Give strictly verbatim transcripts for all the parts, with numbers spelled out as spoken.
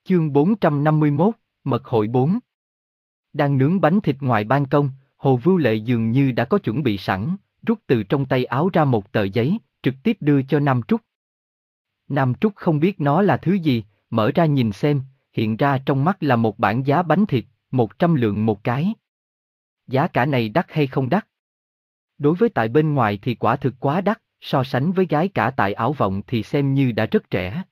Chương bốn trăm năm mươi mốt, Mật hội bốn. Đang nướng bánh thịt ngoài ban công, Hồ Vưu Lệ dường như đã có chuẩn bị sẵn, rút từ trong tay áo ra một tờ giấy, trực tiếp đưa cho Nam Trúc. Nam Trúc không biết nó là thứ gì, mở ra nhìn xem, hiện ra trong mắt là một bảng giá bánh thịt, một trăm lượng một cái. Giá cả này đắt hay không đắt? Đối với tại bên ngoài thì quả thực quá đắt, so sánh với giá cả tại Ảo Vọng thì xem như đã rất rẻ.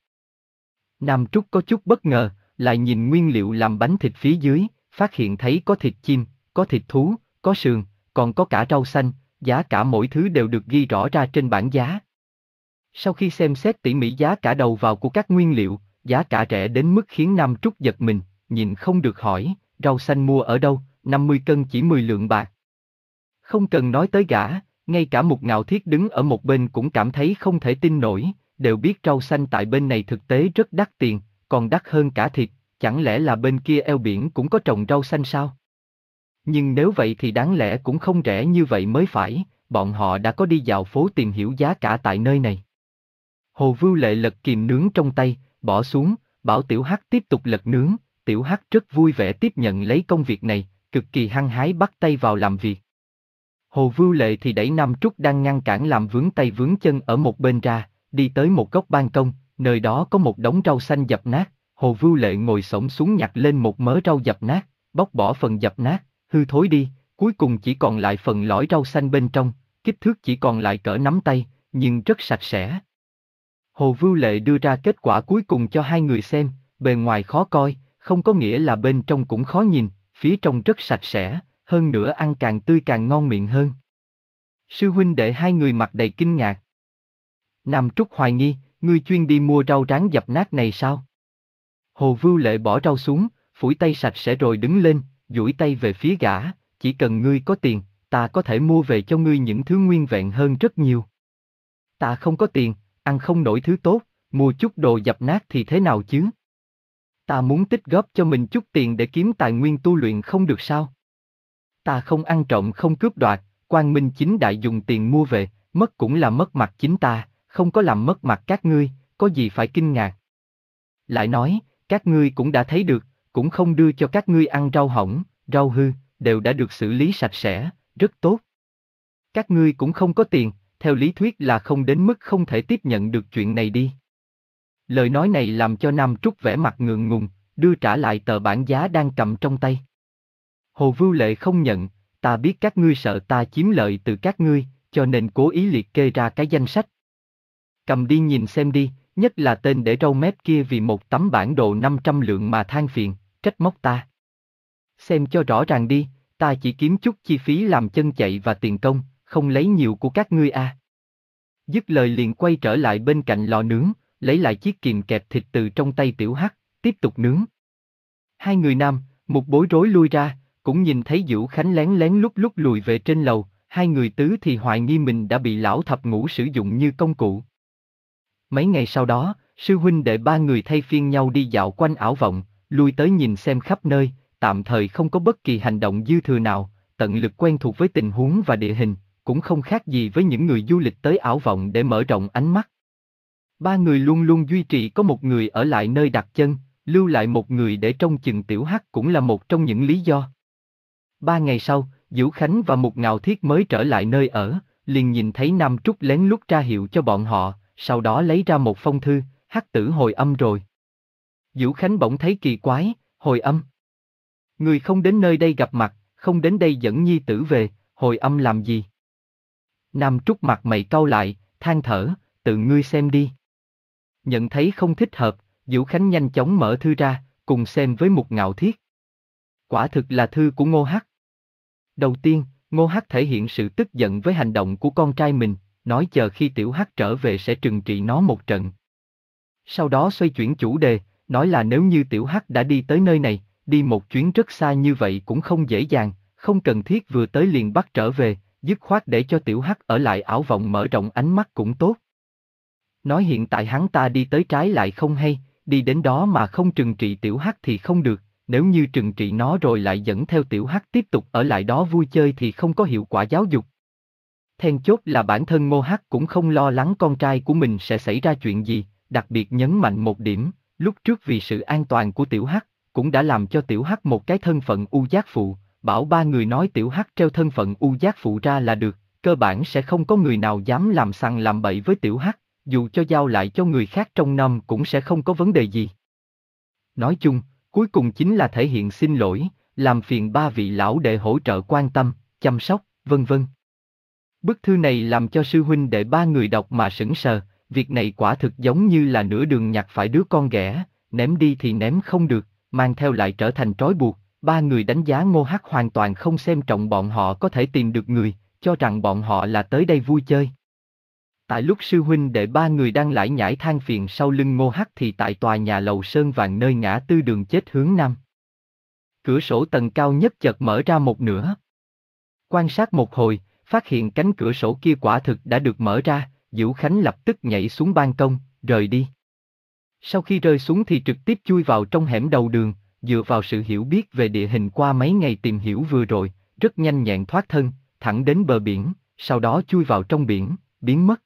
Nam Trúc có chút bất ngờ, lại nhìn nguyên liệu làm bánh thịt phía dưới, phát hiện thấy có thịt chim, có thịt thú, có sườn, còn có cả rau xanh, giá cả mỗi thứ đều được ghi rõ ra trên bảng giá. Sau khi xem xét tỉ mỉ giá cả đầu vào của các nguyên liệu, giá cả rẻ đến mức khiến Nam Trúc giật mình, nhìn không được hỏi, rau xanh mua ở đâu, năm mươi cân chỉ mười lượng bạc. Không cần nói tới gã, ngay cả Mục Ngạo Thiết đứng ở một bên cũng cảm thấy không thể tin nổi, đều biết rau xanh tại bên này thực tế rất đắt tiền, còn đắt hơn cả thịt, chẳng lẽ là bên kia eo biển cũng có trồng rau xanh sao? Nhưng nếu vậy thì đáng lẽ cũng không rẻ như vậy mới phải, bọn họ đã có đi dạo phố tìm hiểu giá cả tại nơi này. Hồ Vưu Lệ lật kìm nướng trong tay, bỏ xuống, bảo Tiểu Hắc tiếp tục lật nướng, Tiểu Hắc rất vui vẻ tiếp nhận lấy công việc này, cực kỳ hăng hái bắt tay vào làm việc. Hồ Vưu Lệ thì đẩy Nam Trúc đang ngăn cản làm vướng tay vướng chân ở một bên ra, đi tới một góc ban công, nơi đó có một đống rau xanh dập nát, Hồ Vưu Lệ ngồi xổm xuống nhặt lên một mớ rau dập nát, bóc bỏ phần dập nát, hư thối đi, cuối cùng chỉ còn lại phần lõi rau xanh bên trong, kích thước chỉ còn lại cỡ nắm tay, nhưng rất sạch sẽ. Hồ Vưu Lệ đưa ra kết quả cuối cùng cho hai người xem, bề ngoài khó coi, không có nghĩa là bên trong cũng khó nhìn, phía trong rất sạch sẽ, hơn nữa ăn càng tươi càng ngon miệng hơn. Sư huynh đệ hai người mặt đầy kinh ngạc. Nam Trúc hoài nghi, ngươi chuyên đi mua rau rán dập nát này sao? Hồ Vưu Lệ bỏ rau xuống, phủi tay sạch sẽ rồi đứng lên, duỗi tay về phía gã, chỉ cần ngươi có tiền, ta có thể mua về cho ngươi những thứ nguyên vẹn hơn rất nhiều. Ta không có tiền, ăn không nổi thứ tốt, mua chút đồ dập nát thì thế nào chứ? Ta muốn tích góp cho mình chút tiền để kiếm tài nguyên tu luyện không được sao? Ta không ăn trộm không cướp đoạt, Quang Minh chính đại dùng tiền mua về, mất cũng là mất mặt chính ta, không có làm mất mặt các ngươi, có gì phải kinh ngạc. Lại nói, các ngươi cũng đã thấy được, cũng không đưa cho các ngươi ăn rau hỏng, rau hư, đều đã được xử lý sạch sẽ, rất tốt. Các ngươi cũng không có tiền, theo lý thuyết là không đến mức không thể tiếp nhận được chuyện này đi. Lời nói này làm cho Nam Trúc vẻ mặt ngượng ngùng, đưa trả lại tờ bảng giá đang cầm trong tay. Hồ Vưu Lệ không nhận, ta biết các ngươi sợ ta chiếm lợi từ các ngươi, cho nên cố ý liệt kê ra cái danh sách. Cầm đi nhìn xem đi, nhất là tên để râu mép kia vì một tấm bản đồ năm trăm lượng mà than phiền, trách móc ta. Xem cho rõ ràng đi, ta chỉ kiếm chút chi phí làm chân chạy và tiền công, không lấy nhiều của các ngươi a. À. Dứt lời liền quay trở lại bên cạnh lò nướng, lấy lại chiếc kìm kẹp thịt từ trong tay Tiểu Hắc, tiếp tục nướng. Hai người nam, một bối rối lui ra, cũng nhìn thấy Vũ Khánh lén lén lúc lúc lùi về trên lầu, hai người tứ thì hoài nghi mình đã bị lão thập ngũ sử dụng như công cụ. Mấy ngày sau đó, sư huynh đệ ba người thay phiên nhau đi dạo quanh Ảo Vọng, lui tới nhìn xem khắp nơi, tạm thời không có bất kỳ hành động dư thừa nào, tận lực quen thuộc với tình huống và địa hình, cũng không khác gì với những người du lịch tới Ảo Vọng để mở rộng ánh mắt. Ba người luôn luôn duy trì có một người ở lại nơi đặt chân, lưu lại một người để trông chừng Tiểu Hắc cũng là một trong những lý do. Ba ngày sau, Vũ Khánh và Mục Ngạo Thiết mới trở lại nơi ở, liền nhìn thấy Nam Trúc lén lút ra hiệu cho bọn họ, sau đó lấy ra một phong thư, Hắc tử hồi âm rồi. Vũ Khánh bỗng thấy kỳ quái, hồi âm. Người không đến nơi đây gặp mặt, không đến đây dẫn nhi tử về, hồi âm làm gì? Nam Trúc mặt mày cau lại, than thở, tự ngươi xem đi. Nhận thấy không thích hợp, Vũ Khánh nhanh chóng mở thư ra, cùng xem với Mục Ngạo Thiết. Quả thực là thư của Ngô Hắc. Đầu tiên, Ngô Hắc thể hiện sự tức giận với hành động của con trai mình, nói chờ khi Tiểu Hắc trở về sẽ trừng trị nó một trận. Sau đó xoay chuyển chủ đề, nói là nếu như Tiểu Hắc đã đi tới nơi này, đi một chuyến rất xa như vậy cũng không dễ dàng, không cần thiết vừa tới liền bắt trở về, dứt khoát để cho Tiểu Hắc ở lại Ảo Vọng mở rộng ánh mắt cũng tốt. Nói hiện tại hắn ta đi tới trái lại không hay, đi đến đó mà không trừng trị Tiểu Hắc thì không được, nếu như trừng trị nó rồi lại dẫn theo Tiểu Hắc tiếp tục ở lại đó vui chơi thì không có hiệu quả giáo dục. Then chốt là bản thân Ngô Hắc cũng không lo lắng con trai của mình sẽ xảy ra chuyện gì, đặc biệt nhấn mạnh một điểm, lúc trước vì sự an toàn của Tiểu Hắc, cũng đã làm cho Tiểu Hắc một cái thân phận U Giác Phụ, bảo ba người nói Tiểu Hắc treo thân phận U Giác Phụ ra là được, cơ bản sẽ không có người nào dám làm sằng làm bậy với Tiểu Hắc, dù cho giao lại cho người khác trong năm cũng sẽ không có vấn đề gì. Nói chung, cuối cùng chính là thể hiện xin lỗi, làm phiền ba vị lão đệ hỗ trợ quan tâm, chăm sóc, vân vân. Bức thư này làm cho sư huynh đệ ba người đọc mà sững sờ, việc này quả thực giống như là nửa đường nhặt phải đứa con ghẻ, ném đi thì ném không được, mang theo lại trở thành trói buộc. Ba người đánh giá Ngô Hắc hoàn toàn không xem trọng bọn họ có thể tìm được người, cho rằng bọn họ là tới đây vui chơi. Tại lúc sư huynh đệ ba người đang lải nhải than phiền sau lưng Ngô Hắc thì tại tòa nhà lầu sơn vàng nơi ngã tư đường chết hướng nam. Cửa sổ tầng cao nhất chợt mở ra một nửa. Quan sát một hồi, phát hiện cánh cửa sổ kia quả thực đã được mở ra, Diễu Khánh lập tức nhảy xuống ban công, rời đi. Sau khi rơi xuống thì trực tiếp chui vào trong hẻm đầu đường, dựa vào sự hiểu biết về địa hình qua mấy ngày tìm hiểu vừa rồi, rất nhanh nhẹn thoát thân, thẳng đến bờ biển, sau đó chui vào trong biển, biến mất.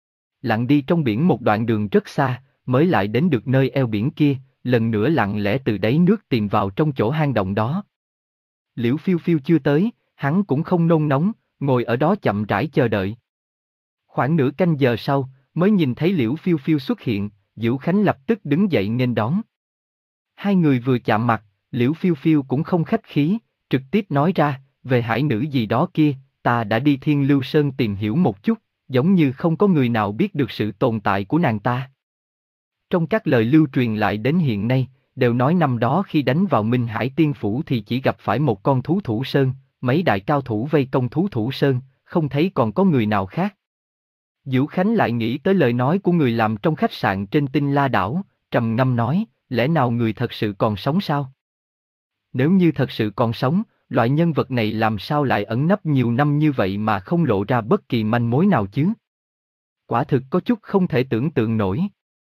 Lặn đi trong biển một đoạn đường rất xa, mới lại đến được nơi eo biển kia, lần nữa lặng lẽ từ đáy nước tìm vào trong chỗ hang động đó. Liễu Phiêu Phiêu chưa tới, hắn cũng không nôn nóng, ngồi ở đó chậm rãi chờ đợi. Khoảng nửa canh giờ sau, mới nhìn thấy Liễu Phiêu Phiêu xuất hiện, Diễu Khánh lập tức đứng dậy nghênh đón. Hai người vừa chạm mặt, Liễu Phiêu Phiêu cũng không khách khí, trực tiếp nói ra, về hải nữ gì đó kia, ta đã đi Thiên Lưu Sơn tìm hiểu một chút, giống như không có người nào biết được sự tồn tại của nàng ta. Trong các lời lưu truyền lại đến hiện nay, đều nói năm đó khi đánh vào Minh Hải Tiên Phủ thì chỉ gặp phải một con thú thủ sơn, mấy đại cao thủ vây công thú thủ sơn, không thấy còn có người nào khác. Diễu Khánh lại nghĩ tới lời nói của người làm trong khách sạn trên Tinh La Đảo, trầm ngâm nói, lẽ nào người thật sự còn sống sao? Nếu như thật sự còn sống, loại nhân vật này làm sao lại ẩn nấp nhiều năm như vậy mà không lộ ra bất kỳ manh mối nào chứ? Quả thực có chút không thể tưởng tượng nổi.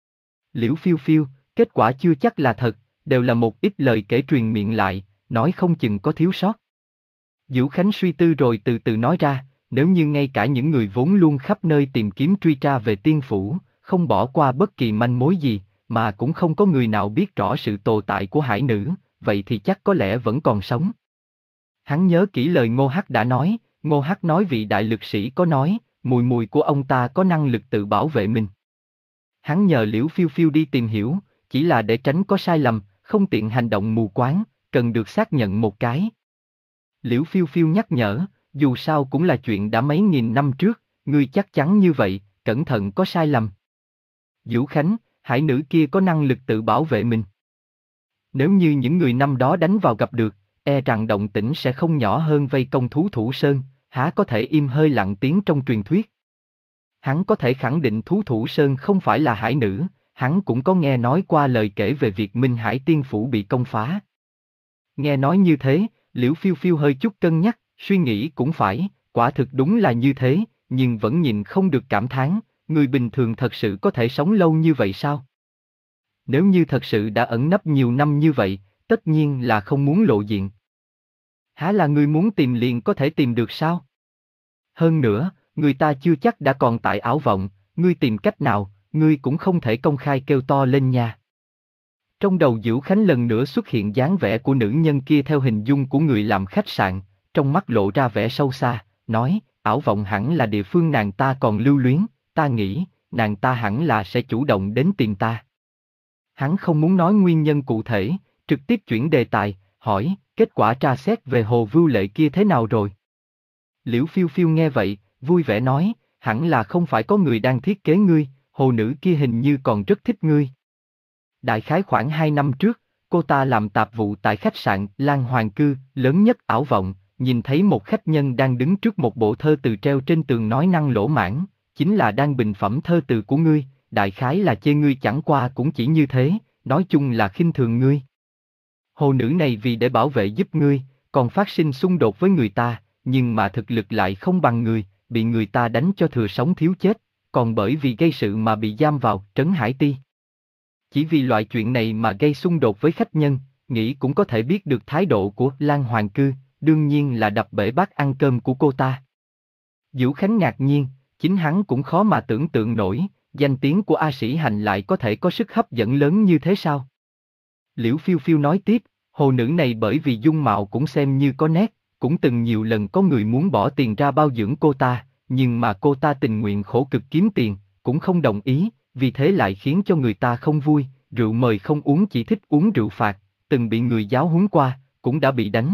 Liễu Phiêu Phiêu, kết quả chưa chắc là thật, đều là một ít lời kể truyền miệng lại, nói không chừng có thiếu sót. Diễu Khánh suy tư rồi từ từ nói ra, nếu như ngay cả những người vốn luôn khắp nơi tìm kiếm truy tra về tiên phủ, không bỏ qua bất kỳ manh mối gì, mà cũng không có người nào biết rõ sự tồn tại của hải nữ, vậy thì chắc có lẽ vẫn còn sống. Hắn nhớ kỹ lời Ngô Hắc đã nói, Ngô Hắc nói vị đại lực sĩ có nói, mùi mùi của ông ta có năng lực tự bảo vệ mình. Hắn nhờ Liễu Phiêu Phiêu đi tìm hiểu, chỉ là để tránh có sai lầm, không tiện hành động mù quáng, cần được xác nhận một cái. Liễu Phiêu Phiêu nhắc nhở, dù sao cũng là chuyện đã mấy nghìn năm trước, ngươi chắc chắn như vậy, cẩn thận có sai lầm. Diễu Khánh, hải nữ kia có năng lực tự bảo vệ mình. Nếu như những người năm đó đánh vào gặp được, e rằng động tĩnh sẽ không nhỏ hơn vây công thú thủ sơn, há có thể im hơi lặng tiếng trong truyền thuyết. Hắn có thể khẳng định thú thủ sơn không phải là hải nữ, hắn cũng có nghe nói qua lời kể về việc Minh Hải Tiên Phủ bị công phá. Nghe nói như thế, Liễu Phiêu Phiêu hơi chút cân nhắc, suy nghĩ cũng phải, quả thực đúng là như thế, nhưng vẫn nhìn không được cảm thán, người bình thường thật sự có thể sống lâu như vậy sao? Nếu như thật sự đã ẩn nấp nhiều năm như vậy, tất nhiên là không muốn lộ diện. Há là người muốn tìm liền có thể tìm được sao? Hơn nữa, người ta chưa chắc đã còn tại ảo vọng, ngươi tìm cách nào, ngươi cũng không thể công khai kêu to lên nha. Trong đầu Diễu Khánh lần nữa xuất hiện dáng vẻ của nữ nhân kia theo hình dung của người làm khách sạn, trong mắt lộ ra vẻ sâu xa, nói, ảo vọng hẳn là địa phương nàng ta còn lưu luyến, ta nghĩ, nàng ta hẳn là sẽ chủ động đến tìm ta. Hắn không muốn nói nguyên nhân cụ thể, trực tiếp chuyển đề tài, hỏi, kết quả tra xét về Hồ Vưu Lệ kia thế nào rồi? Liễu Phiêu Phiêu nghe vậy, vui vẻ nói, hẳn là không phải có người đang thiết kế ngươi, hồ nữ kia hình như còn rất thích ngươi. Đại khái khoảng hai năm trước, cô ta làm tạp vụ tại khách sạn Lan Hoàng Cư, lớn nhất ảo vọng, nhìn thấy một khách nhân đang đứng trước một bộ thơ từ treo trên tường nói năng lỗ mãn, chính là đang bình phẩm thơ từ của ngươi, đại khái là chê ngươi chẳng qua cũng chỉ như thế, nói chung là khinh thường ngươi. Hồ nữ này vì để bảo vệ giúp ngươi, còn phát sinh xung đột với người ta, nhưng mà thực lực lại không bằng người, bị người ta đánh cho thừa sống thiếu chết, còn bởi vì gây sự mà bị giam vào Trấn Hải Ti. Chỉ vì loại chuyện này mà gây xung đột với khách nhân, nghĩ cũng có thể biết được thái độ của Lan Hoàng Cư, đương nhiên là đập bể bát ăn cơm của cô ta. Diễu Khánh ngạc nhiên, chính hắn cũng khó mà tưởng tượng nổi, danh tiếng của A Sĩ Hành lại có thể có sức hấp dẫn lớn như thế sao? Liễu Phiêu Phiêu nói tiếp, hồ nữ này bởi vì dung mạo cũng xem như có nét, cũng từng nhiều lần có người muốn bỏ tiền ra bao dưỡng cô ta, nhưng mà cô ta tình nguyện khổ cực kiếm tiền, cũng không đồng ý, vì thế lại khiến cho người ta không vui, rượu mời không uống chỉ thích uống rượu phạt, từng bị người giáo huấn qua, cũng đã bị đánh.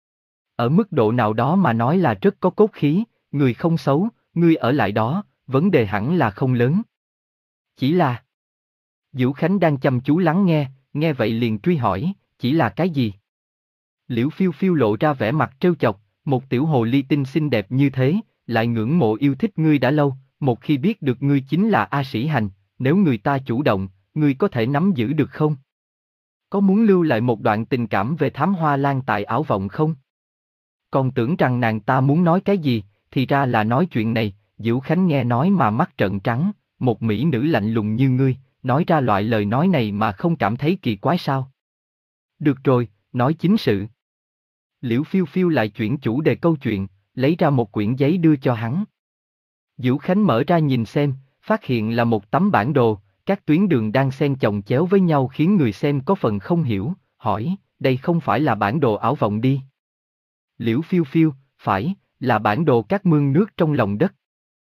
Ở mức độ nào đó mà nói là rất có cốt khí, người không xấu, ngươi ở lại đó, vấn đề hẳn là không lớn. Chỉ là... Diễu Khánh đang chăm chú lắng nghe, nghe vậy liền truy hỏi, chỉ là cái gì? Liễu Phiêu Phiêu lộ ra vẻ mặt trêu chọc, một tiểu hồ ly tinh xinh đẹp như thế, lại ngưỡng mộ yêu thích ngươi đã lâu, một khi biết được ngươi chính là A Sĩ Hành, nếu người ta chủ động, ngươi có thể nắm giữ được không? Có muốn lưu lại một đoạn tình cảm về thám hoa lan tại ảo vọng không? Còn tưởng rằng nàng ta muốn nói cái gì, thì ra là nói chuyện này. Diễu Khánh nghe nói mà mắt trợn trắng, một mỹ nữ lạnh lùng như ngươi, nói ra loại lời nói này mà không cảm thấy kỳ quái sao? Được rồi, nói chính sự. Liễu Phiêu Phiêu lại chuyển chủ đề câu chuyện, lấy ra một quyển giấy đưa cho hắn. Diễu Khánh mở ra nhìn xem, phát hiện là một tấm bản đồ, các tuyến đường đang xen chồng chéo với nhau khiến người xem có phần không hiểu, hỏi, đây không phải là bản đồ ảo vọng đi? Liễu Phiêu Phiêu, phải, là bản đồ các mương nước trong lòng đất.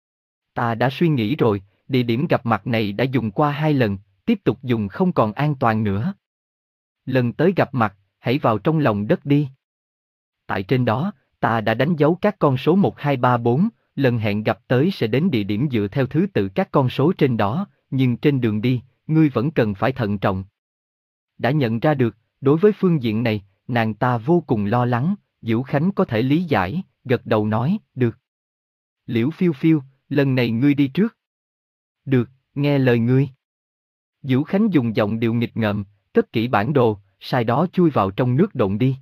Ta đã suy nghĩ rồi, địa điểm gặp mặt này đã dùng qua hai lần, tiếp tục dùng không còn an toàn nữa. Lần tới gặp mặt, hãy vào trong lòng đất đi. Tại trên đó, ta đã đánh dấu các con số một hai ba bốn, lần hẹn gặp tới sẽ đến địa điểm dựa theo thứ tự các con số trên đó, nhưng trên đường đi, ngươi vẫn cần phải thận trọng. Đã nhận ra được, đối với phương diện này, nàng ta vô cùng lo lắng, Diễu Khánh có thể lý giải, gật đầu nói, được. Liễu Phiêu Phiêu, lần này ngươi đi trước. Được, nghe lời ngươi. Diễu Khánh dùng giọng điệu nghịch ngợm, cất kỹ bản đồ, sau đó chui vào trong nước độn đi.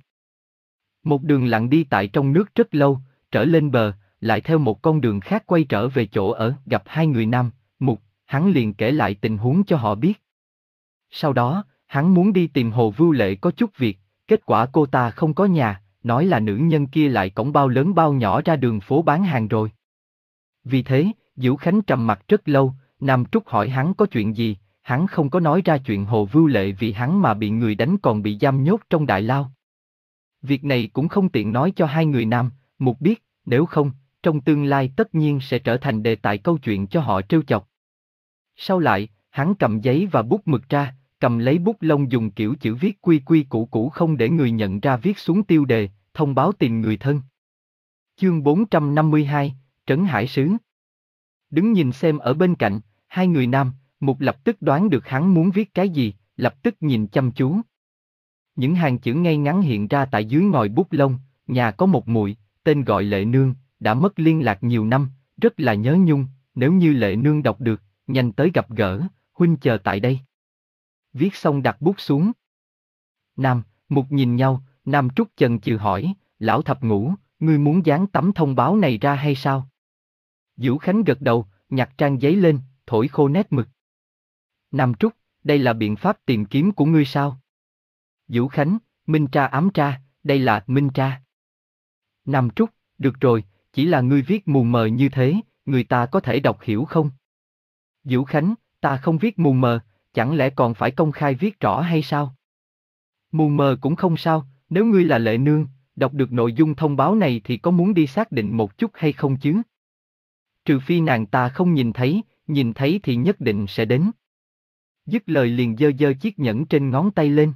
Một đường lặn đi tại trong nước rất lâu, trở lên bờ, lại theo một con đường khác quay trở về chỗ ở, gặp hai người nam, Mục, hắn liền kể lại tình huống cho họ biết. Sau đó, hắn muốn đi tìm Hồ Vưu Lệ có chút việc, kết quả cô ta không có nhà, nói là nữ nhân kia lại cõng bao lớn bao nhỏ ra đường phố bán hàng rồi. Vì thế, Diễu Khánh trầm mặt rất lâu, Nam Trúc hỏi hắn có chuyện gì, hắn không có nói ra chuyện Hồ Vưu Lệ vì hắn mà bị người đánh còn bị giam nhốt trong đại lao. Việc này cũng không tiện nói cho hai người nam, Mục biết, nếu không, trong tương lai tất nhiên sẽ trở thành đề tài câu chuyện cho họ trêu chọc. Sau lại, hắn cầm giấy và bút mực ra, cầm lấy bút lông dùng kiểu chữ viết quy quy củ củ không để người nhận ra viết xuống tiêu đề, thông báo tìm người thân. Chương bốn trăm năm mươi hai, Trấn Hải Sứ. Đứng nhìn xem ở bên cạnh, hai người nam, Mục lập tức đoán được hắn muốn viết cái gì, lập tức nhìn chăm chú. Những hàng chữ ngay ngắn hiện ra tại dưới ngòi bút lông, nhà có một muội, tên gọi Lệ Nương, đã mất liên lạc nhiều năm, rất là nhớ nhung, nếu như Lệ Nương đọc được, nhanh tới gặp gỡ, huynh chờ tại đây. Viết xong đặt bút xuống. Nam, Mục nhìn nhau, Nam Trúc chần chừ hỏi, lão thập ngũ, ngươi muốn dán tấm thông báo này ra hay sao? Diễu Khánh gật đầu, nhặt trang giấy lên, thổi khô nét mực. Nam Trúc, đây là biện pháp tìm kiếm của ngươi sao? Diễu Khánh, minh tra ám tra, đây là minh tra. Nam Trúc, được rồi, chỉ là ngươi viết mù mờ như thế, người ta có thể đọc hiểu không? Diễu Khánh, ta không viết mù mờ, chẳng lẽ còn phải công khai viết rõ hay sao? Mù mờ cũng không sao, nếu ngươi là Lệ Nương, đọc được nội dung thông báo này thì có muốn đi xác định một chút hay không chứ? Trừ phi nàng ta không nhìn thấy, nhìn thấy thì nhất định sẽ đến. Dứt lời liền giơ giơ chiếc nhẫn trên ngón tay lên.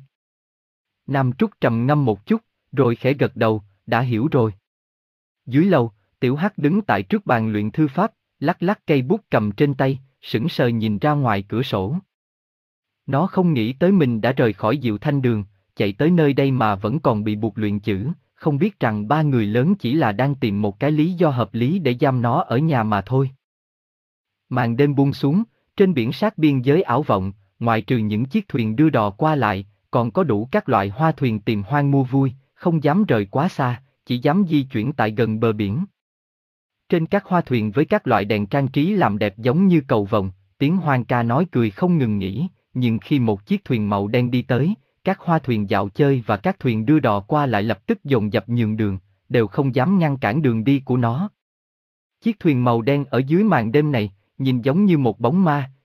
Nam Trúc trầm ngâm một chút, rồi khẽ gật đầu, đã hiểu rồi. Dưới lầu, Tiểu Hắc đứng tại trước bàn luyện thư pháp, lắc lắc cây bút cầm trên tay, sững sờ nhìn ra ngoài cửa sổ. Nó không nghĩ tới mình đã rời khỏi Diệu Thanh Đường, chạy tới nơi đây mà vẫn còn bị buộc luyện chữ, không biết rằng ba người lớn chỉ là đang tìm một cái lý do hợp lý để giam nó ở nhà mà thôi. Màn đêm buông xuống, trên biển sát biên giới ảo vọng, ngoại trừ những chiếc thuyền đưa đò qua lại, còn có đủ các loại hoa thuyền tìm hoang mua vui, không dám rời quá xa, chỉ dám di chuyển tại gần bờ biển. Trên các hoa thuyền với các loại đèn trang trí làm đẹp giống như cầu vồng, tiếng hoang ca nói cười không ngừng nghỉ, nhưng khi một chiếc thuyền màu đen đi tới, các hoa thuyền dạo chơi và các thuyền đưa đò qua lại lập tức dồn dập nhường đường, đều không dám ngăn cản đường đi của nó. Chiếc thuyền màu đen ở dưới màn đêm này, nhìn giống như một bóng ma,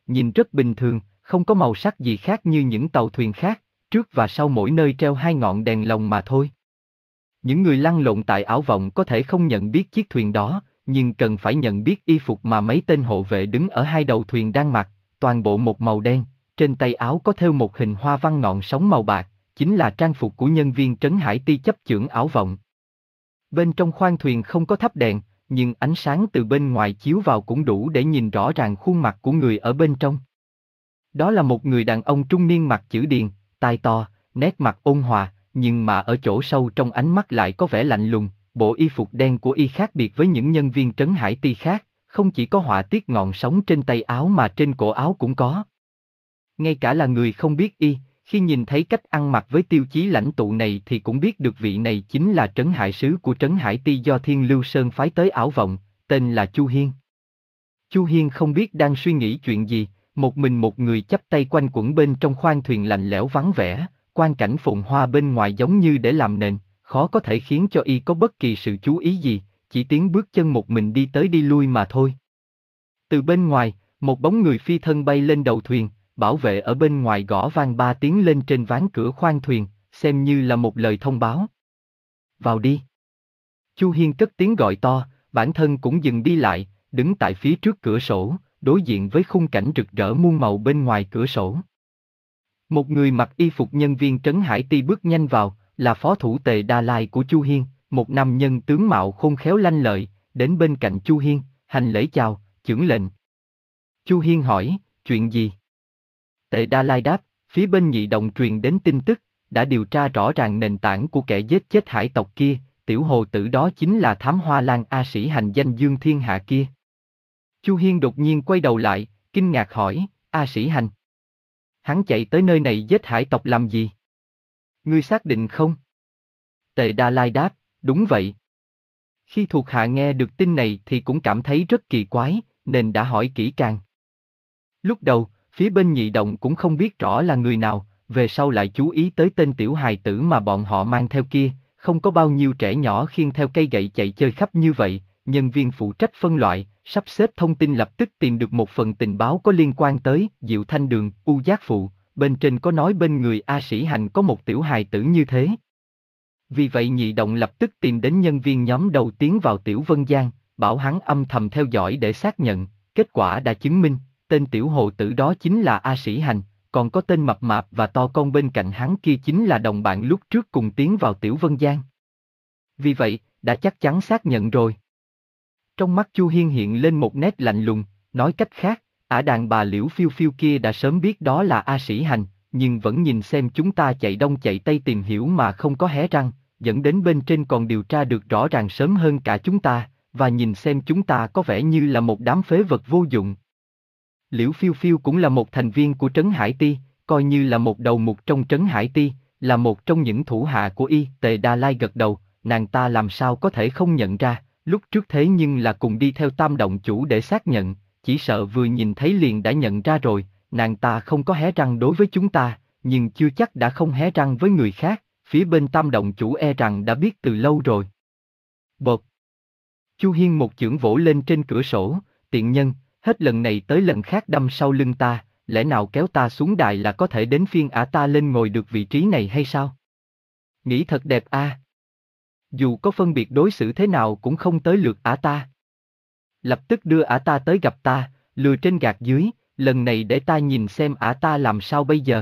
nhìn rất bình thường, không có màu sắc gì khác như những tàu thuyền khác, trước và sau mỗi nơi treo hai ngọn đèn lồng mà thôi. Những người lăn lộn tại ảo vọng có thể không nhận biết chiếc thuyền đó, nhưng cần phải nhận biết y phục mà mấy tên hộ vệ đứng ở hai đầu thuyền đang mặc, toàn bộ một màu đen, trên tay áo có thêu một hình hoa văn ngọn sóng màu bạc, chính là trang phục của nhân viên trấn hải ti chấp chưởng ảo vọng. Bên trong khoang thuyền không có thắp đèn, nhưng ánh sáng từ bên ngoài chiếu vào cũng đủ để nhìn rõ ràng khuôn mặt của người ở bên trong. Đó là một người đàn ông trung niên mặc chữ điền, tai to, nét mặt ôn hòa, nhưng mà ở chỗ sâu trong ánh mắt lại có vẻ lạnh lùng. Bộ y phục đen của y khác biệt với những nhân viên trấn hải ti khác, không chỉ có họa tiết ngọn sóng trên tay áo mà trên cổ áo cũng có. Ngay cả là người không biết y, khi nhìn thấy cách ăn mặc với tiêu chí lãnh tụ này thì cũng biết được vị này chính là trấn hải sứ của trấn hải ti do Thiên Lưu Sơn phái tới ảo vọng, tên là Chu Hiên. Chu Hiên không biết đang suy nghĩ chuyện gì, một mình một người chắp tay quanh quẩn bên trong khoang thuyền lạnh lẽo vắng vẻ, quang cảnh phồn hoa bên ngoài giống như để làm nền, khó có thể khiến cho y có bất kỳ sự chú ý gì, chỉ tiếng bước chân một mình đi tới đi lui mà thôi. Từ bên ngoài, một bóng người phi thân bay lên đầu thuyền, bảo vệ ở bên ngoài gõ vang ba tiếng lên trên ván cửa khoang thuyền, xem như là một lời thông báo. Vào đi. Chu Hiên cất tiếng gọi to, bản thân cũng dừng đi lại, đứng tại phía trước cửa sổ, đối diện với khung cảnh rực rỡ muôn màu bên ngoài cửa sổ. Một người mặc y phục nhân viên trấn hải ti bước nhanh vào, là phó thủ Tề Đa Lai của Chu Hiên, một nam nhân tướng mạo khôn khéo lanh lợi, đến bên cạnh Chu Hiên, hành lễ chào, chưởng lệnh. Chu Hiên hỏi, chuyện gì? Tề Đa Lai đáp, phía bên Nhị Đồng truyền đến tin tức, đã điều tra rõ ràng nền tảng của kẻ giết chết hải tộc kia, tiểu hồ tử đó chính là Thám Hoa Lan A Sĩ Hành danh dương thiên hạ kia. Chu Hiên đột nhiên quay đầu lại, kinh ngạc hỏi, A Sĩ Hành. Hắn chạy tới nơi này giết hải tộc làm gì? Ngươi xác định không? Tề Đa Lai đáp, đúng vậy. Khi thuộc hạ nghe được tin này thì cũng cảm thấy rất kỳ quái, nên đã hỏi kỹ càng. Lúc đầu, phía bên Nhị Đồng cũng không biết rõ là người nào, về sau lại chú ý tới tên tiểu hài tử mà bọn họ mang theo kia, không có bao nhiêu trẻ nhỏ khiêng theo cây gậy chạy chơi khắp như vậy, nhân viên phụ trách phân loại, sắp xếp thông tin lập tức tìm được một phần tình báo có liên quan tới Diệu Thanh Đường, U Giác Phụ, bên trên có nói bên người A Sĩ Hành có một tiểu hài tử như thế. Vì vậy Nhị Đồng lập tức tìm đến nhân viên nhóm đầu tiến vào Tiểu Vân Giang, bảo hắn âm thầm theo dõi để xác nhận, kết quả đã chứng minh, tên tiểu hồ tử đó chính là A Sĩ Hành, còn có tên mập mạp và to con bên cạnh hắn kia chính là đồng bạn lúc trước cùng tiến vào Tiểu Vân Giang. Vì vậy, đã chắc chắn xác nhận rồi. Trong mắt Chu Hiên hiện lên một nét lạnh lùng, nói cách khác, ả đàn bà Liễu Phiêu Phiêu kia đã sớm biết đó là A Sĩ Hành, nhưng vẫn nhìn xem chúng ta chạy đông chạy tây tìm hiểu mà không có hé răng, dẫn đến bên trên còn điều tra được rõ ràng sớm hơn cả chúng ta, và nhìn xem chúng ta có vẻ như là một đám phế vật vô dụng. Liễu Phiêu Phiêu cũng là một thành viên của Trấn Hải Ti, coi như là một đầu mục trong Trấn Hải Ti, là một trong những thủ hạ của y. Tề Đa Lai gật đầu, nàng ta làm sao có thể không nhận ra, lúc trước thế nhưng là cùng đi theo Tam Động Chủ để xác nhận, chỉ sợ vừa nhìn thấy liền đã nhận ra rồi, nàng ta không có hé răng đối với chúng ta, nhưng chưa chắc đã không hé răng với người khác, phía bên Tam Động Chủ e rằng đã biết từ lâu rồi. Bột. Chu Hiên một chưởng vỗ lên trên cửa sổ, tiện nhân, hết lần này tới lần khác đâm sau lưng ta, lẽ nào kéo ta xuống đài là có thể đến phiên ả ta lên ngồi được vị trí này hay sao? Nghĩ thật đẹp a. À. Dù có phân biệt đối xử thế nào cũng không tới lượt ả ta. Lập tức đưa ả ta tới gặp ta, lừa trên gạt dưới, lần này để ta nhìn xem ả ta làm sao bây giờ.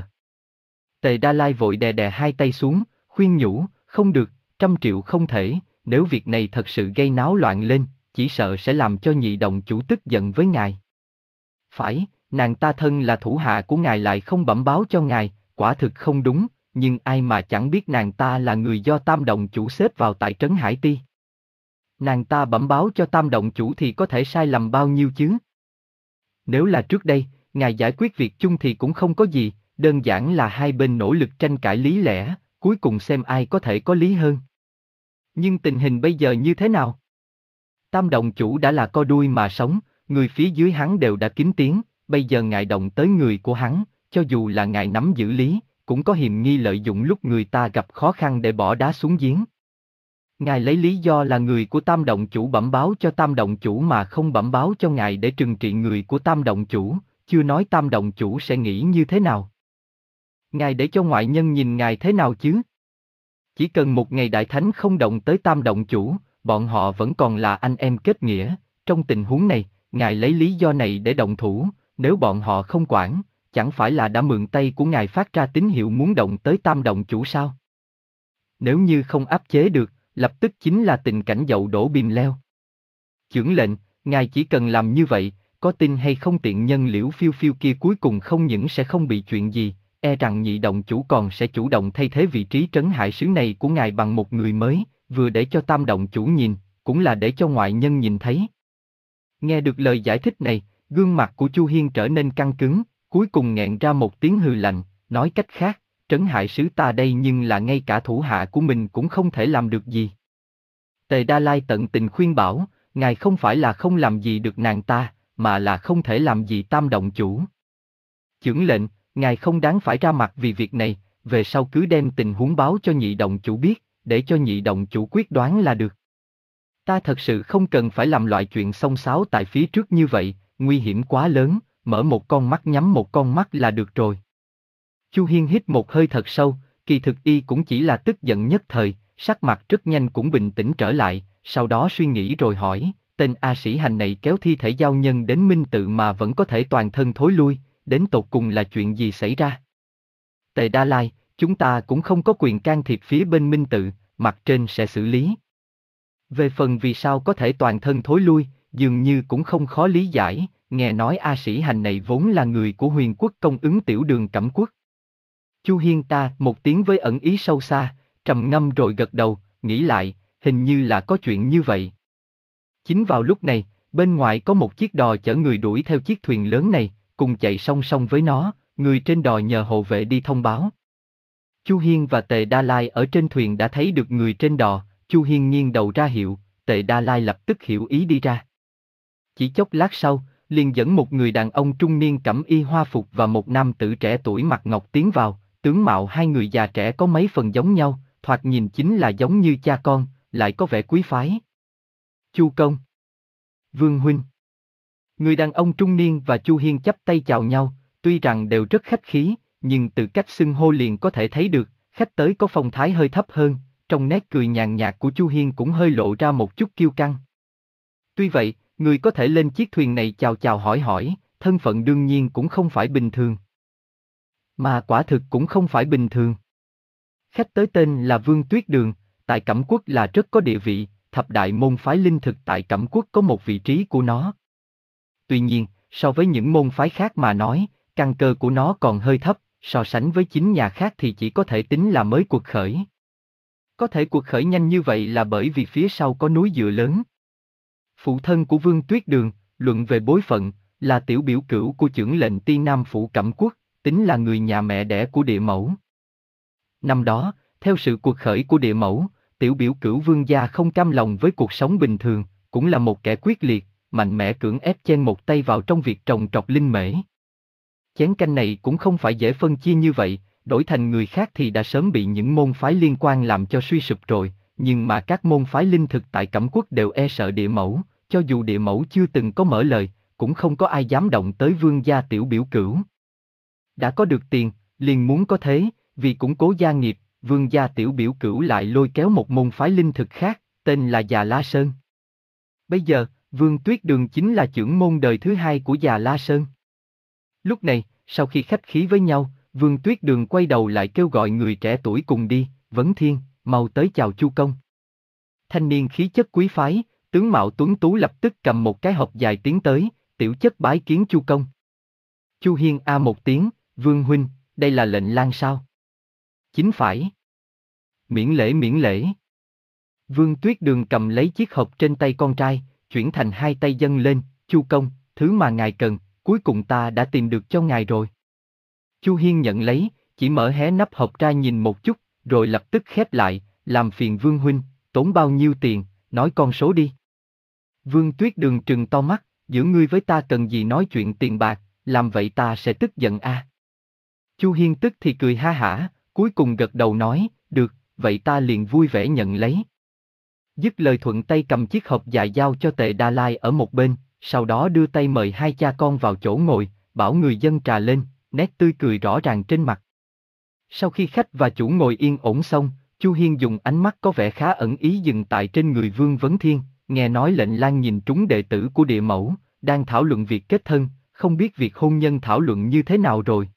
Tề Đa Lai vội đè đè hai tay xuống, khuyên nhủ, không được, trăm triệu không thể, nếu việc này thật sự gây náo loạn lên, chỉ sợ sẽ làm cho Nhị Đồng Chủ tức giận với ngài. Phải, nàng ta thân là thủ hạ của ngài lại không bẩm báo cho ngài, quả thực không đúng, nhưng ai mà chẳng biết nàng ta là người do Tam Động Chủ xếp vào tại Trấn Hải Ti. Nàng ta bẩm báo cho Tam Động Chủ thì có thể sai lầm bao nhiêu chứ? Nếu là trước đây, ngài giải quyết việc chung thì cũng không có gì, đơn giản là hai bên nỗ lực tranh cãi lý lẽ, cuối cùng xem ai có thể có lý hơn. Nhưng tình hình bây giờ như thế nào? Tam Động Chủ đã là co đuôi mà sống, người phía dưới hắn đều đã kín tiếng, bây giờ ngài động tới người của hắn, cho dù là ngài nắm giữ lý, cũng có hiềm nghi lợi dụng lúc người ta gặp khó khăn để bỏ đá xuống giếng. Ngài lấy lý do là người của Tam Động Chủ bẩm báo cho Tam Động Chủ mà không bẩm báo cho ngài để trừng trị người của Tam Động Chủ, chưa nói Tam động chủ sẽ nghĩ như thế nào. Ngài để cho ngoại nhân nhìn ngài thế nào chứ? Chỉ cần một ngày đại thánh không động tới Tam động chủ, bọn họ vẫn còn là anh em kết nghĩa, trong tình huống này, ngài lấy lý do này để động thủ, nếu bọn họ không quản, chẳng phải là đã mượn tay của ngài phát ra tín hiệu muốn động tới Tam động chủ sao? Nếu như không áp chế được, lập tức chính là tình cảnh dậu đổ bìm leo. Chưởng lệnh, ngài chỉ cần làm như vậy, có tin hay không tiện nhân Liễu Phiêu Phiêu kia cuối cùng không những sẽ không bị chuyện gì, e rằng nhị động chủ còn sẽ chủ động thay thế vị trí trấn hại sứ này của ngài bằng một người mới, vừa để cho Tam động chủ nhìn, cũng là để cho ngoại nhân nhìn thấy. Nghe được lời giải thích này, gương mặt của Chu Hiên trở nên căng cứng, cuối cùng nghẹn ra một tiếng hừ lạnh, nói cách khác, trấn hại sứ ta đây nhưng là ngay cả thủ hạ của mình cũng không thể làm được gì. Tề Đa Lai tận tình khuyên bảo, ngài không phải là không làm gì được nàng ta, mà là không thể làm gì Tam động chủ. Chưởng lệnh, ngài không đáng phải ra mặt vì việc này, về sau cứ đem tình huống báo cho nhị động chủ biết, để cho nhị động chủ quyết đoán là được. Ta thật sự không cần phải làm loại chuyện xông xáo tại phía trước như vậy, nguy hiểm quá lớn, mở một con mắt nhắm một con mắt là được rồi. Chu Hiên hít một hơi thật sâu, kỳ thực y cũng chỉ là tức giận nhất thời, sắc mặt rất nhanh cũng bình tĩnh trở lại, sau đó suy nghĩ rồi hỏi, tên A Sĩ Hành này kéo thi thể giao nhân đến Minh Tự mà vẫn có thể toàn thân thối lui, đến tột cùng là chuyện gì xảy ra? Tề Đa Lai, chúng ta cũng không có quyền can thiệp phía bên Minh Tự, mặt trên sẽ xử lý. Về phần vì sao có thể toàn thân thối lui, dường như cũng không khó lý giải, nghe nói A Sĩ Hành này vốn là người của Huyền Quốc công ứng Tiểu Đường Cẩm Quốc. Chu Hiên ta một tiếng với ẩn ý sâu xa, trầm ngâm rồi gật đầu, nghĩ lại, hình như là có chuyện như vậy. Chính vào lúc này, bên ngoài có một chiếc đò chở người đuổi theo chiếc thuyền lớn này, cùng chạy song song với nó, người trên đò nhờ hộ vệ đi thông báo. Chu Hiên và Tề Đa Lai ở trên thuyền đã thấy được người trên đò, Chu Hiên nghiêng đầu ra hiệu, Tề Đa Lai lập tức hiểu ý đi ra. Chỉ chốc lát sau, liền dẫn một người đàn ông trung niên cẩm y hoa phục và một nam tử trẻ tuổi mặt ngọc tiến vào, tướng mạo hai người già trẻ có mấy phần giống nhau, thoạt nhìn chính là giống như cha con, lại có vẻ quý phái. Chu công. Vương huynh. Người đàn ông trung niên và Chu Hiên chắp tay chào nhau, tuy rằng đều rất khách khí, nhưng từ cách xưng hô liền có thể thấy được, khách tới có phong thái hơi thấp hơn, trong nét cười nhàn nhạt của Chu Hiên cũng hơi lộ ra một chút kiêu căng. Tuy vậy, người có thể lên chiếc thuyền này chào chào hỏi hỏi, thân phận đương nhiên cũng không phải bình thường. Mà quả thực cũng không phải bình thường. Khách tới tên là Vương Tuyết Đường, tại Cẩm Quốc là rất có địa vị, thập đại môn phái linh thực tại Cẩm Quốc có một vị trí của nó. Tuy nhiên, so với những môn phái khác mà nói, căn cơ của nó còn hơi thấp, so sánh với chính nhà khác thì chỉ có thể tính là mới cuộc khởi. Có thể cuộc khởi nhanh như vậy là bởi vì phía sau có núi dựa lớn. Phụ thân của Vương Tuyết Đường, luận về bối phận, là tiểu biểu cửu của chưởng lệnh Ti Nam phủ Cẩm Quốc, tính là người nhà mẹ đẻ của địa mẫu. Năm đó, theo sự cuộc khởi của địa mẫu, tiểu biểu cửu Vương gia không cam lòng với cuộc sống bình thường, cũng là một kẻ quyết liệt, mạnh mẽ cưỡng ép chen một tay vào trong việc trồng trọt linh mễ. Chén canh này cũng không phải dễ phân chia như vậy, đổi thành người khác thì đã sớm bị những môn phái liên quan làm cho suy sụp rồi, nhưng mà các môn phái linh thực tại Cẩm Quốc đều e sợ địa mẫu, cho dù địa mẫu chưa từng có mở lời, cũng không có ai dám động tới Vương gia tiểu biểu cửu. Đã có được tiền, liền muốn có thế, vì củng cố gia nghiệp, Vương gia tiểu biểu cửu lại lôi kéo một môn phái linh thực khác, tên là Già La Sơn. Bây giờ, Vương Tuyết Đường chính là chưởng môn đời thứ hai của Già La Sơn. Lúc này, sau khi khách khí với nhau, Vương Tuyết Đường quay đầu lại kêu gọi người trẻ tuổi cùng đi, Vấn Thiên, mau tới chào Chu công. Thanh niên khí chất quý phái, tướng mạo tuấn tú lập tức cầm một cái hộp dài tiến tới, tiểu chất bái kiến Chu công. Chu Hiên a một tiếng, Vương huynh, đây là lệnh lang sao? Chính phải. Miễn lễ miễn lễ. Vương Tuyết Đường cầm lấy chiếc hộp trên tay con trai, chuyển thành hai tay dâng lên, Chu công, thứ mà ngài cần, cuối cùng ta đã tìm được cho ngài rồi. Chu Hiên nhận lấy, chỉ mở hé nắp hộp ra nhìn một chút, rồi lập tức khép lại, làm phiền Vương huynh, tốn bao nhiêu tiền, nói con số đi. Vương Tuyết Đường trừng to mắt, giữa ngươi với ta cần gì nói chuyện tiền bạc, làm vậy ta sẽ tức giận a. À. Chu Hiên tức thì cười ha hả, cuối cùng gật đầu nói, được, vậy ta liền vui vẻ nhận lấy. Dứt lời thuận tay cầm chiếc hộp dài giao cho Tề Đa Lai ở một bên, sau đó đưa tay mời hai cha con vào chỗ ngồi, bảo người dân trà lên, nét tươi cười rõ ràng trên mặt. Sau khi khách và chủ ngồi yên ổn xong, Chu Hiên dùng ánh mắt có vẻ khá ẩn ý dừng tại trên người Vương Vấn Thiên, nghe nói lệnh lang nhìn trúng đệ tử của địa mẫu, đang thảo luận việc kết thân, không biết việc hôn nhân thảo luận như thế nào rồi.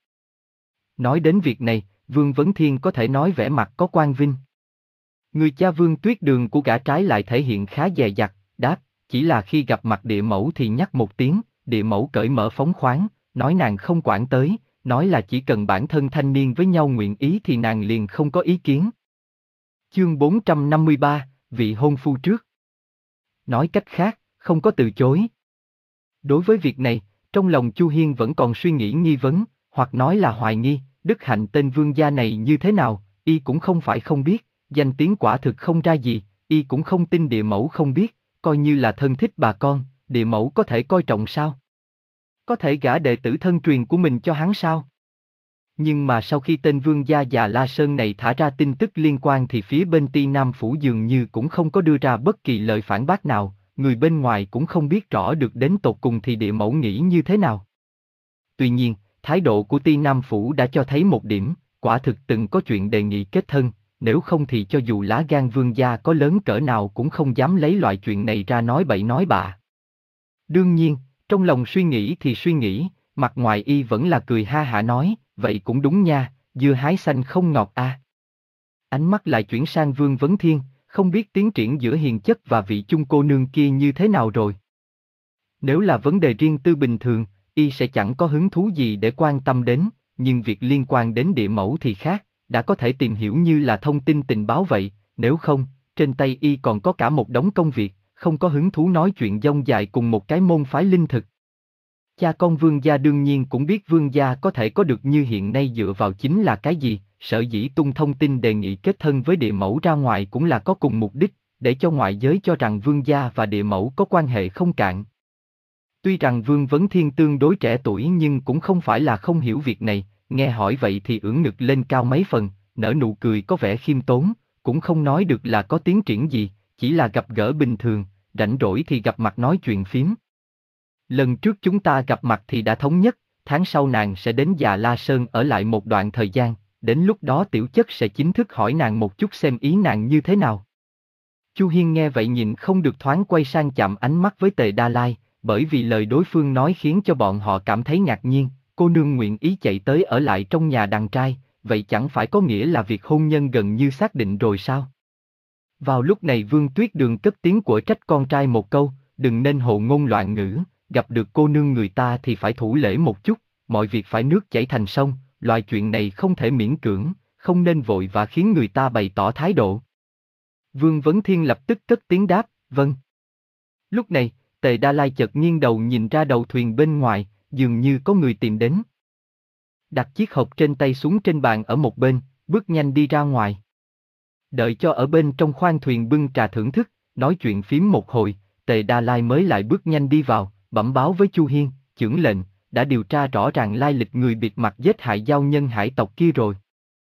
Nói đến việc này, Vương Vấn Thiên có thể nói vẻ mặt có quan vinh. Người cha Vương Tuyết Đường của gã trái lại thể hiện khá dè dặt, đáp, chỉ là khi gặp mặt địa mẫu thì nhắc một tiếng, địa mẫu cởi mở phóng khoáng, nói nàng không quản tới, nói là chỉ cần bản thân thanh niên với nhau nguyện ý thì nàng liền không có ý kiến. Chương bốn trăm năm mươi ba, vị hôn phu trước. Nói cách khác, không có từ chối. Đối với việc này, trong lòng Chu Hiên vẫn còn suy nghĩ nghi vấn, hoặc nói là hoài nghi, đức hạnh tên vương gia này như thế nào, y cũng không phải không biết, danh tiếng quả thực không ra gì, y cũng không tin địa mẫu không biết, coi như là thân thích bà con, địa mẫu có thể coi trọng sao? Có thể gả đệ tử thân truyền của mình cho hắn sao? Nhưng mà sau khi tên vương gia già La Sơn này thả ra tin tức liên quan thì phía bên Ti Nam Phủ dường như cũng không có đưa ra bất kỳ lời phản bác nào, người bên ngoài cũng không biết rõ được đến tột cùng thì địa mẫu nghĩ như thế nào. Tuy nhiên, thái độ của Ti Nam Phủ đã cho thấy một điểm, quả thực từng có chuyện đề nghị kết thân, nếu không thì cho dù lá gan vương gia có lớn cỡ nào cũng không dám lấy loại chuyện này ra nói bậy nói bạ. Đương nhiên, trong lòng suy nghĩ thì suy nghĩ, mặt ngoài y vẫn là cười ha hả nói, vậy cũng đúng nha, dưa hái xanh không ngọt a. À. Ánh mắt lại chuyển sang Vương Vấn Thiên, không biết tiến triển giữa hiền chất và vị chung cô nương kia như thế nào rồi. Nếu là vấn đề riêng tư bình thường, y sẽ chẳng có hứng thú gì để quan tâm đến, nhưng việc liên quan đến địa mẫu thì khác, đã có thể tìm hiểu như là thông tin tình báo vậy, nếu không, trên tay y còn có cả một đống công việc, không có hứng thú nói chuyện dông dài cùng một cái môn phái linh thực. Cha con vương gia đương nhiên cũng biết vương gia có thể có được như hiện nay dựa vào chính là cái gì, sở dĩ tung thông tin đề nghị kết thân với địa mẫu ra ngoài cũng là có cùng mục đích, để cho ngoại giới cho rằng vương gia và địa mẫu có quan hệ không cạn. Tuy rằng Vương Vấn Thiên tương đối trẻ tuổi nhưng cũng không phải là không hiểu việc này, nghe hỏi vậy thì ưỡn ngực lên cao mấy phần, nở nụ cười có vẻ khiêm tốn, cũng không nói được là có tiến triển gì, chỉ là gặp gỡ bình thường, rảnh rỗi thì gặp mặt nói chuyện phím. Lần trước chúng ta gặp mặt thì đã thống nhất, tháng sau nàng sẽ đến Già La Sơn ở lại một đoạn thời gian, đến lúc đó tiểu chất sẽ chính thức hỏi nàng một chút xem ý nàng như thế nào. Chu Hiên nghe vậy nhìn không được thoáng quay sang chạm ánh mắt với Tề Đa Lai, bởi vì lời đối phương nói khiến cho bọn họ cảm thấy ngạc nhiên, cô nương nguyện ý chạy tới ở lại trong nhà đàn trai, vậy chẳng phải có nghĩa là việc hôn nhân gần như xác định rồi sao? Vào lúc này Vương Tuyết Đường cất tiếng của trách con trai một câu, đừng nên hồ ngôn loạn ngữ, gặp được cô nương người ta thì phải thủ lễ một chút, mọi việc phải nước chảy thành sông, loại chuyện này không thể miễn cưỡng, không nên vội và khiến người ta bày tỏ thái độ. Vương Vấn Thiên lập tức cất tiếng đáp, vâng. Lúc này, Tề Đa Lai chợt nghiêng đầu nhìn ra đầu thuyền bên ngoài, dường như có người tìm đến. Đặt chiếc hộp trên tay xuống trên bàn ở một bên, bước nhanh đi ra ngoài. Đợi cho ở bên trong khoang thuyền bưng trà thưởng thức, nói chuyện phím một hồi, Tề Đa Lai mới lại bước nhanh đi vào, bẩm báo với Chu Hiên, chưởng lệnh, đã điều tra rõ ràng lai lịch người bịt mặt giết hại giao nhân hải tộc kia rồi.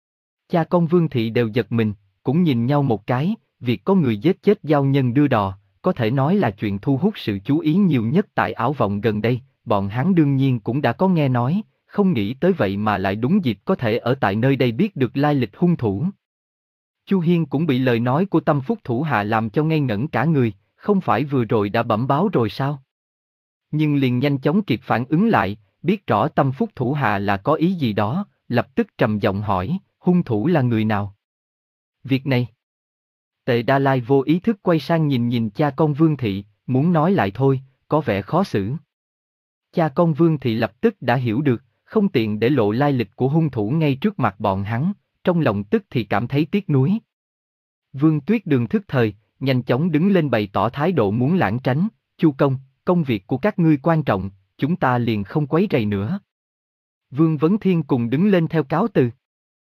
Cha con Vương Thị đều giật mình, cũng nhìn nhau một cái, việc có người giết chết giao nhân đưa đò, có thể nói là chuyện thu hút sự chú ý nhiều nhất tại Ảo Vọng gần đây, bọn hắn đương nhiên cũng đã có nghe nói, không nghĩ tới vậy mà lại đúng dịp có thể ở tại nơi đây biết được lai lịch hung thủ. Chu Hiên cũng bị lời nói của Tâm Phúc thủ hạ làm cho ngây ngẩn cả người, không phải vừa rồi đã bẩm báo rồi sao? Nhưng liền nhanh chóng kịp phản ứng lại, biết rõ Tâm Phúc thủ hạ là có ý gì đó, lập tức trầm giọng hỏi, hung thủ là người nào? Việc này. Tề Đa Lai vô ý thức quay sang nhìn nhìn cha con Vương Thị, muốn nói lại thôi, có vẻ khó xử. Cha con Vương Thị lập tức đã hiểu được, không tiện để lộ lai lịch của hung thủ ngay trước mặt bọn hắn, trong lòng tức thì cảm thấy tiếc nuối. Vương Tuyết Đường thức thời, nhanh chóng đứng lên bày tỏ thái độ muốn lảng tránh, Chu công, công việc của các ngươi quan trọng, chúng ta liền không quấy rầy nữa. Vương Vấn Thiên cùng đứng lên theo cáo từ.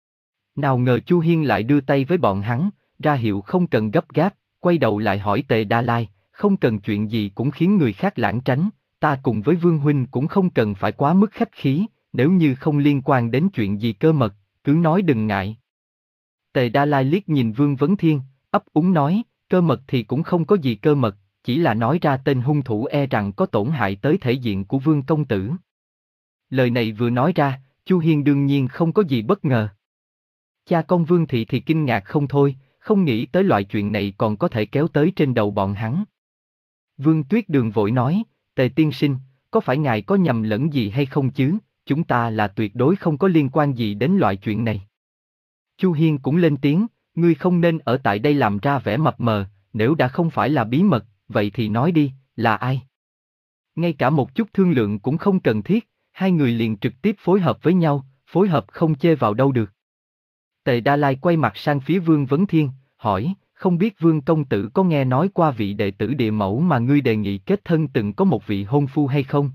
Nào ngờ Chu Hiên lại đưa tay với bọn hắn, ra hiệu không cần gấp gáp, quay đầu lại hỏi Tề Đa Lai, không cần chuyện gì cũng khiến người khác lảng tránh, ta cùng với Vương huynh cũng không cần phải quá mức khách khí, nếu như không liên quan đến chuyện gì cơ mật, cứ nói đừng ngại. Tề Đa Lai liếc nhìn Vương Vấn Thiên, ấp úng nói, cơ mật thì cũng không có gì cơ mật, chỉ là nói ra tên hung thủ e rằng có tổn hại tới thể diện của Vương công tử. Lời này vừa nói ra, Chu Hiên đương nhiên không có gì bất ngờ. Cha con Vương Thị thì kinh ngạc không thôi, không nghĩ tới loại chuyện này còn có thể kéo tới trên đầu bọn hắn. Vương Tuyết Đường vội nói, Tề tiên sinh, có phải ngài có nhầm lẫn gì hay không chứ, chúng ta là tuyệt đối không có liên quan gì đến loại chuyện này. Chu Hiên cũng lên tiếng, ngươi không nên ở tại đây làm ra vẻ mập mờ, nếu đã không phải là bí mật, vậy thì nói đi, là ai? Ngay cả một chút thương lượng cũng không cần thiết, hai người liền trực tiếp phối hợp với nhau, phối hợp không chê vào đâu được. Tề Đa Lai quay mặt sang phía Vương Vấn Thiên, hỏi, không biết Vương công tử có nghe nói qua vị đệ tử địa mẫu mà ngươi đề nghị kết thân từng có một vị hôn phu hay không?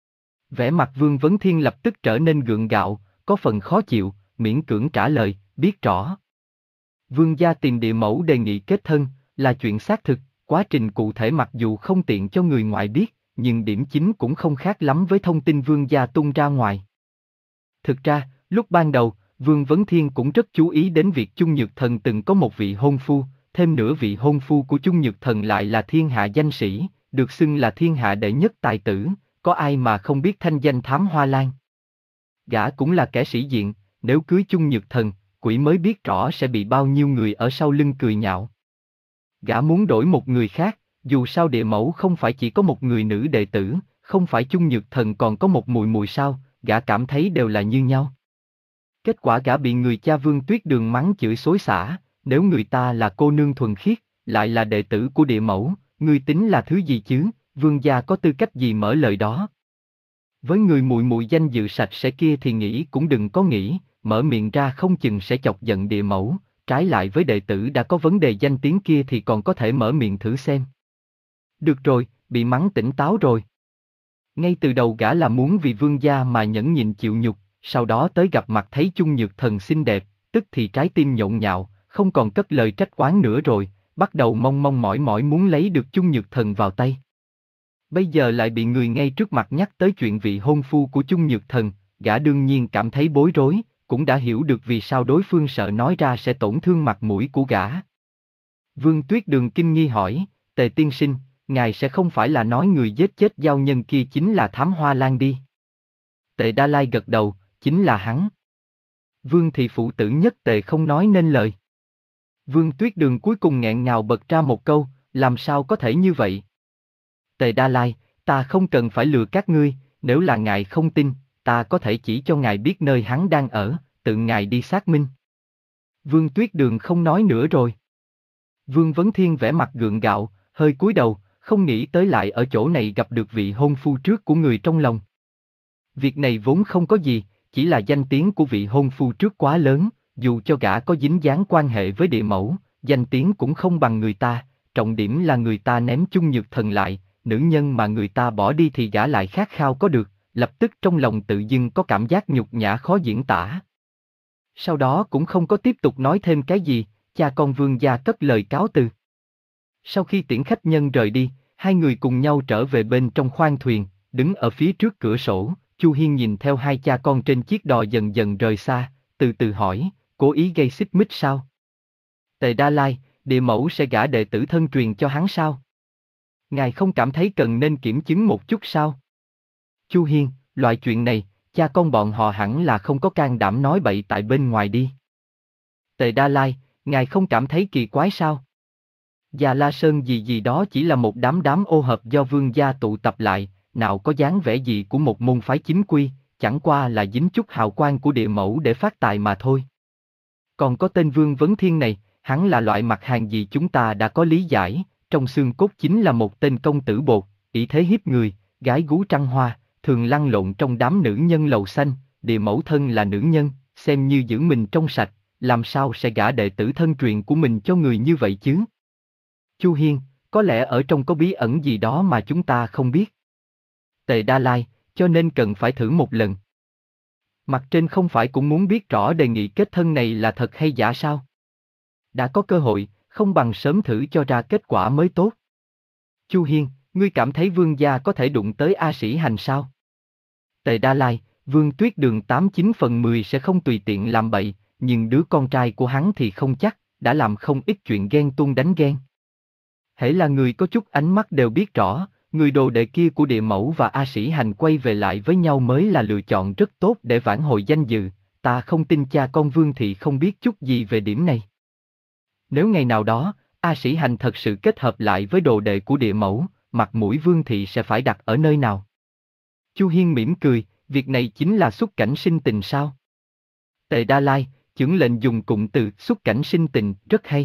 Vẻ mặt Vương Vấn Thiên lập tức trở nên gượng gạo, có phần khó chịu, miễn cưỡng trả lời, biết rõ. Vương gia tìm địa mẫu đề nghị kết thân, là chuyện xác thực, quá trình cụ thể mặc dù không tiện cho người ngoài biết, nhưng điểm chính cũng không khác lắm với thông tin Vương gia tung ra ngoài. Thực ra, lúc ban đầu, Vương Vấn Thiên cũng rất chú ý đến việc Chung Nhược Thần từng có một vị hôn phu, thêm nữa vị hôn phu của Chung Nhược Thần lại là thiên hạ danh sĩ, được xưng là thiên hạ đệ nhất tài tử, có ai mà không biết thanh danh Thám Hoa Lan. Gã cũng là kẻ sĩ diện, nếu cưới Chung Nhược Thần, quỷ mới biết rõ sẽ bị bao nhiêu người ở sau lưng cười nhạo. Gã muốn đổi một người khác, dù sao địa mẫu không phải chỉ có một người nữ đệ tử, không phải Chung Nhược Thần còn có một mùi mùi sao, gã cảm thấy đều là như nhau. Kết quả gã bị người cha Vương Tuyết Đường mắng chửi xối xả, nếu người ta là cô nương thuần khiết, lại là đệ tử của địa mẫu, ngươi tính là thứ gì chứ, Vương gia có tư cách gì mở lời đó. Với người mùi mùi danh dự sạch sẽ kia thì nghĩ cũng đừng có nghĩ, mở miệng ra không chừng sẽ chọc giận địa mẫu, trái lại với đệ tử đã có vấn đề danh tiếng kia thì còn có thể mở miệng thử xem. Được rồi, bị mắng tỉnh táo rồi. Ngay từ đầu gã là muốn vì Vương gia mà nhẫn nhịn chịu nhục, sau đó tới gặp mặt thấy Chung Nhược Thần xinh đẹp, tức thì trái tim nhộn nhạo, không còn cất lời trách oán nữa rồi, bắt đầu mong mong mỏi mỏi muốn lấy được Chung Nhược Thần vào tay. Bây giờ lại bị người ngay trước mặt nhắc tới chuyện vị hôn phu của Chung Nhược Thần, gã đương nhiên cảm thấy bối rối, cũng đã hiểu được vì sao đối phương sợ nói ra sẽ tổn thương mặt mũi của gã. Vương Tuyết Đường kinh nghi hỏi, Tề tiên sinh, ngài sẽ không phải là nói người giết chết giao nhân kia chính là Thám Hoa Lan đi? Tề Đa Lai gật đầu, chính là hắn. Vương thị phụ tử nhất tề không nói nên lời. Vương Tuyết Đường cuối cùng nghẹn ngào bật ra một câu, làm sao có thể như vậy? Tề Đa Lai, ta không cần phải lừa các ngươi, nếu là ngài không tin, ta có thể chỉ cho ngài biết nơi hắn đang ở, tự ngài đi xác minh. Vương Tuyết Đường không nói nữa rồi. Vương Vấn Thiên vẻ mặt gượng gạo, hơi cúi đầu, không nghĩ tới lại ở chỗ này gặp được vị hôn phu trước của người trong lòng. Việc này vốn không có gì, chỉ là danh tiếng của vị hôn phu trước quá lớn, dù cho gã có dính dáng quan hệ với địa mẫu, danh tiếng cũng không bằng người ta, trọng điểm là người ta ném Chung Nhược Thần lại, nữ nhân mà người ta bỏ đi thì gã lại khát khao có được, lập tức trong lòng tự dưng có cảm giác nhục nhã khó diễn tả. Sau đó cũng không có tiếp tục nói thêm cái gì, cha con Vương gia cất lời cáo từ. Sau khi tiễn khách nhân rời đi, hai người cùng nhau trở về bên trong khoang thuyền, đứng ở phía trước cửa sổ, Chu Hiên nhìn theo hai cha con trên chiếc đò dần dần rời xa, từ từ hỏi, cố ý gây xích mích sao? Tề Đa Lai, địa mẫu sẽ gả đệ tử thân truyền cho hắn sao? Ngài không cảm thấy cần nên kiểm chứng một chút sao? Chu Hiên, loại chuyện này, cha con bọn họ hẳn là không có can đảm nói bậy tại bên ngoài đi. Tề Đa Lai, ngài không cảm thấy kỳ quái sao? Già La Sơn gì gì đó chỉ là một đám đám ô hợp do vương gia tụ tập lại, nào có dáng vẻ gì của một môn phái chính quy, chẳng qua là dính chút hào quang của địa mẫu để phát tài mà thôi. Còn có tên Vương Vấn Thiên này, hắn là loại mặt hàng gì chúng ta đã có lý giải, trong xương cốt chính là một tên công tử bột, ỷ thế hiếp người, gái gú trăng hoa, thường lăn lộn trong đám nữ nhân lầu xanh, địa mẫu thân là nữ nhân, xem như giữ mình trong sạch, làm sao sẽ gả đệ tử thân truyền của mình cho người như vậy chứ? Chu Hiên, có lẽ ở trong có bí ẩn gì đó mà chúng ta không biết. Tề Đa Lai, cho nên cần phải thử một lần. Mặt trên không phải cũng muốn biết rõ đề nghị kết thân này là thật hay giả sao? Đã có cơ hội, không bằng sớm thử cho ra kết quả mới tốt. Chu Hiên, ngươi cảm thấy vương gia có thể đụng tới A Sĩ Hành sao? Tề Đa Lai, Vương Tuyết Đường tám chín phần mười sẽ không tùy tiện làm bậy, nhưng đứa con trai của hắn thì không chắc, đã làm không ít chuyện ghen tuông đánh ghen. Hễ là người có chút ánh mắt đều biết rõ, người đồ đệ kia của địa mẫu và A Sĩ Hành quay về lại với nhau mới là lựa chọn rất tốt để vãn hồi danh dự, ta không tin cha con Vương Thị không biết chút gì về điểm này. Nếu ngày nào đó, A Sĩ Hành thật sự kết hợp lại với đồ đệ của địa mẫu, mặt mũi Vương Thị sẽ phải đặt ở nơi nào? Chu Hiên mỉm cười, việc này chính là xuất cảnh sinh tình sao? Tề Đa Lai, chưởng lệnh dùng cụm từ xuất cảnh sinh tình rất hay.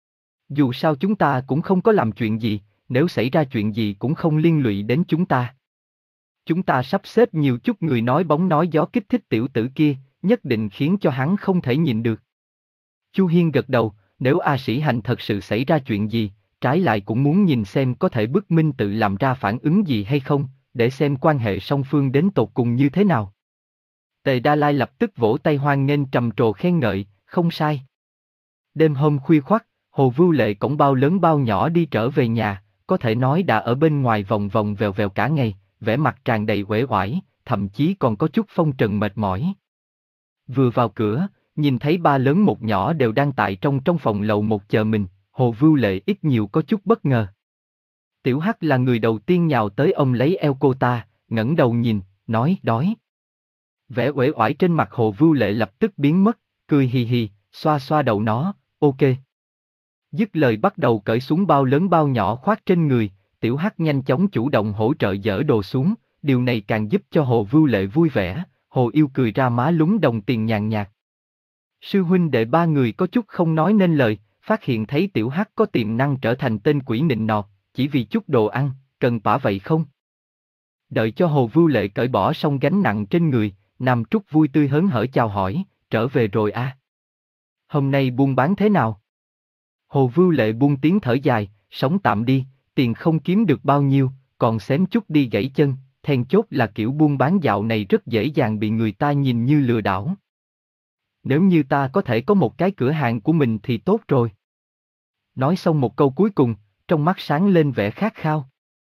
Dù sao chúng ta cũng không có làm chuyện gì, nếu xảy ra chuyện gì cũng không liên lụy đến chúng ta. Chúng ta sắp xếp nhiều chút người nói bóng nói gió kích thích tiểu tử kia, nhất định khiến cho hắn không thể nhịn được. Chu Hiên gật đầu, nếu A Sĩ Hành thật sự xảy ra chuyện gì, trái lại cũng muốn nhìn xem có thể bức minh tự làm ra phản ứng gì hay không, để xem quan hệ song phương đến tột cùng như thế nào. Tề Đa Lai lập tức vỗ tay hoan nghênh trầm trồ khen ngợi, không sai. Đêm hôm khuya khoắt, Hồ Vưu Lệ cõng bao lớn bao nhỏ đi trở về nhà, có thể nói đã ở bên ngoài vòng vòng vèo vèo cả ngày, vẻ mặt tràn đầy uể oải, thậm chí còn có chút phong trần mệt mỏi. Vừa vào cửa, nhìn thấy ba lớn một nhỏ đều đang tại trong trong phòng lầu một chờ mình, Hồ Vưu Lệ ít nhiều có chút bất ngờ. Tiểu Hắc là người đầu tiên nhào tới ôm lấy eo cô ta, ngẩng đầu nhìn, nói đói. Vẻ uể oải trên mặt Hồ Vưu Lệ lập tức biến mất, cười hì hì, xoa xoa đầu nó, ok. Dứt lời bắt đầu cởi xuống bao lớn bao nhỏ khoác trên người, Tiểu Hắc nhanh chóng chủ động hỗ trợ dỡ đồ xuống, điều này càng giúp cho Hồ Vưu Lệ vui vẻ, Hồ Yêu cười ra má lúng đồng tiền nhàn nhạt. Sư huynh đệ ba người có chút không nói nên lời, phát hiện thấy Tiểu Hắc có tiềm năng trở thành tên quỷ nịnh nọt, chỉ vì chút đồ ăn, cần bả vậy không? Đợi cho Hồ Vưu Lệ cởi bỏ xong gánh nặng trên người, Nam Trúc vui tươi hớn hở chào hỏi, trở về rồi à? Hôm nay buôn bán thế nào? Hồ Vưu Lệ buông tiếng thở dài, sống tạm đi, tiền không kiếm được bao nhiêu, còn xém chút đi gãy chân, then chốt là kiểu buôn bán dạo này rất dễ dàng bị người ta nhìn như lừa đảo. Nếu như ta có thể có một cái cửa hàng của mình thì tốt rồi. Nói xong một câu cuối cùng, trong mắt sáng lên vẻ khát khao.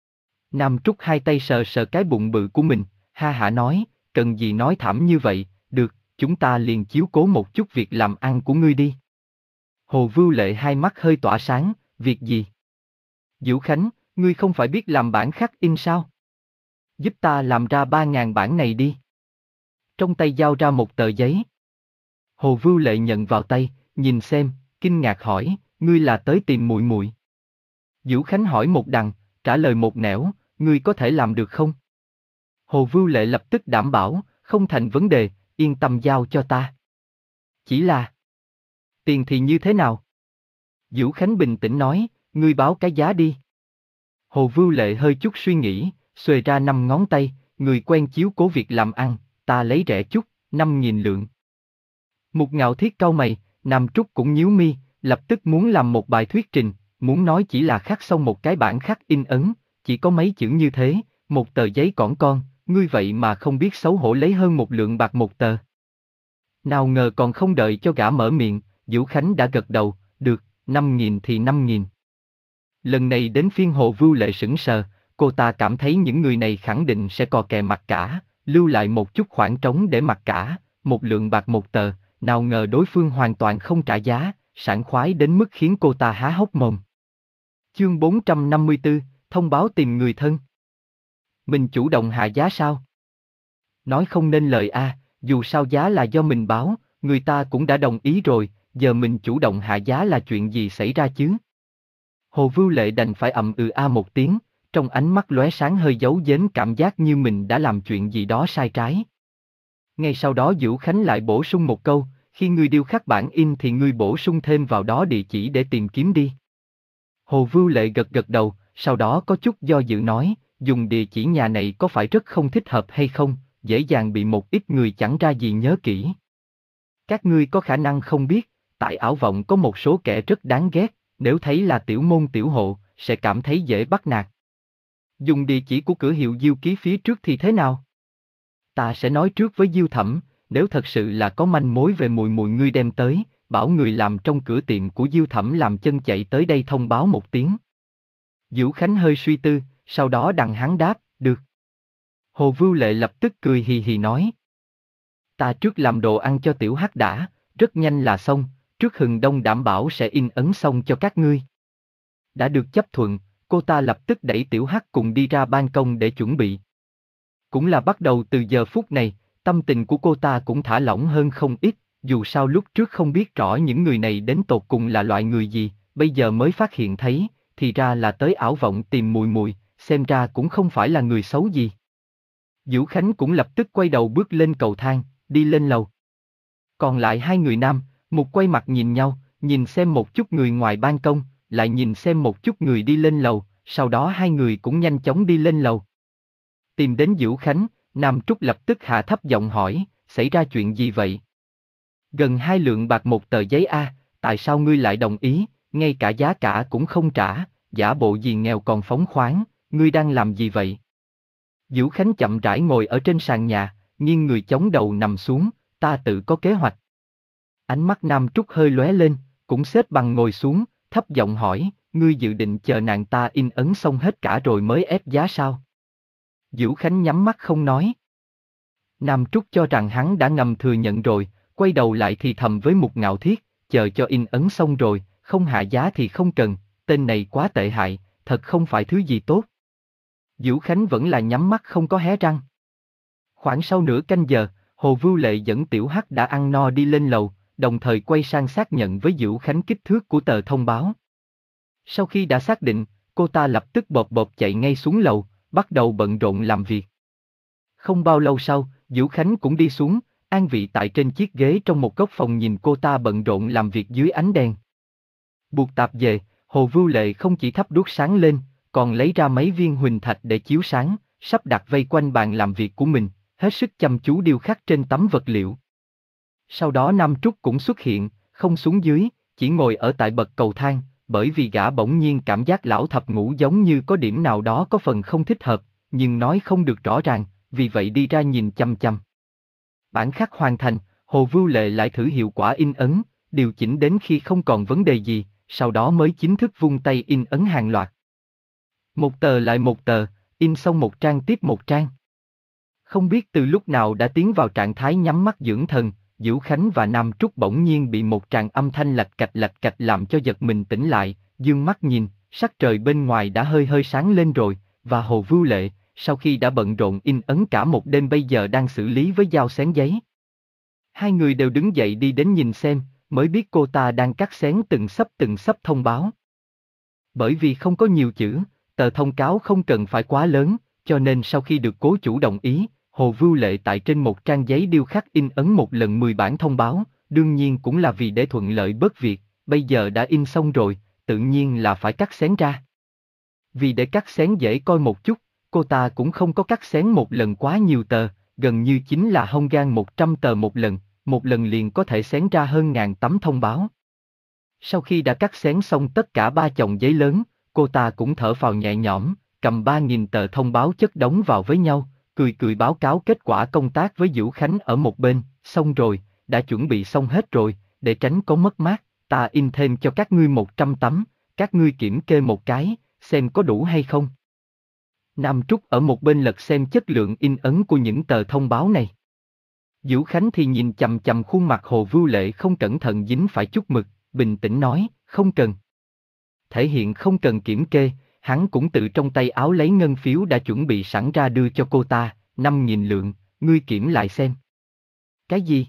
Nam Trúc hai tay sờ sờ cái bụng bự của mình, ha hả nói, cần gì nói thảm như vậy, được, chúng ta liền chiếu cố một chút việc làm ăn của ngươi đi. Hồ Vưu Lệ hai mắt hơi tỏa sáng, việc gì? Dữu Khánh, ngươi không phải biết làm bản khắc in sao? Giúp ta làm ra ba ngàn bản này đi. Trong tay giao ra một tờ giấy. Hồ Vưu Lệ nhận vào tay, nhìn xem, kinh ngạc hỏi, ngươi là tới tìm muội muội? Dữu Khánh hỏi một đằng, trả lời một nẻo, ngươi có thể làm được không? Hồ Vưu Lệ lập tức đảm bảo, không thành vấn đề, yên tâm giao cho ta. Chỉ là... tiền thì như thế nào? Dữu Khánh bình tĩnh nói, ngươi báo cái giá đi. Hồ Vưu Lệ hơi chút suy nghĩ, xuề ra năm ngón tay, người quen chiếu cố việc làm ăn, ta lấy rẻ chút, năm nghìn lượng. Mục Ngạo Thiết cau mày, Nam Trúc cũng nhíu mi, lập tức muốn làm một bài thuyết trình, muốn nói chỉ là khắc xong một cái bản khắc in ấn, chỉ có mấy chữ như thế, một tờ giấy cỏn con, ngươi vậy mà không biết xấu hổ lấy hơn một lượng bạc một tờ. Nào ngờ còn không đợi cho gã mở miệng, Dữu Khánh đã gật đầu, được, năm nghìn thì năm nghìn. Lần này đến phiên Hồ Vưu Lệ sững sờ, cô ta cảm thấy những người này khẳng định sẽ cò kè mặc cả, lưu lại một chút khoảng trống để mặc cả, một lượng bạc một tờ, nào ngờ đối phương hoàn toàn không trả giá, sảng khoái đến mức khiến cô ta há hốc mồm. Chương bốn trăm năm mươi tư, thông báo tìm người thân. Mình chủ động hạ giá sao? Nói không nên lời a, à, dù sao giá là do mình báo, người ta cũng đã đồng ý rồi, giờ mình chủ động hạ giá là chuyện gì xảy ra chứ? Hồ Vưu Lệ đành phải ậm ừ a một tiếng, trong ánh mắt lóe sáng hơi giấu giếm cảm giác như mình đã làm chuyện gì đó sai trái. Ngay sau đó Dữu Khánh lại bổ sung một câu, khi ngươi điêu khắc bản in thì ngươi bổ sung thêm vào đó địa chỉ để tìm kiếm đi. Hồ Vưu Lệ gật gật đầu, sau đó có chút do dự nói, dùng địa chỉ nhà này có phải rất không thích hợp hay không, dễ dàng bị một ít người chẳng ra gì nhớ kỹ. Các ngươi có khả năng không biết, tại Ảo Vọng có một số kẻ rất đáng ghét, nếu thấy là tiểu môn tiểu hộ, sẽ cảm thấy dễ bắt nạt. Dùng địa chỉ của cửa hiệu Diêu Ký phía trước thì thế nào? Ta sẽ nói trước với Diêu Thẩm, nếu thật sự là có manh mối về mùi mùi ngươi đem tới, bảo người làm trong cửa tiệm của Diêu Thẩm làm chân chạy tới đây thông báo một tiếng. Dữu Khánh hơi suy tư, sau đó đằng hắn đáp, được. Hồ Vưu Lệ lập tức cười hì hì nói. Ta trước làm đồ ăn cho tiểu Hắc đã, rất nhanh là xong, trước hừng đông đảm bảo sẽ in ấn xong cho các ngươi. Đã được chấp thuận, cô ta lập tức đẩy Tiểu Hắc cùng đi ra ban công để chuẩn bị. Cũng là bắt đầu từ giờ phút này, tâm tình của cô ta cũng thả lỏng hơn không ít, dù sao lúc trước không biết rõ những người này đến tột cùng là loại người gì, bây giờ mới phát hiện thấy, thì ra là tới ảo vọng tìm mùi mùi, xem ra cũng không phải là người xấu gì. Vũ Khánh cũng lập tức quay đầu bước lên cầu thang, đi lên lầu. Còn lại hai người nam, một quay mặt nhìn nhau, nhìn xem một chút người ngoài ban công, lại nhìn xem một chút người đi lên lầu, sau đó hai người cũng nhanh chóng đi lên lầu. Tìm đến Vũ Khánh, Nam Trúc lập tức hạ thấp giọng hỏi, xảy ra chuyện gì vậy? Gần hai lượng bạc một tờ giấy a, tại sao ngươi lại đồng ý, ngay cả giá cả cũng không trả, giả bộ gì nghèo còn phóng khoáng, ngươi đang làm gì vậy? Vũ Khánh chậm rãi ngồi ở trên sàn nhà, nghiêng người chống đầu nằm xuống, ta tự có kế hoạch. Ánh mắt Nam Trúc hơi lóe lên, cũng xếp bằng ngồi xuống, thấp giọng hỏi, ngươi dự định chờ nàng ta in ấn xong hết cả rồi mới ép giá sao? Vũ Khánh nhắm mắt không nói. Nam Trúc cho rằng hắn đã ngầm thừa nhận rồi, quay đầu lại thì thầm với Mục Ngạo Thiết, chờ cho in ấn xong rồi, không hạ giá thì không cần, tên này quá tệ hại, thật không phải thứ gì tốt. Vũ Khánh vẫn là nhắm mắt không có hé răng. Khoảng sau nửa canh giờ, Hồ Vưu Lệ dẫn Tiểu Hắc đã ăn no đi lên lầu, đồng thời quay sang xác nhận với Vũ Khánh kích thước của tờ thông báo. Sau khi đã xác định, cô ta lập tức bộp bộp chạy ngay xuống lầu, bắt đầu bận rộn làm việc. Không bao lâu sau, Vũ Khánh cũng đi xuống, an vị tại trên chiếc ghế trong một góc phòng nhìn cô ta bận rộn làm việc dưới ánh đèn. Buộc tạp về, Hồ Vưu Lệ không chỉ thắp đuốc sáng lên, còn lấy ra mấy viên huỳnh thạch để chiếu sáng, sắp đặt vây quanh bàn làm việc của mình, hết sức chăm chú điêu khắc trên tấm vật liệu. Sau đó Nam Trúc cũng xuất hiện, không xuống dưới, chỉ ngồi ở tại bậc cầu thang, bởi vì gã bỗng nhiên cảm giác lão thập ngũ giống như có điểm nào đó có phần không thích hợp, nhưng nói không được rõ ràng, vì vậy đi ra nhìn chăm chăm. Bản khắc hoàn thành, Hồ Vưu Lệ lại thử hiệu quả in ấn, điều chỉnh đến khi không còn vấn đề gì, sau đó mới chính thức vung tay in ấn hàng loạt. Một tờ lại một tờ, in xong một trang tiếp một trang. Không biết từ lúc nào đã tiến vào trạng thái nhắm mắt dưỡng thần, Vũ Khánh và Nam Trúc bỗng nhiên bị một tràng âm thanh lạch cạch lạch cạch làm cho giật mình tỉnh lại, dương mắt nhìn, sắc trời bên ngoài đã hơi hơi sáng lên rồi, và Hồ Vưu Lệ, sau khi đã bận rộn in ấn cả một đêm bây giờ đang xử lý với dao xén giấy. Hai người đều đứng dậy đi đến nhìn xem, mới biết cô ta đang cắt xén từng xấp từng xấp thông báo. Bởi vì không có nhiều chữ, tờ thông cáo không cần phải quá lớn, cho nên sau khi được cố chủ đồng ý, Hồ Vưu Lệ tại trên một trang giấy điêu khắc in ấn một lần mười bản thông báo, đương nhiên cũng là vì để thuận lợi bớt việc, bây giờ đã in xong rồi, tự nhiên là phải cắt xén ra. Vì để cắt xén dễ coi một chút, cô ta cũng không có cắt xén một lần quá nhiều tờ, gần như chính là hông gan một trăm tờ một lần, một lần liền có thể xén ra hơn ngàn tấm thông báo. Sau khi đã cắt xén xong tất cả ba chồng giấy lớn, cô ta cũng thở phào nhẹ nhõm, cầm ba nghìn tờ thông báo chất đống vào với nhau, cười cười báo cáo kết quả công tác với Vũ Khánh ở một bên, xong rồi, đã chuẩn bị xong hết rồi, để tránh có mất mát, ta in thêm cho các ngươi một trăm tấm, các ngươi kiểm kê một cái, xem có đủ hay không. Nam Trúc ở một bên lật xem chất lượng in ấn của những tờ thông báo này. Vũ Khánh thì nhìn chằm chằm khuôn mặt Hồ Vưu Lệ không cẩn thận dính phải chút mực, bình tĩnh nói, không cần. Thể hiện không cần kiểm kê, hắn cũng tự trong tay áo lấy ngân phiếu đã chuẩn bị sẵn ra đưa cho cô ta, năm nghìn lượng, ngươi kiểm lại xem. Cái gì?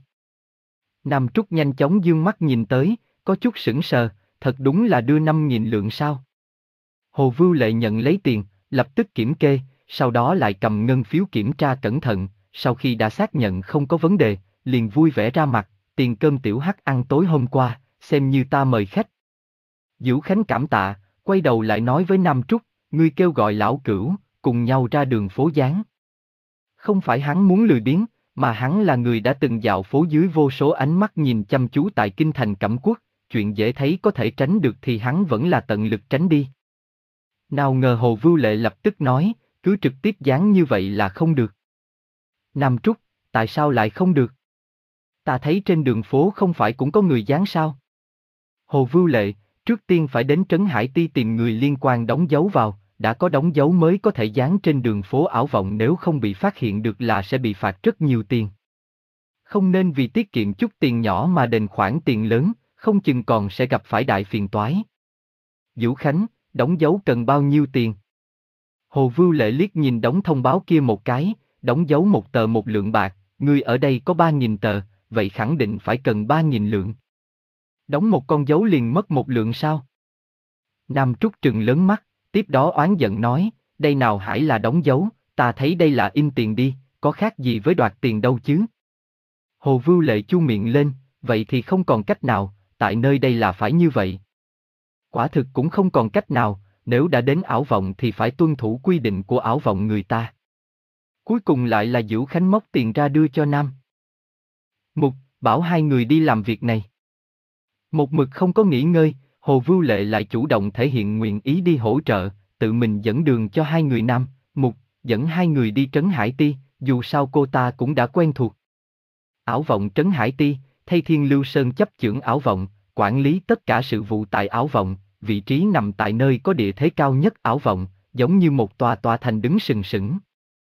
Nam Trúc nhanh chóng dương mắt nhìn tới, có chút sững sờ, thật đúng là đưa năm nghìn lượng sao? Hồ Vưu Lệ nhận lấy tiền, lập tức kiểm kê, sau đó lại cầm ngân phiếu kiểm tra cẩn thận, sau khi đã xác nhận không có vấn đề, liền vui vẻ ra mặt, tiền cơm Tiểu Hắc ăn tối hôm qua, xem như ta mời khách. Vũ Khánh cảm tạ, quay đầu lại nói với Nam Trúc, ngươi kêu gọi lão Cửu, cùng nhau ra đường phố dán. Không phải hắn muốn lười biếng, mà hắn là người đã từng dạo phố dưới vô số ánh mắt nhìn chăm chú tại kinh thành Cẩm Quốc, chuyện dễ thấy có thể tránh được thì hắn vẫn là tận lực tránh đi. Nào ngờ Hồ Vưu Lệ lập tức nói, cứ trực tiếp dán như vậy là không được. Nam Trúc, tại sao lại không được? Ta thấy trên đường phố không phải cũng có người dán sao? Hồ Vưu Lệ, trước tiên phải đến Trấn Hải Ti tìm người liên quan đóng dấu vào, đã có đóng dấu mới có thể dán trên đường phố ảo vọng, nếu không bị phát hiện được là sẽ bị phạt rất nhiều tiền. Không nên vì tiết kiệm chút tiền nhỏ mà đền khoản tiền lớn, không chừng còn sẽ gặp phải đại phiền toái. Vũ Khánh, đóng dấu cần bao nhiêu tiền? Hồ Vưu Lệ liếc nhìn đống thông báo kia một cái, đóng dấu một tờ một lượng bạc, ngươi ở đây có ba nghìn tờ, vậy khẳng định phải cần ba nghìn lượng. Đóng một con dấu liền mất một lượng sao? Nam Trúc trừng lớn mắt, tiếp đó oán giận nói, đây nào hải là đóng dấu, ta thấy đây là in tiền đi, có khác gì với đoạt tiền đâu chứ? Hồ Vưu Lệ chu miệng lên, vậy thì không còn cách nào, tại nơi đây là phải như vậy. Quả thực cũng không còn cách nào, nếu đã đến ảo vọng thì phải tuân thủ quy định của ảo vọng người ta. Cuối cùng lại là Dữu Khánh móc tiền ra đưa cho Nam Mục, bảo hai người đi làm việc này. Một mực không có nghỉ ngơi, Hồ Vưu Lệ lại chủ động thể hiện nguyện ý đi hỗ trợ, tự mình dẫn đường cho hai người Nam Mục, dẫn hai người đi Trấn Hải Ti, dù sao cô ta cũng đã quen thuộc. Ảo vọng Trấn Hải Ti, thay Thiên Lưu Sơn chấp chưởng ảo vọng, quản lý tất cả sự vụ tại ảo vọng, vị trí nằm tại nơi có địa thế cao nhất ảo vọng, giống như một tòa tòa thành đứng sừng sững.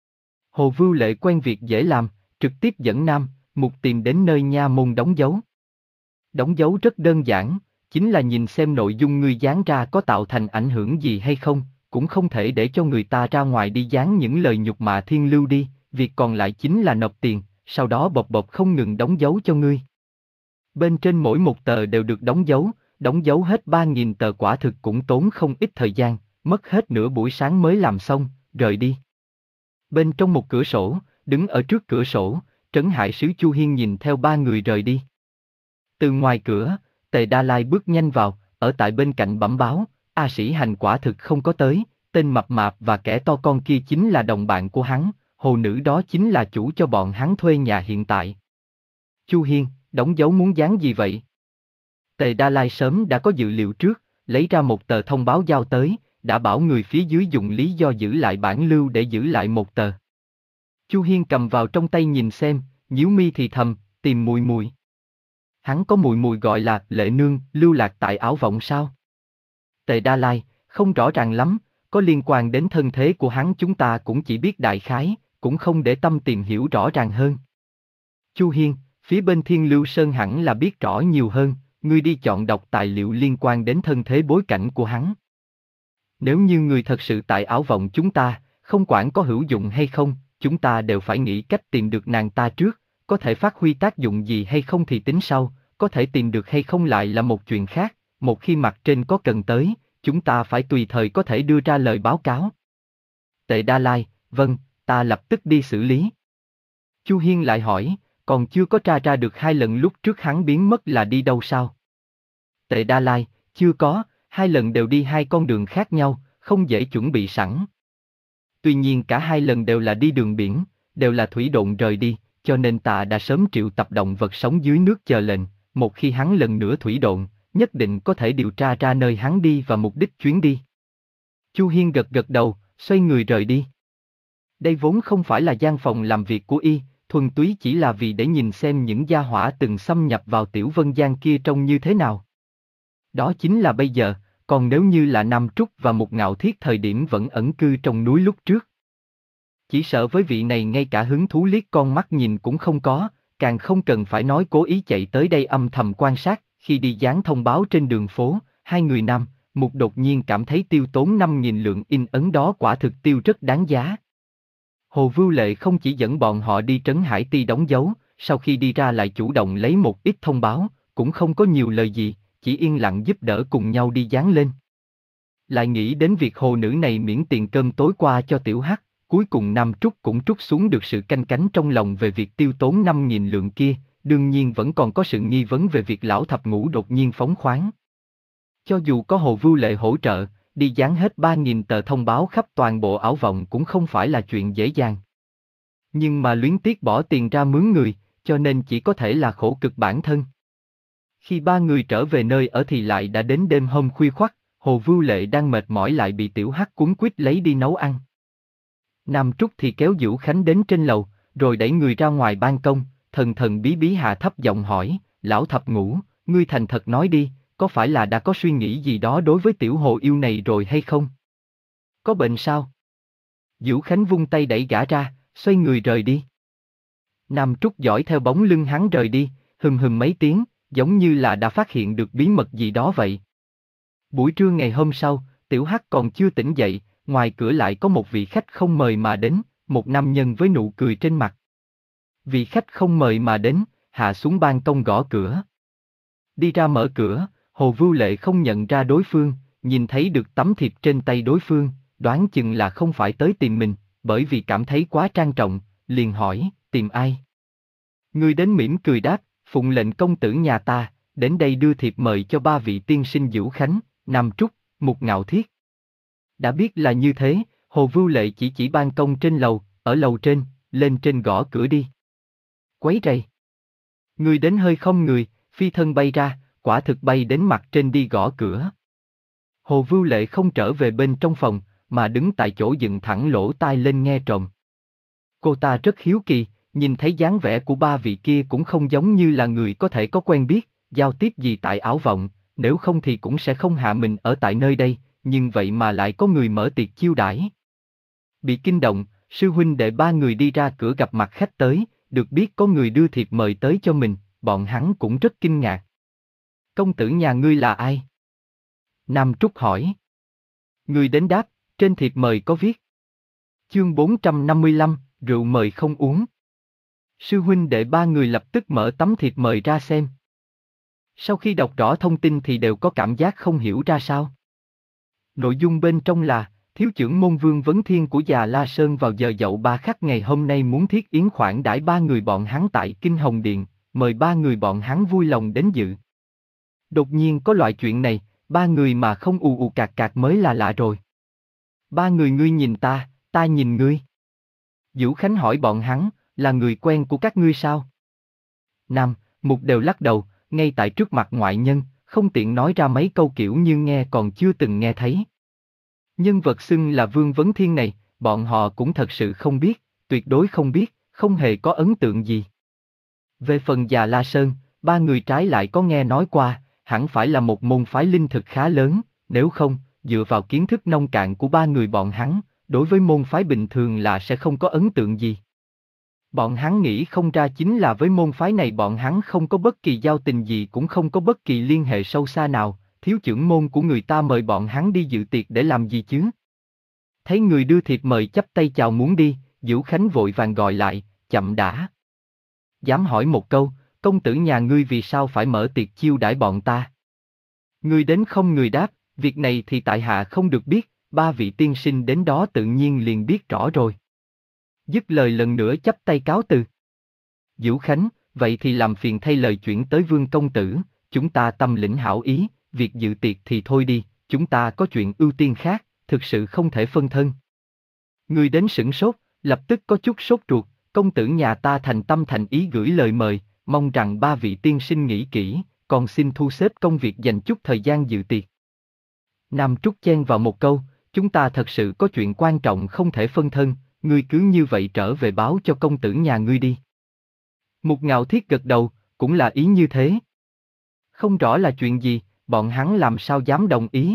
Hồ Vưu Lệ quen việc dễ làm, trực tiếp dẫn Nam Mục tìm đến nơi nha môn đóng dấu. Đóng dấu rất đơn giản, chính là nhìn xem nội dung ngươi dán ra có tạo thành ảnh hưởng gì hay không, cũng không thể để cho người ta ra ngoài đi dán những lời nhục mạ Thiên Lưu đi, việc còn lại chính là nộp tiền, sau đó bộc bộc không ngừng đóng dấu cho ngươi. Bên trên mỗi một tờ đều được đóng dấu, đóng dấu hết ba nghìn tờ quả thực cũng tốn không ít thời gian, mất hết nửa buổi sáng mới làm xong, rời đi. Bên trong một cửa sổ, đứng ở trước cửa sổ, Trấn Hải Sứ Chu Hiên nhìn theo ba người rời đi. Từ ngoài cửa, Tề Đa Lai bước nhanh vào, ở tại bên cạnh bẩm báo, A Sĩ Hành quả thực không có tới, tên mập mạp và kẻ to con kia chính là đồng bạn của hắn, hồ nữ đó chính là chủ cho bọn hắn thuê nhà hiện tại. Chu Hiên, đóng dấu muốn dán gì vậy? Tề Đa Lai sớm đã có dự liệu trước, lấy ra một tờ thông báo giao tới, đã bảo người phía dưới dùng lý do giữ lại bản lưu để giữ lại một tờ. Chu Hiên cầm vào trong tay nhìn xem, nhíu mi thì thầm, tìm mùi mùi. Hắn có mùi mùi gọi là Lệ Nương, lưu lạc tại ảo vọng sao? Tề Đa Lai, không rõ ràng lắm, có liên quan đến thân thế của hắn chúng ta cũng chỉ biết đại khái, cũng không để tâm tìm hiểu rõ ràng hơn. Chu Hiên, phía bên Thiên Lưu Sơn hẳn là biết rõ nhiều hơn, ngươi đi chọn đọc tài liệu liên quan đến thân thế bối cảnh của hắn. Nếu như người thật sự tại ảo vọng chúng ta, không quản có hữu dụng hay không, chúng ta đều phải nghĩ cách tìm được nàng ta trước, có thể phát huy tác dụng gì hay không thì tính sau, có thể tìm được hay không lại là một chuyện khác, một khi mặt trên có cần tới, chúng ta phải tùy thời có thể đưa ra lời báo cáo. Tề Đa Lai, vâng, ta lập tức đi xử lý. Chu Hiên lại hỏi, còn chưa có tra ra được hai lần lúc trước hắn biến mất là đi đâu sao? Tề Đa Lai, chưa có, hai lần đều đi hai con đường khác nhau, không dễ chuẩn bị sẵn. Tuy nhiên cả hai lần đều là đi đường biển, đều là thủy độn rời đi, cho nên ta đã sớm triệu tập động vật sống dưới nước chờ lệnh, một khi hắn lần nữa thủy độn, nhất định có thể điều tra ra nơi hắn đi và mục đích chuyến đi. Chu Hiên gật gật đầu, xoay người rời đi. Đây vốn không phải là gian phòng làm việc của y, thuần túy chỉ là vì để nhìn xem những gia hỏa từng xâm nhập vào Tiểu Vân Giang kia trông như thế nào. Đó chính là bây giờ, còn nếu như là Nam Trúc và Mục Ngạo Thiết thời điểm vẫn ẩn cư trong núi lúc trước. Chỉ sợ với vị này ngay cả hứng thú liếc con mắt nhìn cũng không có, càng không cần phải nói cố ý chạy tới đây âm thầm quan sát, khi đi dán thông báo trên đường phố, hai người Nam Mục đột nhiên cảm thấy tiêu tốn năm nghìn lượng in ấn đó quả thực tiêu rất đáng giá. Hồ Vưu Lệ không chỉ dẫn bọn họ đi Trấn Hải Ti đóng dấu, sau khi đi ra lại chủ động lấy một ít thông báo, cũng không có nhiều lời gì, chỉ yên lặng giúp đỡ cùng nhau đi dán lên. Lại nghĩ đến việc hồ nữ này miễn tiền cơm tối qua cho Tiểu Hắc, cuối cùng Nam Trúc cũng trút xuống được sự canh cánh trong lòng về việc tiêu tốn năm nghìn lượng kia, đương nhiên vẫn còn có sự nghi vấn về việc lão thập ngũ đột nhiên phóng khoáng. Cho dù có Hồ Vưu Lệ hỗ trợ, đi dán hết ba nghìn tờ thông báo khắp toàn bộ ảo vọng cũng không phải là chuyện dễ dàng. Nhưng mà luyến tiếc bỏ tiền ra mướn người, cho nên chỉ có thể là khổ cực bản thân. Khi ba người trở về nơi ở thì lại đã đến đêm hôm khuya khoắt, Hồ Vưu Lệ đang mệt mỏi lại bị Tiểu Hắc cuống quýt lấy đi nấu ăn. Nam Trúc thì kéo Dữu Khánh đến trên lầu, rồi đẩy người ra ngoài ban công, thần thần bí bí hạ thấp giọng hỏi, lão thập ngũ, ngươi thành thật nói đi, có phải là đã có suy nghĩ gì đó đối với tiểu hồ yêu này rồi hay không? Có bệnh sao? Dữu Khánh vung tay đẩy gã ra, xoay người rời đi. Nam Trúc dõi theo bóng lưng hắn rời đi, hừm hừm mấy tiếng, giống như là đã phát hiện được bí mật gì đó vậy. Buổi trưa ngày hôm sau, Tiểu Hắc còn chưa tỉnh dậy, ngoài cửa lại có một vị khách không mời mà đến, một nam nhân với nụ cười trên mặt. Vị khách không mời mà đến, hạ xuống ban công gõ cửa. Đi ra mở cửa, Hồ Vưu Lệ không nhận ra đối phương, nhìn thấy được tấm thiệp trên tay đối phương, đoán chừng là không phải tới tìm mình, bởi vì cảm thấy quá trang trọng, liền hỏi, tìm ai? Người đến mỉm cười đáp, phụng lệnh công tử nhà ta, đến đây đưa thiệp mời cho ba vị tiên sinh Dữu Khánh, Nam Trúc, Mục Ngạo Thiết. Đã biết là như thế, Hồ Vưu Lệ chỉ chỉ ban công trên lầu, ở lầu trên, lên trên gõ cửa đi. Quấy rầy. Người đến hơi không người, phi thân bay ra, quả thực bay đến mặt trên đi gõ cửa. Hồ Vưu Lệ không trở về bên trong phòng, mà đứng tại chỗ dựng thẳng lỗ tai lên nghe trộm. Cô ta rất hiếu kỳ, nhìn thấy dáng vẻ của ba vị kia cũng không giống như là người có thể có quen biết, giao tiếp gì tại Ảo Vọng, nếu không thì cũng sẽ không hạ mình ở tại nơi đây, nhưng vậy mà lại có người mở tiệc chiêu đãi. Bị kinh động, sư huynh đệ ba người đi ra cửa gặp mặt khách tới, được biết có người đưa thiệp mời tới cho mình, bọn hắn cũng rất kinh ngạc. Công tử nhà ngươi là ai? Nam Trúc hỏi. Người đến đáp, trên thiệp mời có viết. Chương bốn trăm năm mươi lăm, rượu mời không uống. Sư huynh đệ ba người lập tức mở tấm thiệp mời ra xem. Sau khi đọc rõ thông tin thì đều có cảm giác không hiểu ra sao. Nội dung bên trong là, thiếu trưởng môn Vương Vấn Thiên của Già La Sơn vào giờ dậu ba khắc ngày hôm nay muốn thiết yến khoản đãi ba người bọn hắn tại Kinh Hồng Điện, mời ba người bọn hắn vui lòng đến dự. Đột nhiên có loại chuyện này, ba người mà không ù ù cạc cạc mới là lạ rồi. Ba người ngươi nhìn ta, ta nhìn ngươi. Dữu Khánh hỏi bọn hắn, là người quen của các ngươi sao? Nam, Mục đều lắc đầu, ngay tại trước mặt ngoại nhân, không tiện nói ra mấy câu kiểu như nghe còn chưa từng nghe thấy. Nhân vật xưng là Vương Vấn Thiên này, bọn họ cũng thật sự không biết, tuyệt đối không biết, không hề có ấn tượng gì. Về phần Già La Sơn, ba người trái lại có nghe nói qua, hẳn phải là một môn phái linh thực khá lớn, nếu không, dựa vào kiến thức nông cạn của ba người bọn hắn, đối với môn phái bình thường là sẽ không có ấn tượng gì. Bọn hắn nghĩ không ra chính là với môn phái này bọn hắn không có bất kỳ giao tình gì cũng không có bất kỳ liên hệ sâu xa nào, thiếu trưởng môn của người ta mời bọn hắn đi dự tiệc để làm gì chứ? Thấy người đưa thiệp mời chắp tay chào muốn đi, Dữu Khánh vội vàng gọi lại, chậm đã. Dám hỏi một câu, công tử nhà ngươi vì sao phải mở tiệc chiêu đãi bọn ta? Người đến không người đáp, việc này thì tại hạ không được biết, ba vị tiên sinh đến đó tự nhiên liền biết rõ rồi. Dứt lời lần nữa chắp tay cáo từ. Dữu Khánh, vậy thì làm phiền thay lời chuyển tới Vương công tử, chúng ta tâm lĩnh hảo ý, việc dự tiệc thì thôi đi, chúng ta có chuyện ưu tiên khác, thực sự không thể phân thân. Người đến sửng sốt, lập tức có chút sốt ruột, công tử nhà ta thành tâm thành ý gửi lời mời, mong rằng ba vị tiên sinh nghĩ kỹ, còn xin thu xếp công việc dành chút thời gian dự tiệc. Nam Trúc chen vào một câu, chúng ta thật sự có chuyện quan trọng không thể phân thân, ngươi cứ như vậy trở về báo cho công tử nhà ngươi đi. Mục Ngạo Thiết gật đầu, cũng là ý như thế. Không rõ là chuyện gì, bọn hắn làm sao dám đồng ý.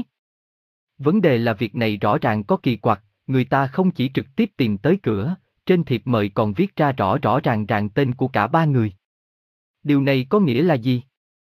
Vấn đề là việc này rõ ràng có kỳ quặc, người ta không chỉ trực tiếp tìm tới cửa, trên thiệp mời còn viết ra rõ rõ ràng ràng tên của cả ba người. Điều này có nghĩa là gì?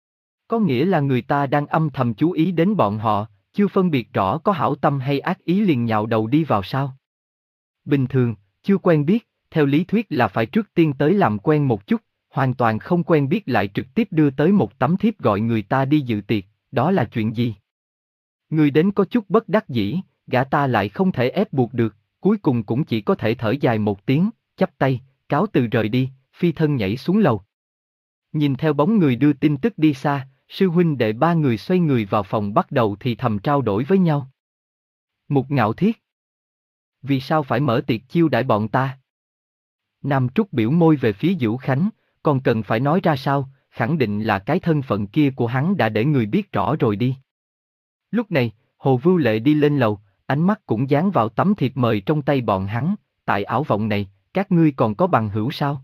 Có nghĩa là người ta đang âm thầm chú ý đến bọn họ, chưa phân biệt rõ có hảo tâm hay ác ý liền nhào đầu đi vào sao? Bình thường, chưa quen biết, theo lý thuyết là phải trước tiên tới làm quen một chút, hoàn toàn không quen biết lại trực tiếp đưa tới một tấm thiếp gọi người ta đi dự tiệc, đó là chuyện gì? Người đến có chút bất đắc dĩ, gã ta lại không thể ép buộc được, cuối cùng cũng chỉ có thể thở dài một tiếng, chắp tay, cáo từ rời đi, phi thân nhảy xuống lầu. Nhìn theo bóng người đưa tin tức đi xa, sư huynh đệ ba người xoay người vào phòng bắt đầu thì thầm trao đổi với nhau. Mục Ngạo Thiết, vì sao phải mở tiệc chiêu đãi bọn ta? Nam Trúc biểu môi về phía Dữu Khánh, còn cần phải nói ra sao, khẳng định là cái thân phận kia của hắn đã để người biết rõ rồi đi. Lúc này, Hồ Vưu Lệ đi lên lầu, ánh mắt cũng dán vào tấm thiệp mời trong tay bọn hắn, tại Ảo Vọng này, các ngươi còn có bằng hữu sao?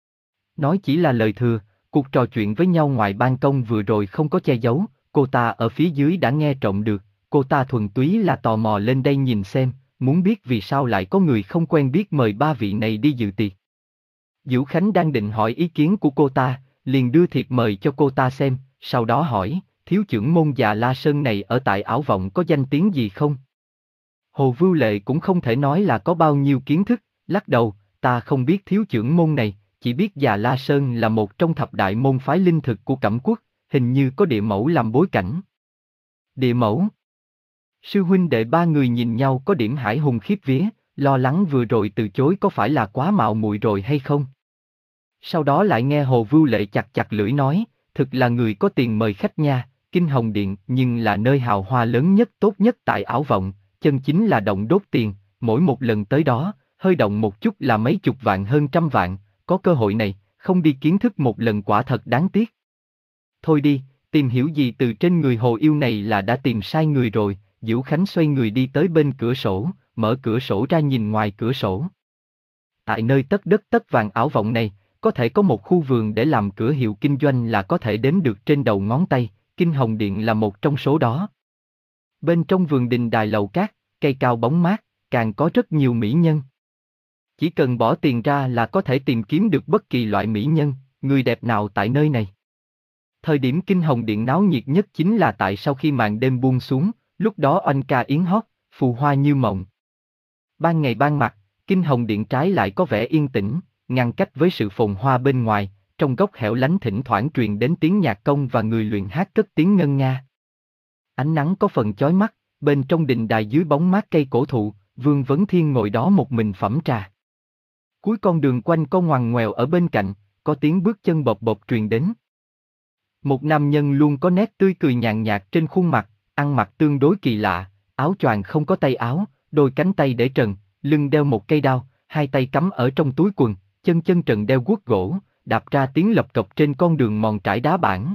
Nói chỉ là lời thừa, cuộc trò chuyện với nhau ngoài ban công vừa rồi không có che giấu, cô ta ở phía dưới đã nghe trộm được, cô ta thuần túy là tò mò lên đây nhìn xem, muốn biết vì sao lại có người không quen biết mời ba vị này đi dự tiệc. Dữu Khánh đang định hỏi ý kiến của cô ta, liền đưa thiệp mời cho cô ta xem, sau đó hỏi, thiếu trưởng môn Già La Sơn này ở tại Ảo Vọng có danh tiếng gì không? Hồ Vưu Lệ cũng không thể nói là có bao nhiêu kiến thức, lắc đầu, ta không biết thiếu chưởng môn này, chỉ biết Già La Sơn là một trong thập đại môn phái linh thực của Cẩm Quốc, hình như có địa mẫu làm bối cảnh. Địa mẫu? Sư huynh đệ ba người nhìn nhau có điểm hải hùng khiếp vía, lo lắng vừa rồi từ chối có phải là quá mạo muội rồi hay không. Sau đó lại nghe Hồ Vưu Lệ chặt chặt lưỡi nói, thực là người có tiền mời khách nha, Kinh Hồng Điện nhưng là nơi hào hoa lớn nhất tốt nhất tại Ảo Vọng, chân chính là động đốt tiền, mỗi một lần tới đó, hơi động một chút là mấy chục vạn hơn trăm vạn, có cơ hội này, không đi kiến thức một lần quả thật đáng tiếc. Thôi đi, tìm hiểu gì từ trên người hồ yêu này là đã tìm sai người rồi, Diễu Khánh xoay người đi tới bên cửa sổ, mở cửa sổ ra nhìn ngoài cửa sổ. Tại nơi tất đất tất vàng Ảo Vọng này, có thể có một khu vườn để làm cửa hiệu kinh doanh là có thể đếm được trên đầu ngón tay, Kinh Hồng Điện là một trong số đó. Bên trong vườn đình đài lầu cát, cây cao bóng mát, càng có rất nhiều mỹ nhân. Chỉ cần bỏ tiền ra là có thể tìm kiếm được bất kỳ loại mỹ nhân, người đẹp nào tại nơi này. Thời điểm Kinh Hồng Điện náo nhiệt nhất chính là tại sau khi màn đêm buông xuống, lúc đó oanh ca yến hót, phù hoa như mộng. Ban ngày ban mặt, Kinh Hồng Điện trái lại có vẻ yên tĩnh, ngăn cách với sự phồn hoa bên ngoài, trong góc hẻo lánh thỉnh thoảng truyền đến tiếng nhạc công và người luyện hát cất tiếng ngân nga. Ánh nắng có phần chói mắt, bên trong đình đài dưới bóng mát cây cổ thụ, Vương Vấn Thiên ngồi đó một mình phẩm trà. Cuối con đường quanh có ngoằn ngoèo ở bên cạnh, có tiếng bước chân bộp bộp truyền đến. Một nam nhân luôn có nét tươi cười nhàn nhạt trên khuôn mặt, ăn mặc tương đối kỳ lạ, áo choàng không có tay áo, đôi cánh tay để trần, lưng đeo một cây đao, hai tay cắm ở trong túi quần, chân chân trần đeo guốc gỗ, đạp ra tiếng lộc cộc trên con đường mòn trải đá bản.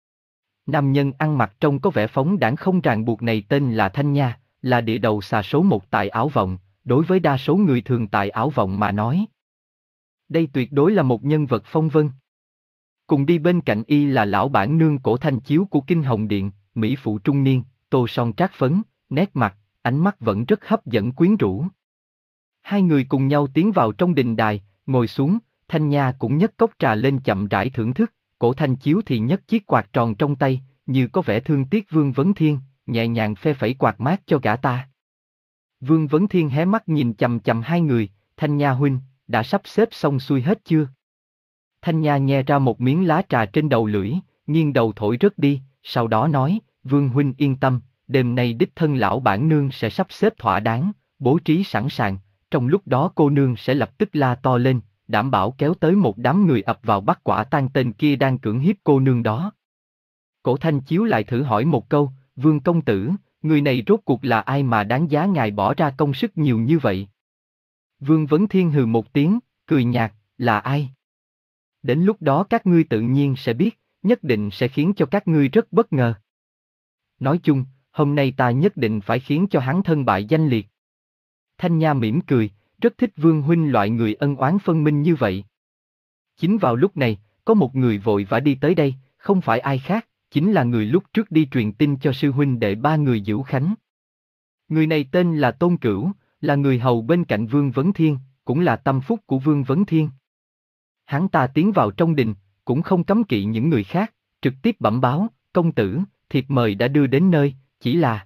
Nam nhân ăn mặc trông có vẻ phóng đãng không ràng buộc này tên là Thanh Nha, là địa đầu xà số một tại Ảo Vọng, đối với đa số người thường tại Ảo Vọng mà nói. Đây tuyệt đối là một nhân vật phong vân. Cùng đi bên cạnh y là lão bản nương Cổ Thanh Chiếu của Kinh Hồng Điện, mỹ phụ trung niên, tô son trát phấn, nét mặt, ánh mắt vẫn rất hấp dẫn quyến rũ. Hai người cùng nhau tiến vào trong đình đài, ngồi xuống, Thanh Nha cũng nhấc cốc trà lên chậm rãi thưởng thức, Cổ Thanh Chiếu thì nhấc chiếc quạt tròn trong tay, như có vẻ thương tiếc Vương Vấn Thiên, nhẹ nhàng phe phẩy quạt mát cho gã ta. Vương Vấn Thiên hé mắt nhìn chằm chằm hai người, Thanh Nha huynh, đã sắp xếp xong xuôi hết chưa? Thanh Nha nhe ra một miếng lá trà trên đầu lưỡi, nghiêng đầu thổi rớt đi, sau đó nói, Vương huynh yên tâm, đêm nay đích thân lão bản nương sẽ sắp xếp thỏa đáng, bố trí sẵn sàng, trong lúc đó cô nương sẽ lập tức la to lên, đảm bảo kéo tới một đám người ập vào bắt quả tang tên kia đang cưỡng hiếp cô nương đó. Cổ Thanh Chiếu lại thử hỏi một câu, Vương công tử, người này rốt cuộc là ai mà đáng giá ngài bỏ ra công sức nhiều như vậy? Vương Vấn Thiên hừ một tiếng, cười nhạt, là ai? Đến lúc đó các ngươi tự nhiên sẽ biết, nhất định sẽ khiến cho các ngươi rất bất ngờ. Nói chung, hôm nay ta nhất định phải khiến cho hắn thân bại danh liệt. Thanh Nha mỉm cười, rất thích Vương huynh loại người ân oán phân minh như vậy. Chính vào lúc này, có một người vội vã đi tới đây, không phải ai khác, chính là người lúc trước đi truyền tin cho sư huynh đệ ba người Diễu Khánh. Người này tên là Tôn Cửu, là người hầu bên cạnh Vương Vấn Thiên, cũng là tâm phúc của Vương Vấn Thiên. Hắn ta tiến vào trong đình, cũng không cấm kỵ những người khác, trực tiếp bẩm báo, công tử, thiệp mời đã đưa đến nơi, chỉ là...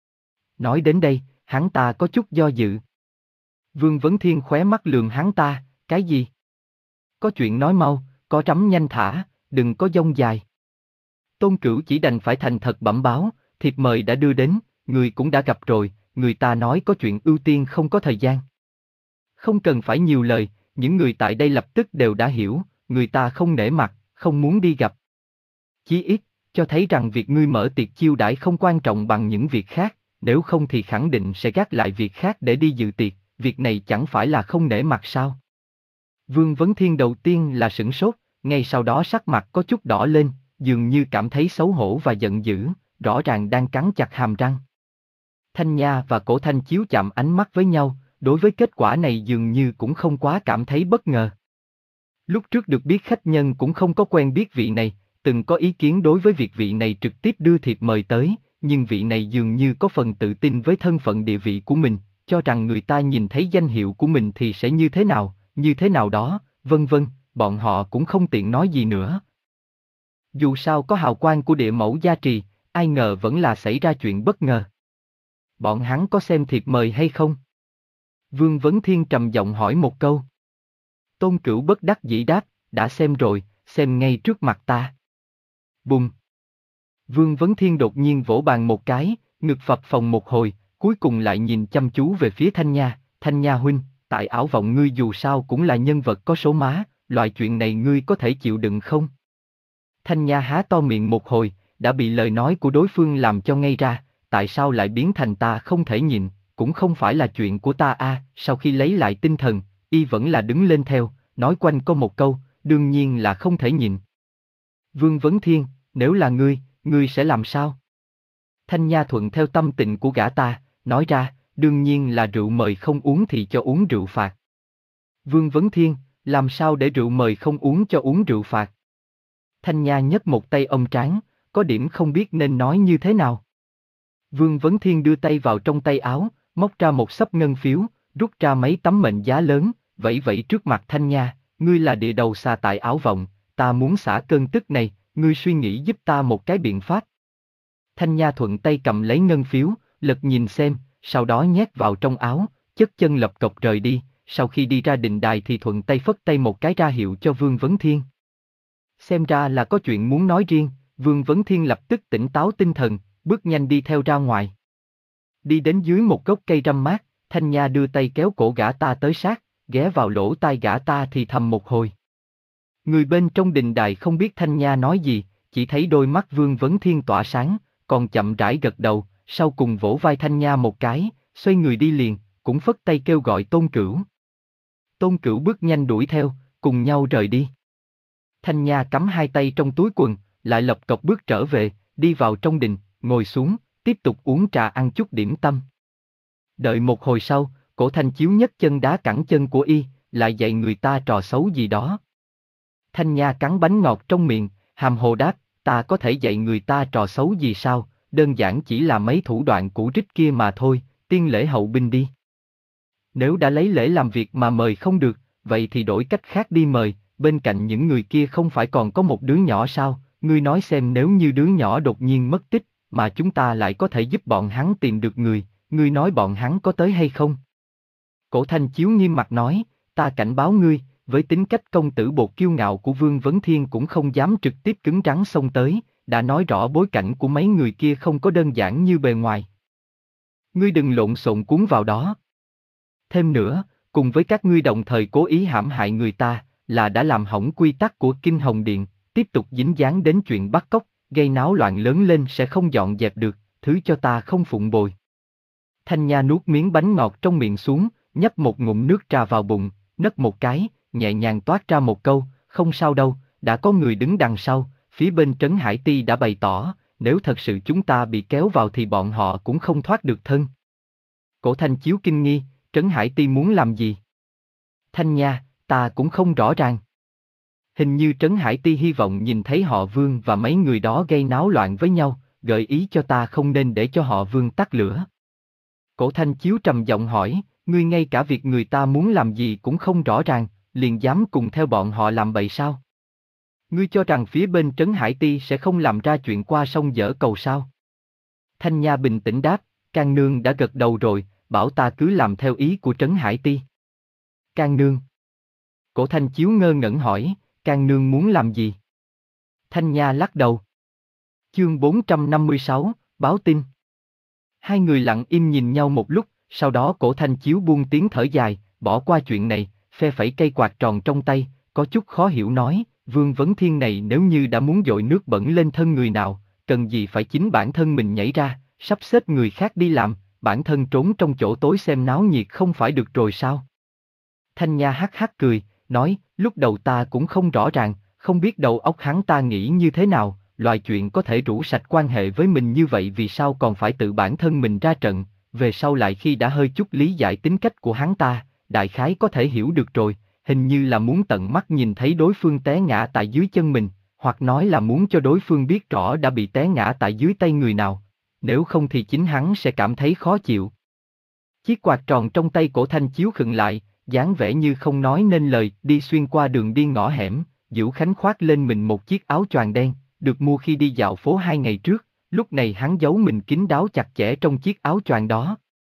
Nói đến đây, hắn ta có chút do dự. Vương Vấn Thiên khóe mắt lườm hắn ta, cái gì? Có chuyện nói mau, có trắm nhanh thả, đừng có dông dài. Tôn Cửu chỉ đành phải thành thật bẩm báo, thiệp mời đã đưa đến, người cũng đã gặp rồi, người ta nói có chuyện ưu tiên không có thời gian. Không cần phải nhiều lời, những người tại đây lập tức đều đã hiểu, người ta không nể mặt, không muốn đi gặp. Chí ít, cho thấy rằng việc ngươi mở tiệc chiêu đãi không quan trọng bằng những việc khác, nếu không thì khẳng định sẽ gác lại việc khác để đi dự tiệc, việc này chẳng phải là không nể mặt sao? Vương Vấn Thiên đầu tiên là sửng sốt, ngay sau đó sắc mặt có chút đỏ lên, dường như cảm thấy xấu hổ và giận dữ, rõ ràng đang cắn chặt hàm răng. Thanh Nha và Cổ Thanh Chiếu chạm ánh mắt với nhau, đối với kết quả này dường như cũng không quá cảm thấy bất ngờ. Lúc trước được biết khách nhân cũng không có quen biết vị này, từng có ý kiến đối với việc vị này trực tiếp đưa thiệp mời tới, nhưng vị này dường như có phần tự tin với thân phận địa vị của mình, cho rằng người ta nhìn thấy danh hiệu của mình thì sẽ như thế nào, như thế nào đó, vân vân, bọn họ cũng không tiện nói gì nữa. Dù sao có hào quang của địa mẫu gia trì, ai ngờ vẫn là xảy ra chuyện bất ngờ. bọn hắn có xem thiệp mời hay không? Vương Vấn Thiên trầm giọng hỏi một câu. Tôn Cửu bất đắc dĩ đáp, đã xem rồi, xem ngay trước mặt ta. Bùng! Vương Vấn Thiên đột nhiên vỗ bàn một cái, ngực phập phồng một hồi, cuối cùng lại nhìn chăm chú về phía Thanh Nha. Thanh Nha huynh, tại ảo vọng ngươi dù sao cũng là nhân vật có số má, loại chuyện này ngươi có thể chịu đựng không? Thanh Nha há to miệng một hồi, đã bị lời nói của đối phương làm cho ngây ra, tại sao lại biến thành ta không thể nhịn, cũng không phải là chuyện của ta a. À, sau khi lấy lại tinh thần, y vẫn là đứng lên theo, nói quanh có một câu, đương nhiên là không thể nhịn. Vương Vấn Thiên, nếu là ngươi, ngươi sẽ làm sao? Thanh Nha thuận theo tâm tình của gã ta, nói ra, đương nhiên là rượu mời không uống thì cho uống rượu phạt. Vương Vấn Thiên, làm sao để rượu mời không uống cho uống rượu phạt? Thanh Nha nhấc một tay ông trán, có điểm không biết nên nói như thế nào. Vương Vấn Thiên đưa tay vào trong tay áo, móc ra một xấp ngân phiếu, rút ra mấy tấm mệnh giá lớn, vẫy vẫy trước mặt Thanh Nha, ngươi là địa đầu xà tại ảo vọng, ta muốn xả cơn tức này, ngươi suy nghĩ giúp ta một cái biện pháp. Thanh Nha thuận tay cầm lấy ngân phiếu, lật nhìn xem, sau đó nhét vào trong áo, chất chân lập cộc rời đi, sau khi đi ra đình đài thì thuận tay phất tay một cái ra hiệu cho Vương Vấn Thiên. Xem ra là có chuyện muốn nói riêng, Vương Vấn Thiên lập tức tỉnh táo tinh thần, bước nhanh đi theo ra ngoài. Đi đến dưới một gốc cây râm mát, Thanh Nha đưa tay kéo cổ gã ta tới sát, ghé vào lỗ tai gã ta thì thầm một hồi. Người bên trong đình đài không biết Thanh Nha nói gì, chỉ thấy đôi mắt Vương Vấn Thiên tỏa sáng, còn chậm rãi gật đầu, sau cùng vỗ vai Thanh Nha một cái, xoay người đi liền, cũng phất tay kêu gọi Tôn Cửu. Tôn Cửu bước nhanh đuổi theo, cùng nhau rời đi. Thanh Nha cắm hai tay trong túi quần, lại lập cộc bước trở về, đi vào trong đình, ngồi xuống, tiếp tục uống trà ăn chút điểm tâm. Đợi một hồi sau, Cổ Thanh Chiếu nhấc chân đá cẳng chân của y, lại dạy người ta trò xấu gì đó. Thanh Nha cắn bánh ngọt trong miệng, hàm hồ đáp, ta có thể dạy người ta trò xấu gì sao, đơn giản chỉ là mấy thủ đoạn cũ rích kia mà thôi, tiên lễ hậu binh đi. Nếu đã lấy lễ làm việc mà mời không được, vậy thì đổi cách khác đi mời, bên cạnh những người kia không phải còn có một đứa nhỏ sao, ngươi nói xem nếu như đứa nhỏ đột nhiên mất tích, mà chúng ta lại có thể giúp bọn hắn tìm được người, ngươi nói bọn hắn có tới hay không? Cổ Thanh Chiếu nghiêm mặt nói, ta cảnh báo ngươi, với tính cách công tử bột kiêu ngạo của Vương Vấn Thiên cũng không dám trực tiếp cứng rắn xông tới, đã nói rõ bối cảnh của mấy người kia không có đơn giản như bề ngoài. Ngươi đừng lộn xộn cuốn vào đó. Thêm nữa, cùng với các ngươi đồng thời cố ý hãm hại người ta, là đã làm hỏng quy tắc của Kinh Hồng Điện, tiếp tục dính dáng đến chuyện bắt cóc, gây náo loạn lớn lên sẽ không dọn dẹp được, thứ cho ta không phụng bồi. Thanh Nha nuốt miếng bánh ngọt trong miệng xuống, nhấp một ngụm nước trà vào bụng, nấc một cái, nhẹ nhàng toát ra một câu, không sao đâu, đã có người đứng đằng sau, phía bên Trấn Hải Ti đã bày tỏ, nếu thật sự chúng ta bị kéo vào thì bọn họ cũng không thoát được thân. Cổ Thanh Chiếu kinh nghi, Trấn Hải Ti muốn làm gì? Thanh Nha, ta cũng không rõ ràng. Hình như Trấn Hải Ti hy vọng nhìn thấy họ Vương và mấy người đó gây náo loạn với nhau, gợi ý cho ta không nên để cho họ Vương tắt lửa. Cổ Thanh Chiếu trầm giọng hỏi, ngươi ngay cả việc người ta muốn làm gì cũng không rõ ràng, liền dám cùng theo bọn họ làm bậy sao? Ngươi cho rằng phía bên Trấn Hải Ti sẽ không làm ra chuyện qua sông dở cầu sao? Thanh Nha bình tĩnh đáp, Can Nương đã gật đầu rồi, bảo ta cứ làm theo ý của Trấn Hải Ti. Can Nương. Cổ Thanh Chiếu ngơ ngẩn hỏi, Can Nương muốn làm gì? Thanh Nha lắc đầu. Chương bốn trăm năm mươi sáu, báo tin. Hai người lặng im nhìn nhau một lúc, sau đó Cổ Thanh Chiếu buông tiếng thở dài, bỏ qua chuyện này, phe phẩy cây quạt tròn trong tay, có chút khó hiểu nói, Vương Vấn Thiên này nếu như đã muốn dội nước bẩn lên thân người nào, cần gì phải chính bản thân mình nhảy ra, sắp xếp người khác đi làm, bản thân trốn trong chỗ tối xem náo nhiệt không phải được rồi sao? Thanh Nha hắc hắc cười, nói, lúc đầu ta cũng không rõ ràng, không biết đầu óc hắn ta nghĩ như thế nào, loại chuyện có thể rũ sạch quan hệ với mình như vậy vì sao còn phải tự bản thân mình ra trận, về sau lại khi đã hơi chút lý giải tính cách của hắn ta, đại khái có thể hiểu được rồi, hình như là muốn tận mắt nhìn thấy đối phương té ngã tại dưới chân mình, hoặc nói là muốn cho đối phương biết rõ đã bị té ngã tại dưới tay người nào, nếu không thì chính hắn sẽ cảm thấy khó chịu. Chiếc quạt tròn trong tay Cổ Thanh Chiếu khựng lại, dáng vẻ như không nói nên lời, đi xuyên qua đường đi ngõ hẻm, Dữu Khánh khoác lên mình một chiếc áo choàng đen, được mua khi đi dạo phố hai ngày trước, Lúc này hắn giấu mình kín đáo chặt chẽ trong chiếc áo choàng đó.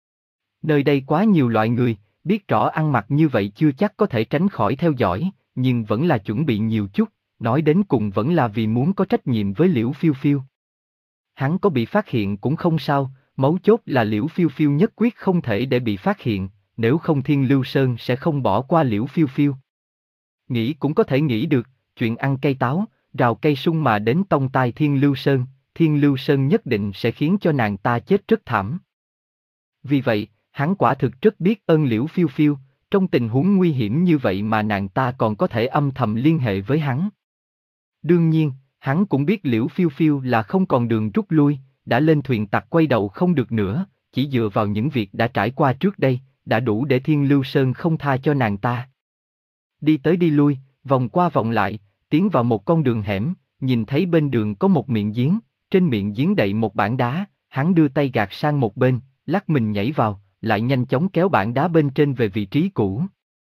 Nơi đây quá nhiều loại người, biết rõ ăn mặc như vậy chưa chắc có thể tránh khỏi theo dõi, nhưng vẫn là chuẩn bị nhiều chút, nói đến cùng vẫn là vì muốn có trách nhiệm với Liễu Phiêu Phiêu. Hắn có bị phát hiện cũng không sao, mấu chốt là Liễu Phiêu Phiêu nhất quyết không thể để bị phát hiện, nếu không Thiên Lưu Sơn sẽ không bỏ qua Liễu Phiêu Phiêu. Nghĩ cũng có thể nghĩ được, chuyện ăn cây táo, rào cây sung mà đến tông tai Thiên Lưu Sơn, Thiên Lưu Sơn nhất định sẽ khiến cho nàng ta chết rất thảm. Vì vậy, hắn quả thực rất biết ơn Liễu Phiêu Phiêu, trong tình huống nguy hiểm như vậy mà nàng ta còn có thể âm thầm liên hệ với hắn. Đương nhiên, hắn cũng biết Liễu Phiêu Phiêu là không còn đường rút lui, đã lên thuyền tặc quay đầu không được nữa, chỉ dựa vào những việc đã trải qua trước đây, đã đủ để Thiên Lưu Sơn không tha cho nàng ta. Đi tới đi lui, vòng qua vòng lại, tiến vào một con đường hẻm, nhìn thấy bên đường có một miệng giếng, trên miệng giếng đậy một bảng đá, hắn đưa tay gạt sang một bên, lắc mình nhảy vào, lại nhanh chóng kéo bảng đá bên trên về vị trí cũ.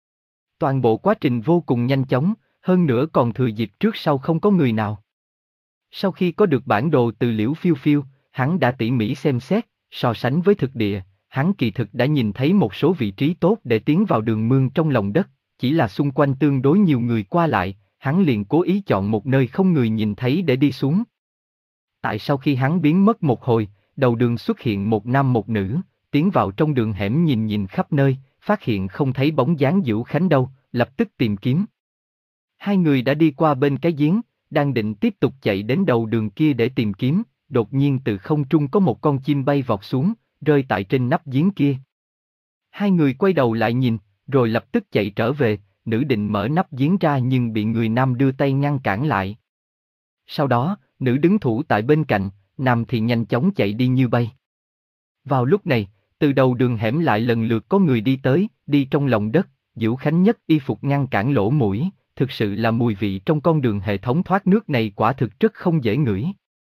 Toàn bộ quá trình vô cùng nhanh chóng, hơn nữa còn thừa dịp trước sau không có người nào. Sau khi có được bản đồ từ Liễu Phiêu Phiêu, hắn đã tỉ mỉ xem xét, so sánh với thực địa, hắn kỳ thực đã nhìn thấy một số vị trí tốt để tiến vào đường mương trong lòng đất, chỉ là xung quanh tương đối nhiều người qua lại, hắn liền cố ý chọn một nơi không người nhìn thấy để đi xuống. Tại sau khi hắn biến mất một hồi, đầu đường xuất hiện một nam một nữ, tiến vào trong đường hẻm nhìn nhìn khắp nơi, phát hiện không thấy bóng dáng Vũ Khánh đâu, lập tức tìm kiếm. Hai người đã đi qua bên cái giếng, đang định tiếp tục chạy đến đầu đường kia để tìm kiếm, đột nhiên từ không trung có một con chim bay vọt xuống, rơi tại trên nắp giếng kia. Hai người quay đầu lại nhìn, rồi lập tức chạy trở về, nữ định mở nắp giếng ra nhưng bị người nam đưa tay ngăn cản lại. Sau đó, nữ đứng thủ tại bên cạnh, nam thì nhanh chóng chạy đi như bay. Vào lúc này, từ đầu đường hẻm lại lần lượt có người đi tới, đi trong lòng đất, Vũ Khánh nhất y phục ngăn cản lỗ mũi, thực sự là mùi vị trong con đường hệ thống thoát nước này quả thực rất không dễ ngửi.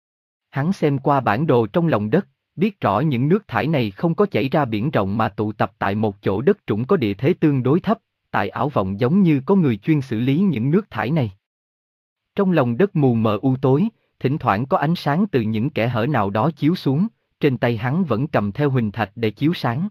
Hắn xem qua bản đồ trong lòng đất, biết rõ những nước thải này không có chảy ra biển rộng mà tụ tập tại một chỗ đất trũng có địa thế tương đối thấp, tại ảo vọng giống như có người chuyên xử lý những nước thải này. Trong lòng đất mù mờ u tối, thỉnh thoảng có ánh sáng từ những kẽ hở nào đó chiếu xuống, trên tay hắn vẫn cầm theo huỳnh thạch để chiếu sáng.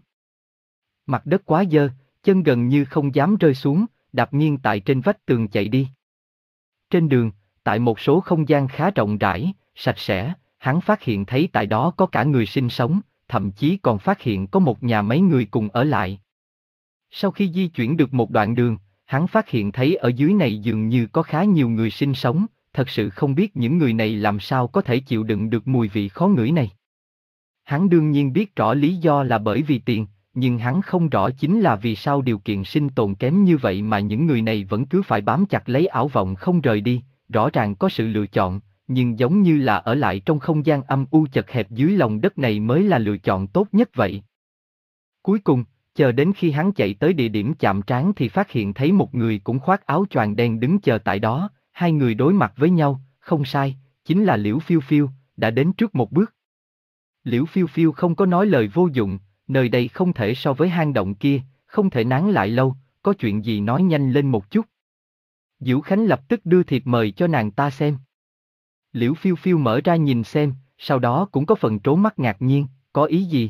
Mặt đất quá dơ, chân gần như không dám rơi xuống, đạp nghiêng tại trên vách tường chạy đi. Trên đường, tại một số không gian khá rộng rãi, sạch sẽ, hắn phát hiện thấy tại đó có cả người sinh sống, thậm chí còn phát hiện có một nhà mấy người cùng ở lại. Sau khi di chuyển được một đoạn đường, hắn phát hiện thấy ở dưới này dường như có khá nhiều người sinh sống, thật sự không biết những người này làm sao có thể chịu đựng được mùi vị khó ngửi này. Hắn đương nhiên biết rõ lý do là bởi vì tiền, nhưng hắn không rõ chính là vì sao điều kiện sinh tồn kém như vậy mà những người này vẫn cứ phải bám chặt lấy ảo vọng không rời đi, rõ ràng có sự lựa chọn, nhưng giống như là ở lại trong không gian âm u chật hẹp dưới lòng đất này mới là lựa chọn tốt nhất vậy. Cuối cùng, chờ đến khi hắn chạy tới địa điểm chạm trán thì phát hiện thấy một người cũng khoác áo choàng đen đứng chờ tại đó, hai người đối mặt với nhau, không sai, chính là Liễu Phiêu Phiêu, đã đến trước một bước. Liễu Phiêu Phiêu không có nói lời vô dụng, nơi đây không thể so với hang động kia, không thể nán lại lâu, có chuyện gì nói nhanh lên một chút. Vũ Khánh lập tức đưa thiệp mời cho nàng ta xem. Liễu Phiêu Phiêu mở ra nhìn xem, sau đó cũng có phần trố mắt ngạc nhiên, có ý gì?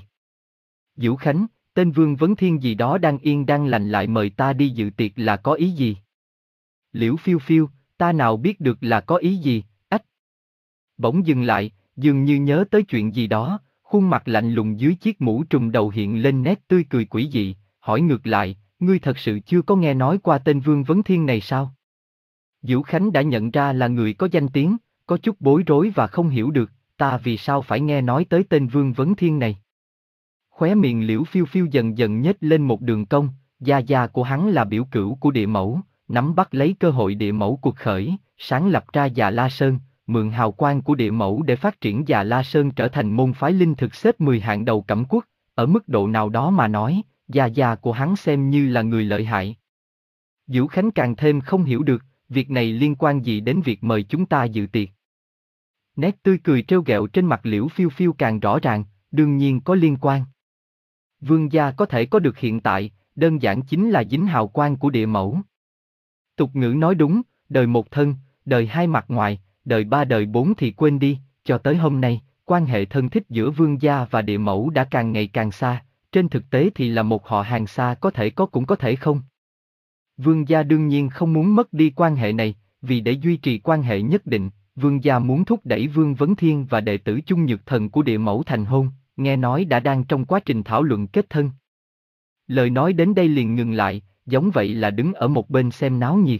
Vũ Khánh, tên Vương Vấn Thiên gì đó đang yên đang lành lại mời ta đi dự tiệc là có ý gì? Liễu Phiêu Phiêu, ta nào biết được là có ý gì, ách. Bỗng dừng lại, dường như nhớ tới chuyện gì đó, khuôn mặt lạnh lùng dưới chiếc mũ trùm đầu hiện lên nét tươi cười quỷ dị, hỏi ngược lại, ngươi thật sự chưa có nghe nói qua tên Vương Vấn Thiên này sao? Vũ Khánh đã nhận ra là người có danh tiếng, có chút bối rối và không hiểu được, ta vì sao phải nghe nói tới tên Vương Vấn Thiên này. Khóe miệng Liễu Phiêu Phiêu dần dần nhếch lên một đường cong, gia gia của hắn là biểu cửu của địa mẫu, nắm bắt lấy cơ hội địa mẫu cuộc khởi, sáng lập ra Già La Sơn, mượn hào quang của địa mẫu để phát triển Già La Sơn trở thành môn phái linh thực xếp mười hạng đầu cẩm quốc, ở mức độ nào đó mà nói, gia gia của hắn xem như là người lợi hại. Vũ Khánh càng thêm không hiểu được, việc này liên quan gì đến việc mời chúng ta dự tiệc. Nét tươi cười trêu ghẹo trên mặt Liễu Phiêu Phiêu càng rõ ràng, đương nhiên có liên quan. Vương gia có thể có được hiện tại, đơn giản chính là dính hào quang của địa mẫu. Tục ngữ nói đúng, đời một thân, đời hai mặt ngoài, đời ba đời bốn thì quên đi, cho tới hôm nay, quan hệ thân thích giữa Vương gia và địa mẫu đã càng ngày càng xa, trên thực tế thì là một họ hàng xa có thể có cũng có thể không. Vương gia đương nhiên không muốn mất đi quan hệ này, vì để duy trì quan hệ nhất định, Vương gia muốn thúc đẩy Vương Vấn Thiên và đệ tử Chung Nhược Thần của địa mẫu thành hôn, nghe nói đã đang trong quá trình thảo luận kết thân. Lời nói đến đây liền ngừng lại, giống vậy là đứng ở một bên xem náo nhiệt.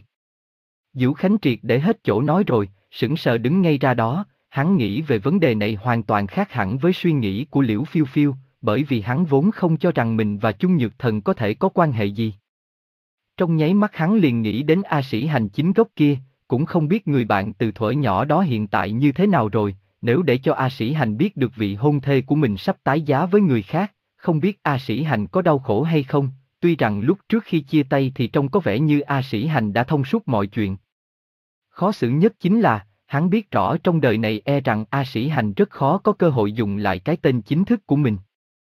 Vũ Khánh triệt để hết chỗ nói rồi, sững sờ đứng ngay ra đó, hắn nghĩ về vấn đề này hoàn toàn khác hẳn với suy nghĩ của Liễu Phiêu Phiêu, bởi vì hắn vốn không cho rằng mình và Chung Nhược Thần có thể có quan hệ gì. Trong nháy mắt hắn liền nghĩ đến A Sĩ Hành chính gốc kia, cũng không biết người bạn từ thuở nhỏ đó hiện tại như thế nào rồi, nếu để cho A Sĩ Hành biết được vị hôn thê của mình sắp tái giá với người khác, không biết A Sĩ Hành có đau khổ hay không, tuy rằng lúc trước khi chia tay thì trông có vẻ như A Sĩ Hành đã thông suốt mọi chuyện. Khó xử nhất chính là, hắn biết rõ trong đời này e rằng A Sĩ Hành rất khó có cơ hội dùng lại cái tên chính thức của mình.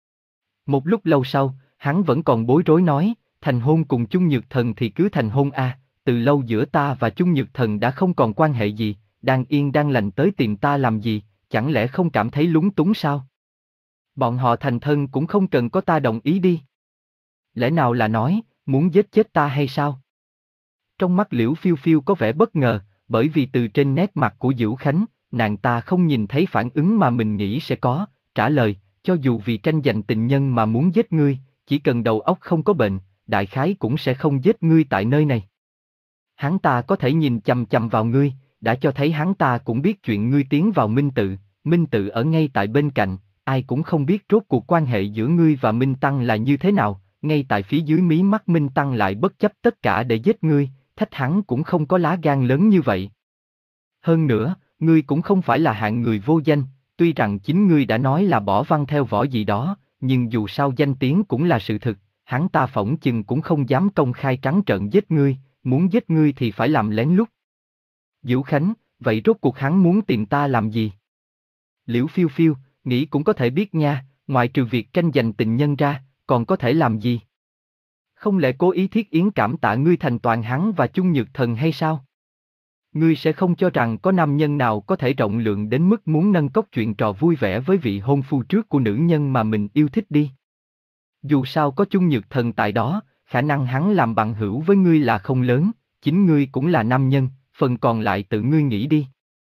Một lúc lâu sau, hắn vẫn còn bối rối nói, thành hôn cùng Chung Nhược Thần thì cứ thành hôn a, từ lâu giữa ta và Chung Nhược Thần đã không còn quan hệ gì, đang yên đang lành tới tìm ta làm gì, chẳng lẽ không cảm thấy lúng túng sao? Bọn họ thành thân cũng không cần có ta đồng ý đi. Lẽ nào là nói, muốn giết chết ta hay sao? Trong mắt Liễu Phiêu Phiêu có vẻ bất ngờ, bởi vì từ trên nét mặt của Vũ Khánh, nàng ta không nhìn thấy phản ứng mà mình nghĩ sẽ có, trả lời, cho dù vì tranh giành tình nhân mà muốn giết ngươi, chỉ cần đầu óc không có bệnh, đại khái cũng sẽ không giết ngươi tại nơi này. Hắn ta có thể nhìn chằm chằm vào ngươi, đã cho thấy hắn ta cũng biết chuyện ngươi tiến vào Minh Tự, Minh Tự ở ngay tại bên cạnh, ai cũng không biết rốt cuộc quan hệ giữa ngươi và Minh Tăng là như thế nào, ngay tại phía dưới mí mắt Minh Tăng lại bất chấp tất cả để giết ngươi, thách hắn cũng không có lá gan lớn như vậy. Hơn nữa, ngươi cũng không phải là hạng người vô danh, tuy rằng chính ngươi đã nói là bỏ văn theo võ gì đó, nhưng dù sao danh tiếng cũng là sự thực, hắn ta phỏng chừng cũng không dám công khai trắng trợn giết ngươi, muốn giết ngươi thì phải làm lén lút. Vũ Khánh, vậy rốt cuộc hắn muốn tìm ta làm gì? Liễu Phiêu Phiêu, nghĩ cũng có thể biết nha, ngoại trừ việc tranh giành tình nhân ra, còn có thể làm gì? Không lẽ cố ý thiết yến cảm tạ ngươi thành toàn hắn và Chung Nhược Thần hay sao? Ngươi sẽ không cho rằng có nam nhân nào có thể rộng lượng đến mức muốn nâng cốc chuyện trò vui vẻ với vị hôn phu trước của nữ nhân mà mình yêu thích đi. Dù sao có Chung Nhược Thần tại đó, khả năng hắn làm bằng hữu với ngươi là không lớn, chính ngươi cũng là nam nhân, phần còn lại tự ngươi nghĩ đi.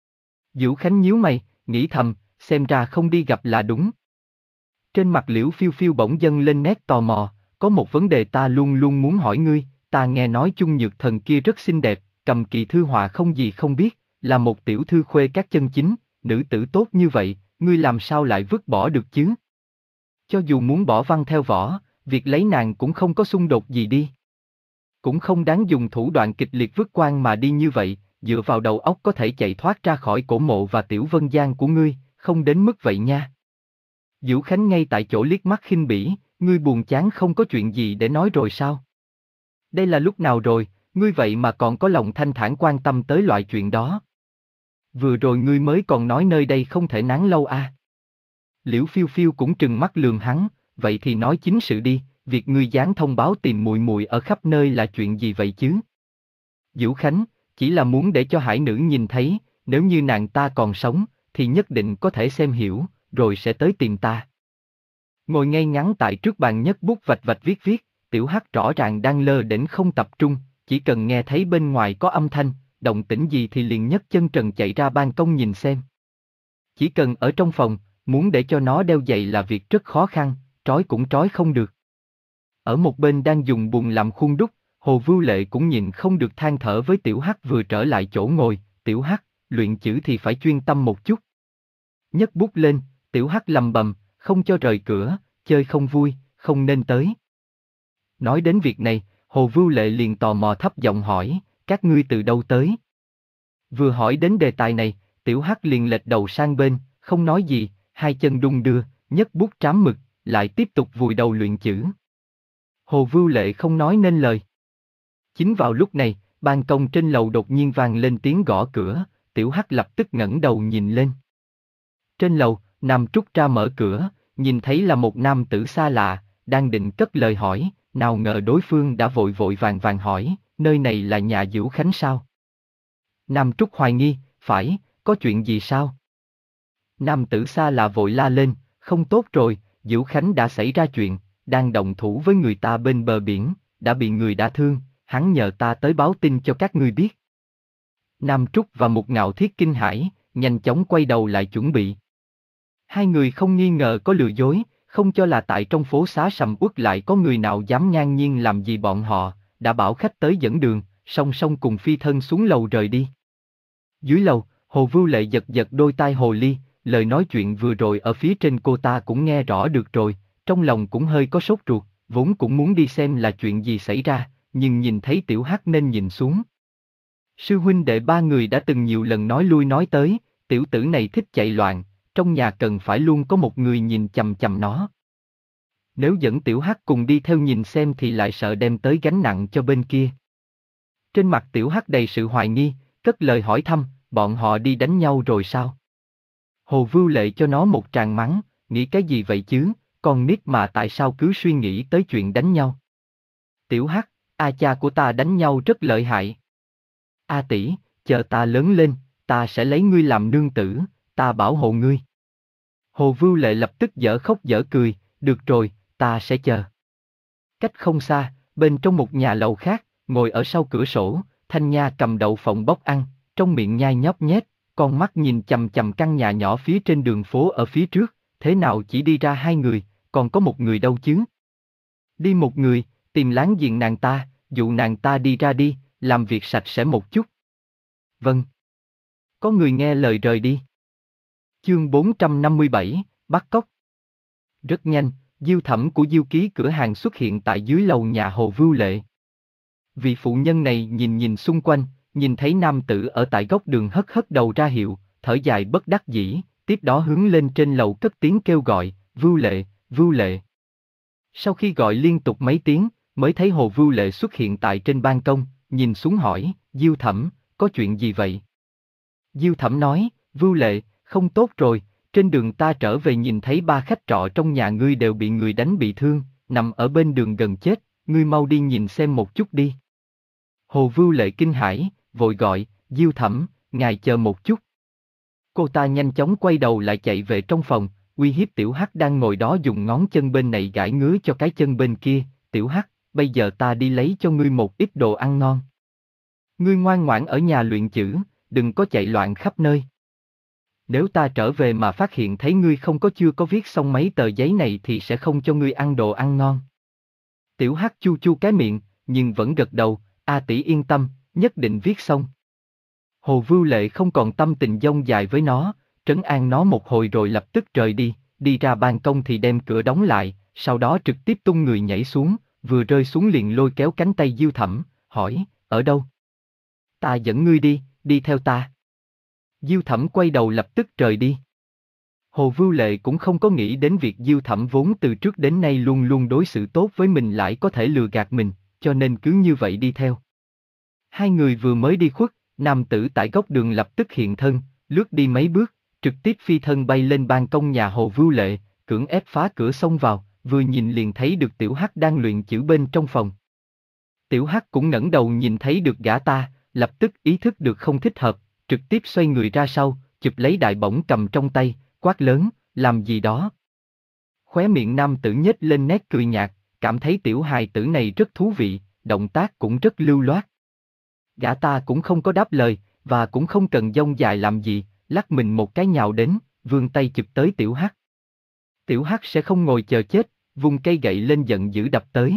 Vũ Khánh nhíu mày, nghĩ thầm, xem ra không đi gặp là đúng. Trên mặt Liễu Phiêu Phiêu bỗng dâng lên nét tò mò, có một vấn đề ta luôn luôn muốn hỏi ngươi, ta nghe nói Chung Nhược Thần kia rất xinh đẹp, cầm kỳ thư họa không gì không biết, là một tiểu thư khuê các chân chính, nữ tử tốt như vậy, ngươi làm sao lại vứt bỏ được chứ? Cho dù muốn bỏ văn theo võ, việc lấy nàng cũng không có xung đột gì đi. Cũng không đáng dùng thủ đoạn kịch liệt vứt quan mà đi như vậy, dựa vào đầu óc có thể chạy thoát ra khỏi cổ mộ và tiểu vân gian của ngươi, không đến mức vậy nha. Vũ Khánh ngay tại chỗ liếc mắt khinh bỉ, ngươi buồn chán không có chuyện gì để nói rồi sao? Đây là lúc nào rồi, ngươi vậy mà còn có lòng thanh thản quan tâm tới loại chuyện đó. Vừa rồi ngươi mới còn nói nơi đây không thể nán lâu à. Liễu Phiêu Phiêu cũng trừng mắt lườm hắn, vậy thì nói chính sự đi, việc ngươi dán thông báo tìm mùi mùi ở khắp nơi là chuyện gì vậy chứ? Vũ Khánh, chỉ là muốn để cho hải nữ nhìn thấy, nếu như nàng ta còn sống, thì nhất định có thể xem hiểu, rồi sẽ tới tìm ta. Ngồi ngay ngắn tại trước bàn nhấc bút vạch vạch viết viết, Tiểu Hắc rõ ràng đang lơ đễnh không tập trung, chỉ cần nghe thấy bên ngoài có âm thanh, động tĩnh gì thì liền nhấc chân trần chạy ra ban công nhìn xem. Chỉ cần ở trong phòng, muốn để cho nó đeo giày là việc rất khó khăn, trói cũng trói không được. Ở một bên đang dùng bùn làm khuôn đúc, Hồ Vưu Lệ cũng nhìn không được than thở với Tiểu Hắc vừa trở lại chỗ ngồi, Tiểu Hắc, luyện chữ thì phải chuyên tâm một chút. Nhấc bút lên, Tiểu Hắc lầm bầm, không cho rời cửa, chơi không vui, không nên tới. Nói đến việc này, Hồ Vưu Lệ liền tò mò thấp giọng hỏi, các ngươi từ đâu tới? Vừa hỏi đến đề tài này, Tiểu Hắc liền lệch đầu sang bên, không nói gì, hai chân đung đưa, nhấc bút trám mực, lại tiếp tục vùi đầu luyện chữ. Hồ Vưu Lệ không nói nên lời. Chính vào lúc này, ban công trên lầu đột nhiên vang lên tiếng gõ cửa, Tiểu Hắc lập tức ngẩng đầu nhìn lên. Trên lầu, Nam Trúc ra mở cửa, nhìn thấy là một nam tử xa lạ, đang định cất lời hỏi, nào ngờ đối phương đã vội vội vàng vàng hỏi, nơi này là nhà Vũ Khánh sao? Nam Trúc hoài nghi, phải, có chuyện gì sao? Nam tử xa lạ vội la lên, không tốt rồi, Diễu Khánh đã xảy ra chuyện, đang động thủ với người ta bên bờ biển, đã bị người đả thương, hắn nhờ ta tới báo tin cho các ngươi biết. Nam Trúc và Mục Ngạo Thiết kinh hãi, nhanh chóng quay đầu lại chuẩn bị. Hai người không nghi ngờ có lừa dối, không cho là tại trong phố xá sầm uất lại có người nào dám ngang nhiên làm gì bọn họ, đã bảo khách tới dẫn đường, song song cùng phi thân xuống lầu rời đi. Dưới lầu, Hồ Vưu Lệ giật giật đôi tai hồ ly, lời nói chuyện vừa rồi ở phía trên cô ta cũng nghe rõ được rồi, trong lòng cũng hơi có sốt ruột, vốn cũng muốn đi xem là chuyện gì xảy ra, nhưng nhìn thấy Tiểu Hắc nên nhìn xuống. Sư huynh đệ ba người đã từng nhiều lần nói lui nói tới, tiểu tử này thích chạy loạn, trong nhà cần phải luôn có một người nhìn chằm chằm nó. Nếu dẫn Tiểu Hắc cùng đi theo nhìn xem thì lại sợ đem tới gánh nặng cho bên kia. Trên mặt Tiểu Hắc đầy sự hoài nghi, cất lời hỏi thăm, bọn họ đi đánh nhau rồi sao? Hồ Vưu Lệ cho nó một tràng mắng, nghĩ cái gì vậy chứ, con nít mà tại sao cứ suy nghĩ tới chuyện đánh nhau? Tiểu Hắc, a cha của ta đánh nhau rất lợi hại. A tỷ, chờ ta lớn lên, ta sẽ lấy ngươi làm nương tử, ta bảo hộ ngươi. Hồ Vưu Lệ lập tức dở khóc dở cười, được rồi, ta sẽ chờ. Cách không xa, bên trong một nhà lầu khác, ngồi ở sau cửa sổ, Thanh Nha cầm đậu phộng bóc ăn, trong miệng nhai nhóp nhét, con mắt nhìn chằm chằm căn nhà nhỏ phía trên đường phố ở phía trước, thế nào chỉ đi ra hai người, còn có một người đâu chứ? Đi một người, tìm láng giềng nàng ta, dụ nàng ta đi ra đi, làm việc sạch sẽ một chút. Vâng. Có người nghe lời rời đi. Chương bốn trăm năm mươi bảy, bắt cóc. Rất nhanh, Diêu Thẩm của Diêu Ký cửa hàng xuất hiện tại dưới lầu nhà Hồ Vưu Lệ. Vị phụ nhân này nhìn nhìn xung quanh, nhìn thấy nam tử ở tại góc đường hất hất đầu ra hiệu, thở dài bất đắc dĩ, tiếp đó hướng lên trên lầu cất tiếng kêu gọi, Vưu Lệ, Vưu Lệ. Sau khi gọi liên tục mấy tiếng, mới thấy Hồ Vưu Lệ xuất hiện tại trên ban công, nhìn xuống hỏi, Diêu Thẩm, có chuyện gì vậy? Diêu Thẩm nói, Vưu Lệ, không tốt rồi, trên đường ta trở về nhìn thấy ba khách trọ trong nhà ngươi đều bị người đánh bị thương, nằm ở bên đường gần chết, ngươi mau đi nhìn xem một chút đi. Hồ Vưu Lệ kinh hãi, vội gọi, Diêu Thẩm, ngài chờ một chút. Cô ta nhanh chóng quay đầu lại chạy về trong phòng, uy hiếp Tiểu Hắc đang ngồi đó dùng ngón chân bên này gãi ngứa cho cái chân bên kia, Tiểu Hắc, bây giờ ta đi lấy cho ngươi một ít đồ ăn ngon. Ngươi ngoan ngoãn ở nhà luyện chữ, đừng có chạy loạn khắp nơi. Nếu ta trở về mà phát hiện thấy ngươi không có chưa có viết xong mấy tờ giấy này thì sẽ không cho ngươi ăn đồ ăn ngon. Tiểu Hắc chu chu cái miệng, nhưng vẫn gật đầu, A tỷ yên tâm, nhất định viết xong. Hồ Vưu Lệ không còn tâm tình dông dài với nó, trấn an nó một hồi rồi lập tức rời đi, đi ra ban công thì đem cửa đóng lại, sau đó trực tiếp tung người nhảy xuống, vừa rơi xuống liền lôi kéo cánh tay Diêu Thẩm, hỏi, ở đâu? Ta dẫn ngươi đi, đi theo ta. Diêu Thẩm quay đầu lập tức rời đi. Hồ Vưu Lệ cũng không có nghĩ đến việc Diêu Thẩm vốn từ trước đến nay luôn luôn đối xử tốt với mình lại có thể lừa gạt mình, cho nên cứ như vậy đi theo. Hai người vừa mới đi khuất, nam tử tại góc đường lập tức hiện thân, lướt đi mấy bước, trực tiếp phi thân bay lên ban công nhà Hồ Vưu Lệ, cưỡng ép phá cửa xông vào, vừa nhìn liền thấy được Tiểu Hắc đang luyện chữ bên trong phòng. Tiểu Hắc cũng ngẩng đầu nhìn thấy được gã ta, lập tức ý thức được không thích hợp, trực tiếp xoay người ra sau, chụp lấy đại bổng cầm trong tay, quát lớn, làm gì đó. Khóe miệng nam tử nhếch lên nét cười nhạt, cảm thấy tiểu hài tử này rất thú vị, động tác cũng rất lưu loát. Gã ta cũng không có đáp lời, và cũng không cần dông dài làm gì, lắc mình một cái nhào đến, vươn tay chụp tới Tiểu Hắc. Tiểu Hắc sẽ không ngồi chờ chết, vung cây gậy lên giận dữ đập tới.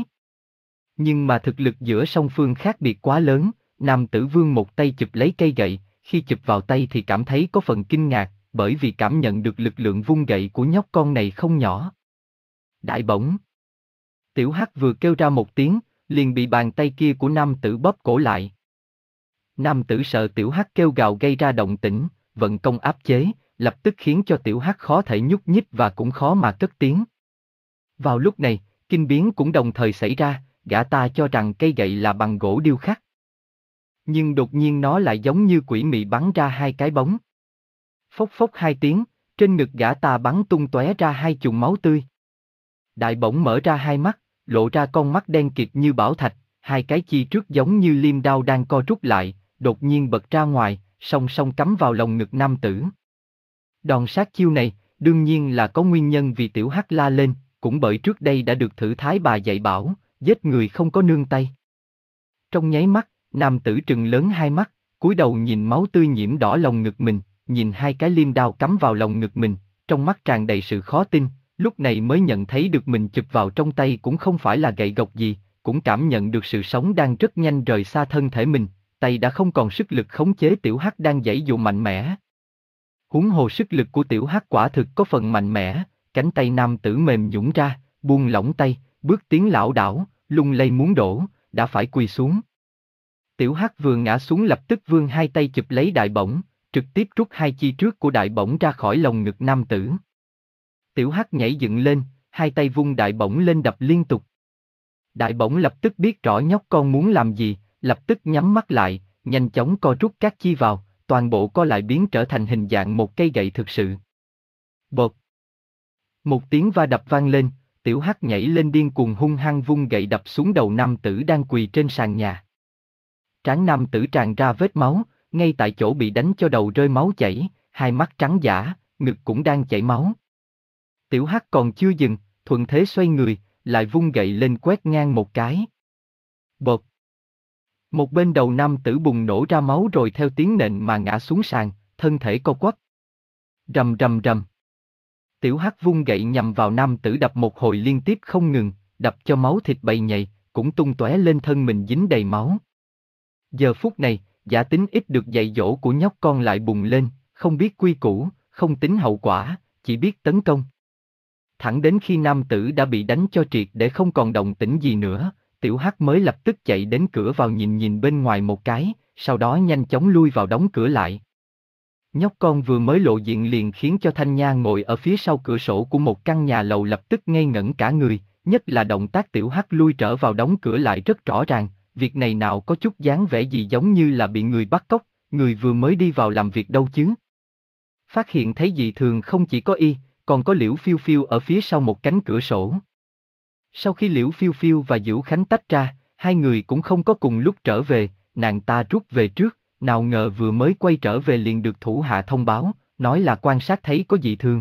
Nhưng mà thực lực giữa song phương khác biệt quá lớn, nam tử vươn một tay chụp lấy cây gậy, khi chụp vào tay thì cảm thấy có phần kinh ngạc, bởi vì cảm nhận được lực lượng vung gậy của nhóc con này không nhỏ. Đại bổng. Tiểu Hắc vừa kêu ra một tiếng, liền bị bàn tay kia của nam tử bóp cổ lại. Nam tử sợ Tiểu Hắc kêu gào gây ra động tĩnh, vận công áp chế, lập tức khiến cho Tiểu Hắc khó thể nhúc nhích và cũng khó mà cất tiếng. Vào lúc này, kinh biến cũng đồng thời xảy ra, gã ta cho rằng cây gậy là bằng gỗ điêu khắc. Nhưng đột nhiên nó lại giống như quỷ mị bắn ra hai cái bóng. Phốc phốc hai tiếng, trên ngực gã ta bắn tung tóe ra hai chùm máu tươi. Đại bổng mở ra hai mắt, lộ ra con mắt đen kịt như bảo thạch, hai cái chi trước giống như liêm đao đang co rút lại, đột nhiên bật ra ngoài, song song cắm vào lồng ngực nam tử. Đòn sát chiêu này, đương nhiên là có nguyên nhân vì tiểu hắc la lên, cũng bởi trước đây đã được thử thái bà dạy bảo, giết người không có nương tay. Trong nháy mắt, nam tử trừng lớn hai mắt, cúi đầu nhìn máu tươi nhiễm đỏ lồng ngực mình, nhìn hai cái liêm đao cắm vào lồng ngực mình, trong mắt tràn đầy sự khó tin, lúc này mới nhận thấy được mình chụp vào trong tay cũng không phải là gậy gộc gì, cũng cảm nhận được sự sống đang rất nhanh rời xa thân thể mình, tay đã không còn sức lực khống chế tiểu hắc đang giãy dụa mạnh mẽ. Huống hồ sức lực của tiểu hắc quả thực có phần mạnh mẽ, cánh tay nam tử mềm nhũn ra, buông lỏng tay, bước tiến lảo đảo, lung lay muốn đổ, đã phải quỳ xuống. Tiểu hắc vừa ngã xuống lập tức vươn hai tay chụp lấy đại bổng, trực tiếp rút hai chi trước của đại bổng ra khỏi lồng ngực nam tử. Tiểu hắc nhảy dựng lên, hai tay vung đại bổng lên đập liên tục. Đại bổng lập tức biết rõ nhóc con muốn làm gì, lập tức nhắm mắt lại, nhanh chóng co rút các chi vào, toàn bộ co lại biến trở thành hình dạng một cây gậy thực sự. Bột. Một tiếng va đập vang lên, tiểu hắc nhảy lên điên cuồng hung hăng vung gậy đập xuống đầu nam tử đang quỳ trên sàn nhà. Trán nam tử tràn ra vết máu, ngay tại chỗ bị đánh cho đầu rơi máu chảy, hai mắt trắng dã, ngực cũng đang chảy máu. Tiểu hắc còn chưa dừng, thuận thế xoay người, lại vung gậy lên quét ngang một cái. Bột. Một bên đầu nam tử bùng nổ ra máu rồi theo tiếng nện mà ngã xuống sàn, thân thể co quắp. Rầm rầm rầm. Tiểu hắc vung gậy nhằm vào nam tử đập một hồi liên tiếp không ngừng, đập cho máu thịt bầy nhầy, cũng tung tóe lên thân mình dính đầy máu. Giờ phút này, giả tính ít được dạy dỗ của nhóc con lại bùng lên, không biết quy củ, không tính hậu quả, chỉ biết tấn công. Thẳng đến khi nam tử đã bị đánh cho triệt để không còn động tĩnh gì nữa, tiểu hắc mới lập tức chạy đến cửa vào nhìn nhìn bên ngoài một cái, sau đó nhanh chóng lui vào đóng cửa lại. Nhóc con vừa mới lộ diện liền khiến cho Thanh Nha ngồi ở phía sau cửa sổ của một căn nhà lầu lập tức ngây ngẩn cả người, nhất là động tác tiểu hắc lui trở vào đóng cửa lại rất rõ ràng, việc này nào có chút dáng vẻ gì giống như là bị người bắt cóc, người vừa mới đi vào làm việc đâu chứ. Phát hiện thấy dị thường không chỉ có y, còn có Liễu Phiêu Phiêu ở phía sau một cánh cửa sổ. Sau khi Liễu Phiêu Phiêu và Dữu Khánh tách ra, hai người cũng không có cùng lúc trở về, nàng ta rút về trước, nào ngờ vừa mới quay trở về liền được thủ hạ thông báo, nói là quan sát thấy có dị thường.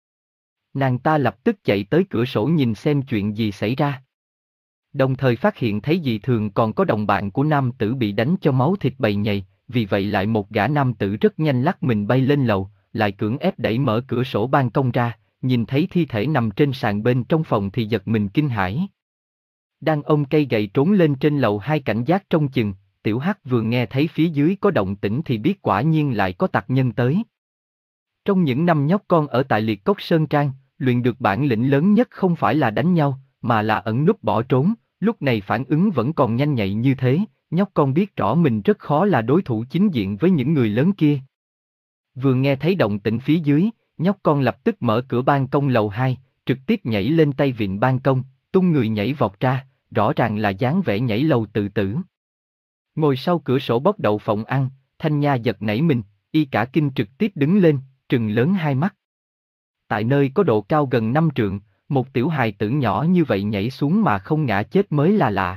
Nàng ta lập tức chạy tới cửa sổ nhìn xem chuyện gì xảy ra. Đồng thời phát hiện thấy dị thường còn có đồng bạn của nam tử bị đánh cho máu thịt bầy nhầy, vì vậy lại một gã nam tử rất nhanh lắc mình bay lên lầu, lại cưỡng ép đẩy mở cửa sổ ban công ra, nhìn thấy thi thể nằm trên sàn bên trong phòng thì giật mình kinh hãi. Đang ôm cây gậy trốn lên trên lầu hai cảnh giác trông chừng, tiểu hắc vừa nghe thấy phía dưới có động tĩnh thì biết quả nhiên lại có tặc nhân tới. Trong những năm nhóc con ở tại Liệt Cốc Sơn Trang, luyện được bản lĩnh lớn nhất không phải là đánh nhau, mà là ẩn núp bỏ trốn, lúc này phản ứng vẫn còn nhanh nhạy như thế, nhóc con biết rõ mình rất khó là đối thủ chính diện với những người lớn kia. Vừa nghe thấy động tĩnh phía dưới, nhóc con lập tức mở cửa ban công lầu hai, trực tiếp nhảy lên tay vịn ban công, tung người nhảy vọt ra, rõ ràng là dáng vẻ nhảy lầu tự tử. Ngồi sau cửa sổ bóc đậu phộng ăn, Thanh Nha giật nảy mình, y cả kinh trực tiếp đứng lên, trừng lớn hai mắt. Tại nơi có độ cao gần năm trượng, một tiểu hài tử nhỏ như vậy nhảy xuống mà không ngã chết mới là lạ.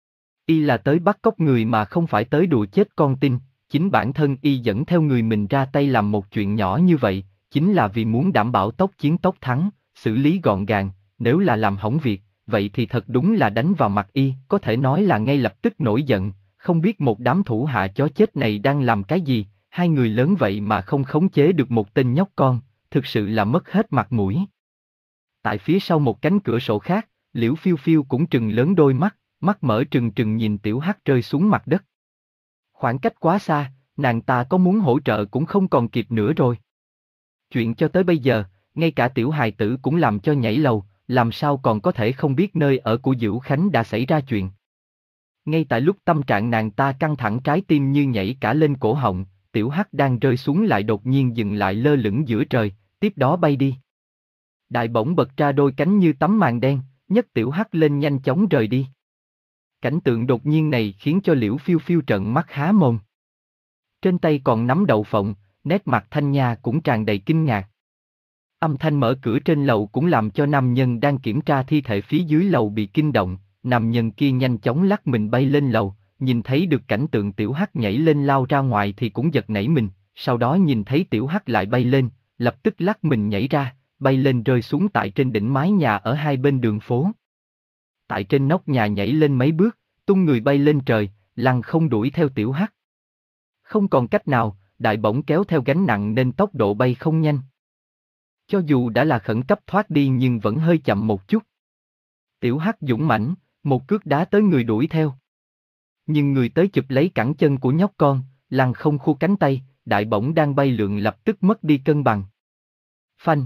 Y là tới bắt cóc người mà không phải tới đùa chết con tin, chính bản thân y dẫn theo người mình ra tay làm một chuyện nhỏ như vậy, chính là vì muốn đảm bảo tốc chiến tốc thắng, xử lý gọn gàng, nếu là làm hỏng việc, vậy thì thật đúng là đánh vào mặt y, có thể nói là ngay lập tức nổi giận, không biết một đám thủ hạ chó chết này đang làm cái gì, hai người lớn vậy mà không khống chế được một tên nhóc con, thực sự là mất hết mặt mũi. Tại phía sau một cánh cửa sổ khác, Liễu Phiêu Phiêu cũng trừng lớn đôi mắt, mắt mở trừng trừng nhìn tiểu hắc rơi xuống mặt đất. Khoảng cách quá xa, nàng ta có muốn hỗ trợ cũng không còn kịp nữa rồi. Chuyện cho tới bây giờ, ngay cả tiểu hài tử cũng làm cho nhảy lầu, làm sao còn có thể không biết nơi ở của Dữu Khánh đã xảy ra chuyện. Ngay tại lúc tâm trạng nàng ta căng thẳng trái tim như nhảy cả lên cổ họng, tiểu hắc đang rơi xuống lại đột nhiên dừng lại lơ lửng giữa trời, tiếp đó bay đi. Đại bổng bật ra đôi cánh như tấm màn đen, nhấc tiểu hắc lên nhanh chóng rời đi. Cảnh tượng đột nhiên này khiến cho Liễu Phiêu Phiêu trợn mắt há mồm. Trên tay còn nắm đậu phộng, nét mặt Thanh Nha cũng tràn đầy kinh ngạc. Âm thanh mở cửa trên lầu cũng làm cho nam nhân đang kiểm tra thi thể phía dưới lầu bị kinh động, nam nhân kia nhanh chóng lắc mình bay lên lầu, nhìn thấy được cảnh tượng tiểu hắc nhảy lên lao ra ngoài thì cũng giật nảy mình, sau đó nhìn thấy tiểu hắc lại bay lên, lập tức lắc mình nhảy ra, bay lên rơi xuống tại trên đỉnh mái nhà ở hai bên đường phố. Tại trên nóc nhà nhảy lên mấy bước, tung người bay lên trời, lăng không đuổi theo Tiểu Hắc. Không còn cách nào, đại bổng kéo theo gánh nặng nên tốc độ bay không nhanh. Cho dù đã là khẩn cấp thoát đi nhưng vẫn hơi chậm một chút. Tiểu Hắc dũng mãnh, một cước đá tới người đuổi theo. Nhưng người tới chụp lấy cẳng chân của nhóc con, lăng không khua cánh tay, đại bổng đang bay lượn lập tức mất đi cân bằng. Phanh.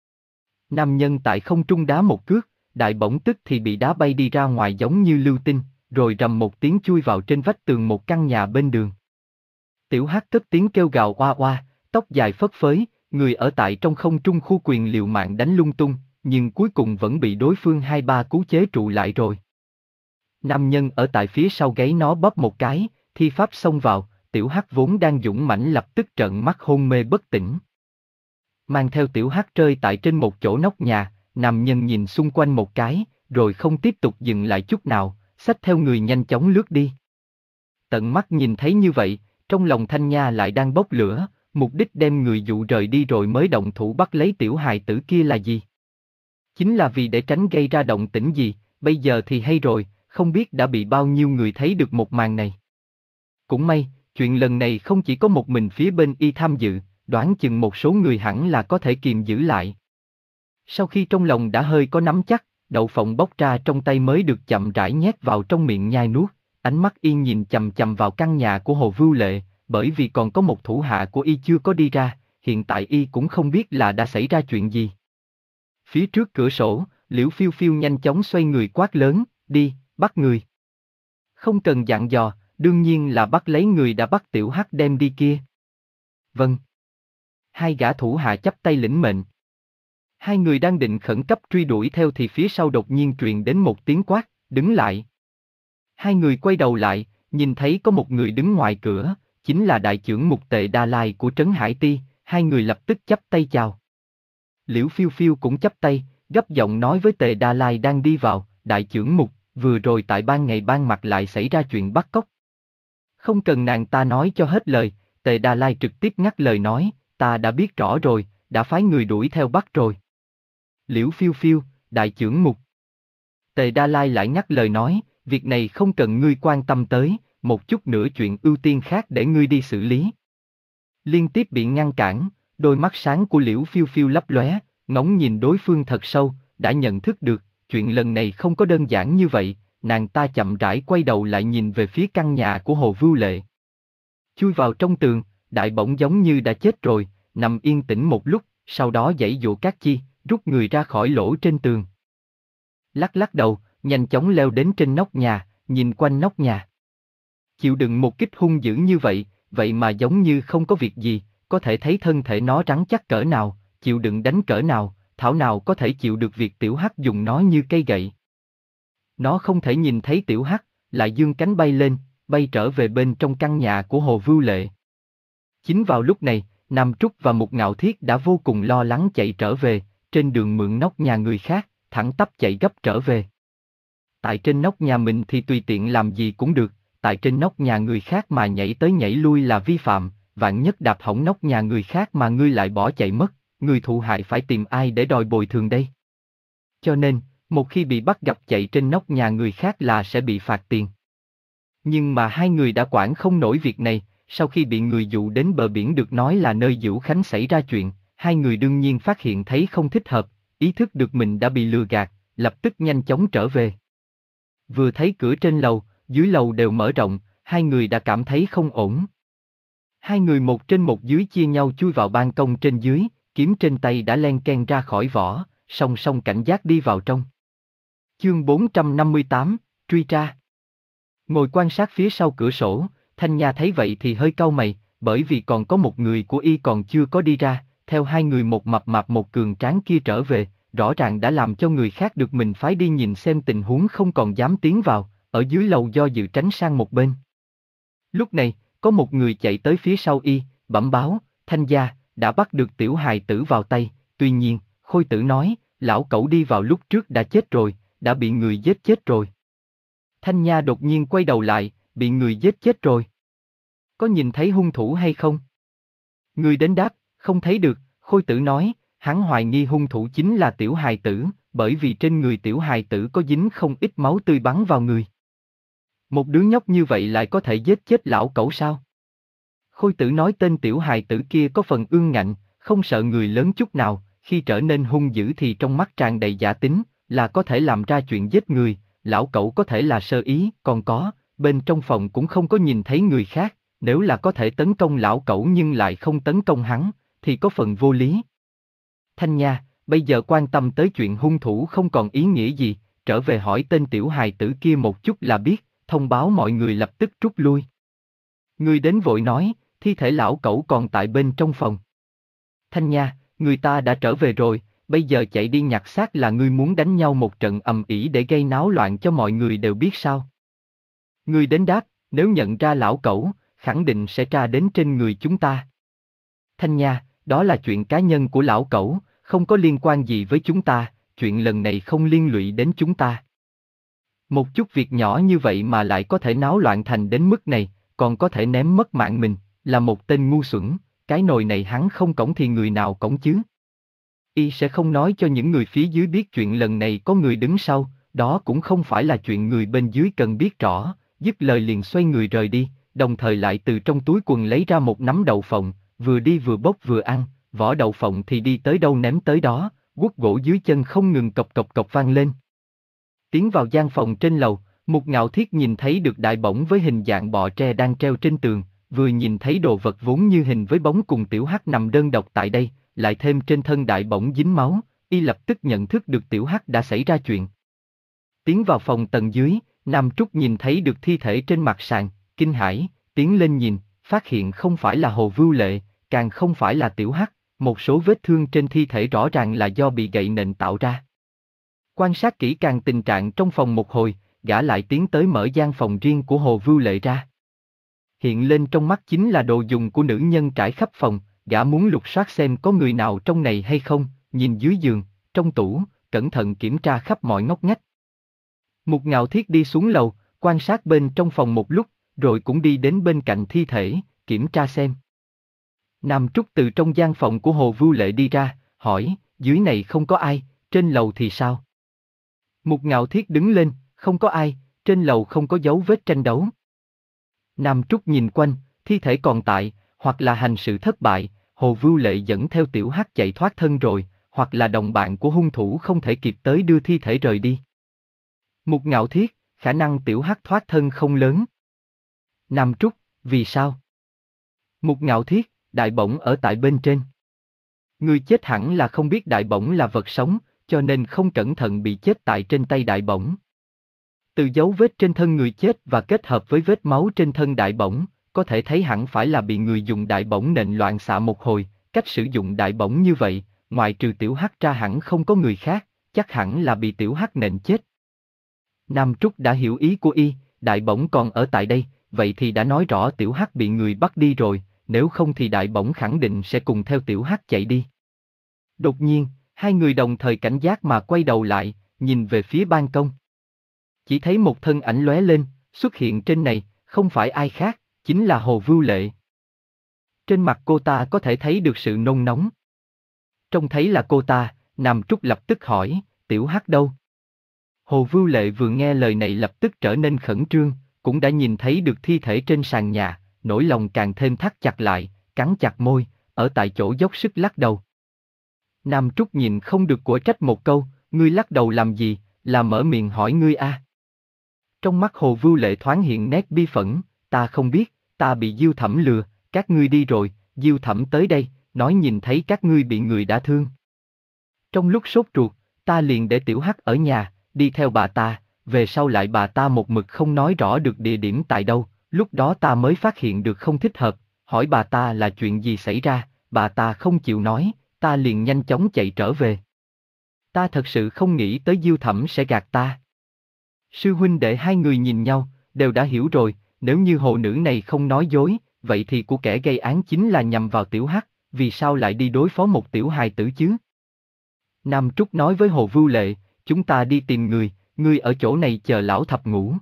Nam nhân tại không trung đá một cước, đại bổng tức thì bị đá bay đi ra ngoài giống như lưu tinh, rồi rầm một tiếng chui vào trên vách tường một căn nhà bên đường. Tiểu Hắc cất tiếng kêu gào oa oa, tóc dài phất phới, người ở tại trong không trung khu quyền liều mạng đánh lung tung, nhưng cuối cùng vẫn bị đối phương hai ba cú chế trụ lại rồi. Nam nhân ở tại phía sau gáy nó bóp một cái, thi pháp xông vào, Tiểu Hắc vốn đang dũng mãnh lập tức trợn mắt hôn mê bất tỉnh. Mang theo Tiểu Hắc rơi tại trên một chỗ nóc nhà, nam nhân nhìn xung quanh một cái, rồi không tiếp tục dừng lại chút nào, xách theo người nhanh chóng lướt đi. Tận mắt nhìn thấy như vậy, trong lòng Thanh Nha lại đang bốc lửa, mục đích đem người dụ rời đi rồi mới động thủ bắt lấy tiểu hài tử kia là gì? Chính là vì để tránh gây ra động tĩnh gì, bây giờ thì hay rồi, không biết đã bị bao nhiêu người thấy được một màn này. Cũng may, chuyện lần này không chỉ có một mình phía bên y tham dự, đoán chừng một số người hẳn là có thể kiềm giữ lại. Sau khi trong lòng đã hơi có nắm chắc, đậu phộng bóc ra trong tay mới được chậm rãi nhét vào trong miệng nhai nuốt, ánh mắt y nhìn chằm chằm vào căn nhà của Hồ Vưu Lệ, bởi vì còn có một thủ hạ của y chưa có đi ra, hiện tại y cũng không biết là đã xảy ra chuyện gì. Phía trước cửa sổ, Liễu Phiêu Phiêu nhanh chóng xoay người quát lớn, đi, bắt người. Không cần dặn dò, đương nhiên là bắt lấy người đã bắt Tiểu Hắc đem đi kia. Vâng. Hai gã thủ hạ chắp tay lĩnh mệnh. Hai người đang định khẩn cấp truy đuổi theo thì phía sau đột nhiên truyền đến một tiếng quát, đứng lại. Hai người quay đầu lại, nhìn thấy có một người đứng ngoài cửa, chính là đại trưởng Mục Tề Đa Lai của Trấn Hải Ti, hai người lập tức chắp tay chào. Liễu Phiêu Phiêu cũng chắp tay, gấp giọng nói với Tề Đa Lai đang đi vào, đại trưởng Mục, vừa rồi tại ban ngày ban mặt lại xảy ra chuyện bắt cóc. Không cần nàng ta nói cho hết lời, Tề Đa Lai trực tiếp ngắt lời nói, ta đã biết rõ rồi, đã phái người đuổi theo bắt rồi. Liễu Phiêu Phiêu, đại trưởng Mục. Tề Đa Lai lại ngắt lời nói, việc này không cần ngươi quan tâm tới, một chút nữa chuyện ưu tiên khác để ngươi đi xử lý. Liên tiếp bị ngăn cản, đôi mắt sáng của Liễu Phiêu Phiêu lấp lóe, ngóng nhìn đối phương thật sâu, đã nhận thức được, chuyện lần này không có đơn giản như vậy, nàng ta chậm rãi quay đầu lại nhìn về phía căn nhà của Hồ Vưu Lệ. Chui vào trong tường, đại bổng giống như đã chết rồi, nằm yên tĩnh một lúc, sau đó giãy giụa các chi, rút người ra khỏi lỗ trên tường. Lắc lắc đầu, nhanh chóng leo đến trên nóc nhà, nhìn quanh nóc nhà. Chịu đựng một kích hung dữ như vậy, vậy mà giống như không có việc gì, có thể thấy thân thể nó rắn chắc cỡ nào, chịu đựng đánh cỡ nào, thảo nào có thể chịu được việc Tiểu Hắc dùng nó như cây gậy. Nó không thể nhìn thấy Tiểu Hắc, lại dương cánh bay lên, bay trở về bên trong căn nhà của Hồ Vưu Lệ. Chính vào lúc này, Nam Trúc và Mục Ngạo Thiết đã vô cùng lo lắng chạy trở về, trên đường mượn nóc nhà người khác, thẳng tắp chạy gấp trở về. Tại trên nóc nhà mình thì tùy tiện làm gì cũng được, tại trên nóc nhà người khác mà nhảy tới nhảy lui là vi phạm, vạn nhất đạp hỏng nóc nhà người khác mà ngươi lại bỏ chạy mất, người thụ hại phải tìm ai để đòi bồi thường đây? Cho nên, một khi bị bắt gặp chạy trên nóc nhà người khác là sẽ bị phạt tiền. Nhưng mà hai người đã quản không nổi việc này, sau khi bị người dụ đến bờ biển được nói là nơi Dữu Khánh xảy ra chuyện, hai người đương nhiên phát hiện thấy không thích hợp, ý thức được mình đã bị lừa gạt, lập tức nhanh chóng trở về. Vừa thấy cửa trên lầu, dưới lầu đều mở rộng, hai người đã cảm thấy không ổn. Hai người một trên một dưới chia nhau chui vào ban công trên dưới, kiếm trên tay đã len ken ra khỏi vỏ, song song cảnh giác đi vào trong. Chương bốn trăm năm mươi tám, truy tra. Ngồi quan sát phía sau cửa sổ, Thanh Nha thấy vậy thì hơi cau mày, bởi vì còn có một người của y còn chưa có đi ra, theo hai người một mập mạp một cường tráng kia trở về, rõ ràng đã làm cho người khác được mình phái đi nhìn xem tình huống không còn dám tiến vào, ở dưới lầu do dự tránh sang một bên. Lúc này, có một người chạy tới phía sau y, bẩm báo, Thanh gia, đã bắt được tiểu hài tử vào tay, tuy nhiên, Khôi Tử nói, lão cẩu đi vào lúc trước đã chết rồi, đã bị người giết chết rồi. Thanh Nha đột nhiên quay đầu lại, bị người giết chết rồi. Có nhìn thấy hung thủ hay không? Người đến đáp, không thấy được, Khôi Tử nói, hắn hoài nghi hung thủ chính là tiểu hài tử, bởi vì trên người tiểu hài tử có dính không ít máu tươi bắn vào người. Một đứa nhóc như vậy lại có thể giết chết lão cẩu sao? Khôi Tử nói tên tiểu hài tử kia có phần ương ngạnh, không sợ người lớn chút nào, khi trở nên hung dữ thì trong mắt tràn đầy giả tính, là có thể làm ra chuyện giết người, lão cẩu có thể là sơ ý, còn có, bên trong phòng cũng không có nhìn thấy người khác, nếu là có thể tấn công lão cẩu nhưng lại không tấn công hắn, thì có phần vô lý. Thanh Nha, bây giờ quan tâm tới chuyện hung thủ không còn ý nghĩa gì, trở về hỏi tên tiểu hài tử kia một chút là biết, thông báo mọi người lập tức rút lui. Người đến vội nói, thi thể lão cẩu còn tại bên trong phòng. Thanh Nha, người ta đã trở về rồi, bây giờ chạy đi nhặt xác là ngươi muốn đánh nhau một trận ầm ĩ để gây náo loạn cho mọi người đều biết sao? Người đến đáp, nếu nhận ra lão cẩu, khẳng định sẽ tra đến trên người chúng ta. Thanh Nha, đó là chuyện cá nhân của lão cẩu, không có liên quan gì với chúng ta, chuyện lần này không liên lụy đến chúng ta. Một chút việc nhỏ như vậy mà lại có thể náo loạn thành đến mức này, còn có thể ném mất mạng mình, là một tên ngu xuẩn, cái nồi này hắn không cõng thì người nào cõng chứ? Y sẽ không nói cho những người phía dưới biết chuyện lần này có người đứng sau, đó cũng không phải là chuyện người bên dưới cần biết rõ, dứt lời liền xoay người rời đi, đồng thời lại từ trong túi quần lấy ra một nắm đậu phộng, vừa đi vừa bốc vừa ăn, vỏ đậu phộng thì đi tới đâu ném tới đó, guốc gỗ dưới chân không ngừng cộc cộc cộc vang lên. Tiến vào gian phòng trên lầu, Mục Ngạo Thiết nhìn thấy được đại bổng với hình dạng bọ tre đang treo trên tường, vừa nhìn thấy đồ vật vốn như hình với bóng cùng tiểu hắc nằm đơn độc tại đây, lại thêm trên thân đại bổng dính máu, y lập tức nhận thức được tiểu hắc đã xảy ra chuyện. Tiến vào phòng tầng dưới, Nam Trúc nhìn thấy được thi thể trên mặt sàn, kinh hãi, tiến lên nhìn, phát hiện không phải là Hồ Vưu Lệ, càng không phải là tiểu hắc, một số vết thương trên thi thể rõ ràng là do bị gậy nện tạo ra. Quan sát kỹ càng tình trạng trong phòng một hồi, gã lại tiến tới mở gian phòng riêng của Hồ Vưu Lệ ra. Hiện lên trong mắt chính là đồ dùng của nữ nhân trải khắp phòng, gã muốn lục soát xem có người nào trong này hay không, nhìn dưới giường, trong tủ, cẩn thận kiểm tra khắp mọi ngóc ngách. Mục Ngạo Thiết đi xuống lầu, quan sát bên trong phòng một lúc, rồi cũng đi đến bên cạnh thi thể, kiểm tra xem. Nam Trúc từ trong gian phòng của Hồ Vưu Lệ đi ra, hỏi, dưới này không có ai, trên lầu thì sao? Mục Ngạo Thiết đứng lên, không có ai, trên lầu không có dấu vết tranh đấu. Nam Trúc nhìn quanh, thi thể còn tại, hoặc là hành sự thất bại, Hồ Vưu Lệ dẫn theo tiểu hắc chạy thoát thân rồi, hoặc là đồng bạn của hung thủ không thể kịp tới đưa thi thể rời đi. Mục Ngạo Thiết, khả năng tiểu hắc thoát thân không lớn. Nam Trúc, vì sao? Mục Ngạo Thiết, đại bổng ở tại bên trên. Người chết hẳn là không biết đại bổng là vật sống, cho nên không cẩn thận bị chết tại trên tay đại bổng. Từ dấu vết trên thân người chết và kết hợp với vết máu trên thân đại bổng, có thể thấy hẳn phải là bị người dùng đại bổng nện loạn xạ một hồi, cách sử dụng đại bổng như vậy, ngoại trừ tiểu hắc ra hẳn không có người khác, chắc hẳn là bị tiểu hắc nện chết. Nam Trúc đã hiểu ý của y, đại bổng còn ở tại đây, vậy thì đã nói rõ tiểu hắc bị người bắt đi rồi, nếu không thì đại bổng khẳng định sẽ cùng theo tiểu hắc chạy đi. Đột nhiên, hai người đồng thời cảnh giác mà quay đầu lại, nhìn về phía ban công. Chỉ thấy một thân ảnh lóe lên, xuất hiện trên này, không phải ai khác, chính là Hồ Vưu Lệ. Trên mặt cô ta có thể thấy được sự nôn nóng. Trông thấy là cô ta, Nam Trúc lập tức hỏi, tiểu hắc đâu? Hồ Vưu Lệ vừa nghe lời này lập tức trở nên khẩn trương, cũng đã nhìn thấy được thi thể trên sàn nhà, nỗi lòng càng thêm thắt chặt lại, cắn chặt môi, ở tại chỗ dốc sức lắc đầu. Nam Trúc nhìn không được của trách một câu, ngươi lắc đầu làm gì, là mở miệng hỏi ngươi a? À? Trong mắt Hồ Vưu Lệ thoáng hiện nét bi phẫn, ta không biết, ta bị Diêu Thẩm lừa, các ngươi đi rồi, Diêu Thẩm tới đây, nói nhìn thấy các ngươi bị người đã thương. Trong lúc sốt ruột, ta liền để tiểu hắc ở nhà, đi theo bà ta, về sau lại bà ta một mực không nói rõ được địa điểm tại đâu, lúc đó ta mới phát hiện được không thích hợp, hỏi bà ta là chuyện gì xảy ra, bà ta không chịu nói, ta liền nhanh chóng chạy trở về. Ta thật sự không nghĩ tới Diêu Thẩm sẽ gạt ta. Sư huynh đệ hai người nhìn nhau, đều đã hiểu rồi, nếu như hồ nữ này không nói dối, vậy thì của kẻ gây án chính là nhằm vào tiểu hắc, vì sao lại đi đối phó một tiểu hài tử chứ? Nam Trúc nói với Hồ Vưu Lệ, chúng ta đi tìm người, ngươi ở chỗ này chờ lão thập ngủ.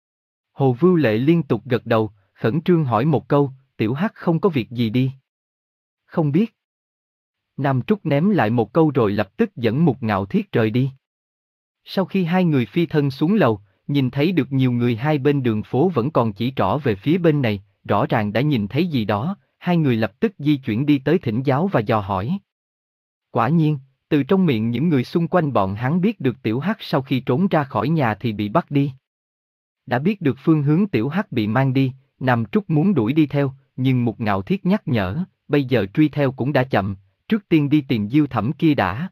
Hồ Vưu Lệ liên tục gật đầu, khẩn trương hỏi một câu, tiểu hắc không có việc gì đi. Không biết. Nam Trúc ném lại một câu rồi lập tức dẫn Mục Ngạo Thiết rời đi. Sau khi hai người phi thân xuống lầu, nhìn thấy được nhiều người hai bên đường phố vẫn còn chỉ trỏ về phía bên này, rõ ràng đã nhìn thấy gì đó, hai người lập tức di chuyển đi tới thỉnh giáo và dò hỏi. Quả nhiên, từ trong miệng những người xung quanh bọn hắn biết được Tiểu Hắc sau khi trốn ra khỏi nhà thì bị bắt đi. Đã biết được phương hướng Tiểu Hắc bị mang đi, Nam Trúc muốn đuổi đi theo, nhưng Mục Ngạo Thiết nhắc nhở, bây giờ truy theo cũng đã chậm, trước tiên đi tìm Diêu Thẩm kia đã.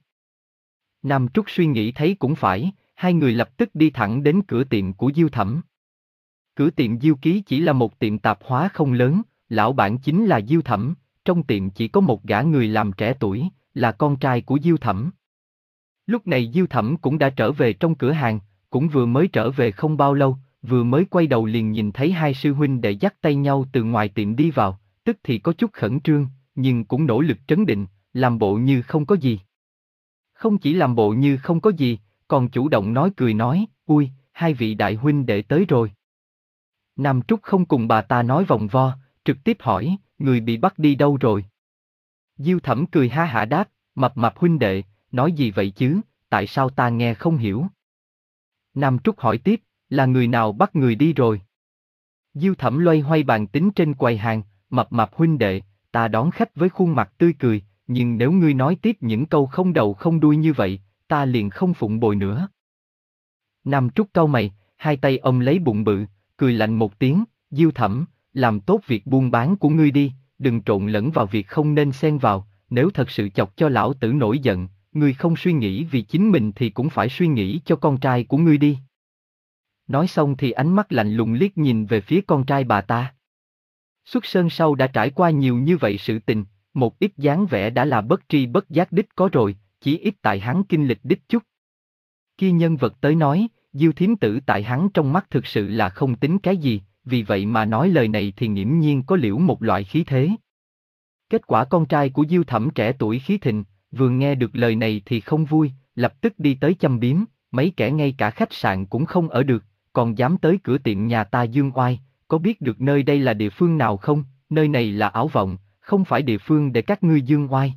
Nam Trúc suy nghĩ thấy cũng phải, hai người lập tức đi thẳng đến cửa tiệm của Diêu Thẩm. Cửa tiệm Diêu Ký chỉ là một tiệm tạp hóa không lớn, lão bản chính là Diêu Thẩm, trong tiệm chỉ có một gã người làm trẻ tuổi, là con trai của Diêu Thẩm. Lúc này Diêu Thẩm cũng đã trở về trong cửa hàng, cũng vừa mới trở về không bao lâu, vừa mới quay đầu liền nhìn thấy hai sư huynh đệ dắt tay nhau từ ngoài tiệm đi vào, tức thì có chút khẩn trương, nhưng cũng nỗ lực trấn định, làm bộ như không có gì. Không chỉ làm bộ như không có gì, còn chủ động nói cười nói, ui, hai vị đại huynh đệ tới rồi. Nam Trúc không cùng bà ta nói vòng vo, trực tiếp hỏi, người bị bắt đi đâu rồi? Diêu Thẩm cười ha hả đáp, mập mạp huynh đệ, nói gì vậy chứ, tại sao ta nghe không hiểu? Nam Trúc hỏi tiếp, là người nào bắt người đi rồi? Diêu Thẩm loay hoay bàn tính trên quầy hàng, mập mạp huynh đệ, ta đón khách với khuôn mặt tươi cười, nhưng nếu ngươi nói tiếp những câu không đầu không đuôi như vậy, ta liền không phụng bồi nữa. Nam Trúc cau mày, hai tay ông lấy bụng bự, cười lạnh một tiếng, Diêu Thẩm, làm tốt việc buôn bán của ngươi đi, đừng trộn lẫn vào việc không nên xen vào, nếu thật sự chọc cho lão tử nổi giận, ngươi không suy nghĩ vì chính mình thì cũng phải suy nghĩ cho con trai của ngươi đi. Nói xong thì ánh mắt lạnh lùng liếc nhìn về phía con trai bà ta. Xuất Sơn sau đã trải qua nhiều như vậy sự tình, một ít dáng vẻ đã là bất tri bất giác đích có rồi, chỉ ít tại hắn kinh lịch đích chút. Kia nhân vật tới nói, Diêu Thiếm Tử tại hắn trong mắt thực sự là không tính cái gì, vì vậy mà nói lời này thì nghiễm nhiên có liễu một loại khí thế. Kết quả con trai của Diêu Thẩm trẻ tuổi khí thịnh, vừa nghe được lời này thì không vui, lập tức đi tới châm biếm, mấy kẻ ngay cả khách sạn cũng không ở được, còn dám tới cửa tiệm nhà ta dương oai, có biết được nơi đây là địa phương nào không, nơi này là ảo vọng, không phải địa phương để các ngươi dương oai.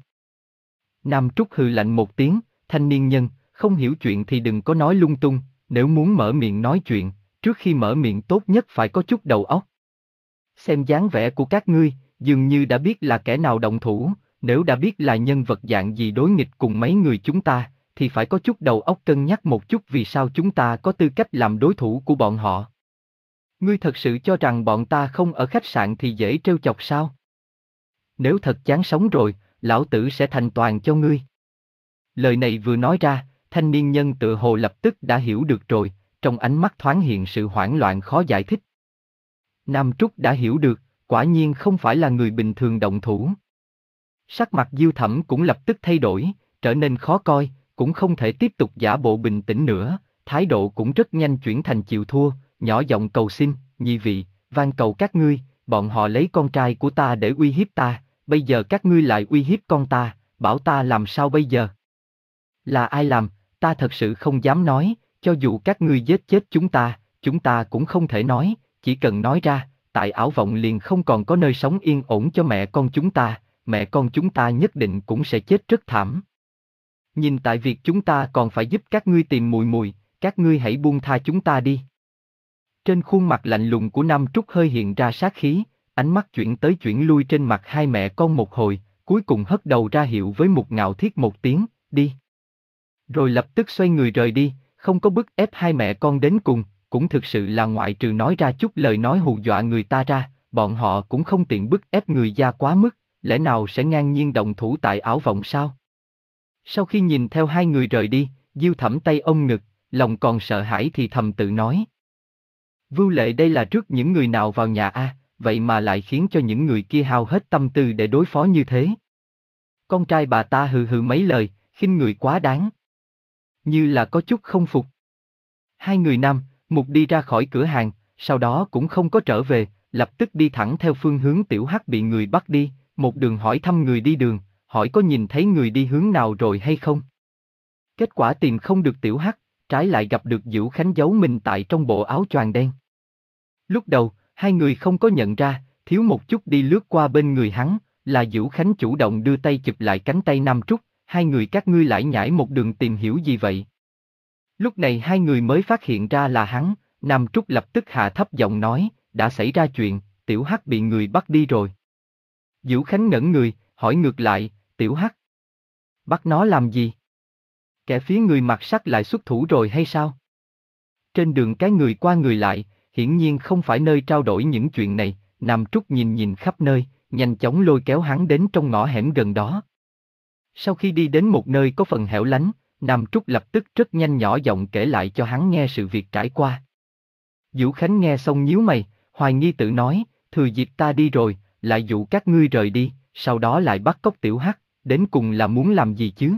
Nam Trúc hừ lạnh một tiếng, thanh niên nhân, không hiểu chuyện thì đừng có nói lung tung, nếu muốn mở miệng nói chuyện, trước khi mở miệng tốt nhất phải có chút đầu óc. Xem dáng vẻ của các ngươi, dường như đã biết là kẻ nào động thủ, nếu đã biết là nhân vật dạng gì đối nghịch cùng mấy người chúng ta, thì phải có chút đầu óc cân nhắc một chút vì sao chúng ta có tư cách làm đối thủ của bọn họ. Ngươi thật sự cho rằng bọn ta không ở khách sạn thì dễ trêu chọc sao? Nếu thật chán sống rồi, lão tử sẽ thành toàn cho ngươi. Lời này vừa nói ra, thanh niên nhân tự hồ lập tức đã hiểu được rồi, trong ánh mắt thoáng hiện sự hoảng loạn khó giải thích. Nam Trúc đã hiểu được, quả nhiên không phải là người bình thường động thủ. Sắc mặt Diêu Thẩm cũng lập tức thay đổi, trở nên khó coi, cũng không thể tiếp tục giả bộ bình tĩnh nữa, thái độ cũng rất nhanh chuyển thành chịu thua, nhỏ giọng cầu xin, nhị vị, van cầu các ngươi, bọn họ lấy con trai của ta để uy hiếp ta, bây giờ các ngươi lại uy hiếp con ta, bảo ta làm sao bây giờ? Là ai làm, ta thật sự không dám nói, cho dù các ngươi giết chết chúng ta, chúng ta cũng không thể nói, chỉ cần nói ra, tại ảo vọng liền không còn có nơi sống yên ổn cho mẹ con chúng ta, mẹ con chúng ta nhất định cũng sẽ chết rất thảm. Nhìn tại việc chúng ta còn phải giúp các ngươi tìm mùi mùi, các ngươi hãy buông tha chúng ta đi. Trên khuôn mặt lạnh lùng của Nam Trúc hơi hiện ra sát khí, ánh mắt chuyển tới chuyển lui trên mặt hai mẹ con một hồi, cuối cùng hất đầu ra hiệu với Mục Ngạo Thiết một tiếng, đi. Rồi lập tức xoay người rời đi, không có bức ép hai mẹ con đến cùng, cũng thực sự là ngoại trừ nói ra chút lời nói hù dọa người ta ra, bọn họ cũng không tiện bức ép người gia quá mức, lẽ nào sẽ ngang nhiên động thủ tại ảo vọng sao? Sau khi nhìn theo hai người rời đi, Diêu Thẩm tay ôm ngực, lòng còn sợ hãi thì thầm tự nói. Vưu Lệ đây là trước những người nào vào nhà a, vậy mà lại khiến cho những người kia hao hết tâm tư để đối phó như thế. Con trai bà ta hừ hừ mấy lời, khinh người quá đáng. Như là có chút không phục. Hai người nam, Mục đi ra khỏi cửa hàng, sau đó cũng không có trở về, lập tức đi thẳng theo phương hướng Tiểu Hắc bị người bắt đi, một đường hỏi thăm người đi đường, hỏi có nhìn thấy người đi hướng nào rồi hay không. Kết quả tìm không được Tiểu Hắc, trái lại gặp được Dữu Khánh giấu mình tại trong bộ áo choàng đen. Lúc đầu, hai người không có nhận ra, thiếu một chút đi lướt qua bên người hắn, là Dữu Khánh chủ động đưa tay chụp lại cánh tay Nam Trúc, hai người các ngươi lải nhải một đường tìm hiểu gì vậy? Lúc này hai người mới phát hiện ra là hắn, Nam Trúc lập tức hạ thấp giọng nói, đã xảy ra chuyện, Tiểu Hắc bị người bắt đi rồi. Dữu Khánh ngẩn người, hỏi ngược lại, Tiểu Hắc? Bắt nó làm gì? Kẻ phía người mặc sắt lại xuất thủ rồi hay sao? Trên đường cái người qua người lại, hiển nhiên không phải nơi trao đổi những chuyện này, Nam Trúc nhìn nhìn khắp nơi, nhanh chóng lôi kéo hắn đến trong ngõ hẻm gần đó. Sau khi đi đến một nơi có phần hẻo lánh, Nam Trúc lập tức rất nhanh nhỏ giọng kể lại cho hắn nghe sự việc trải qua. Dữu Khánh nghe xong nhíu mày, hoài nghi tự nói, thừa dịp ta đi rồi, lại dụ các ngươi rời đi, sau đó lại bắt cóc Tiểu Hắc, đến cùng là muốn làm gì chứ?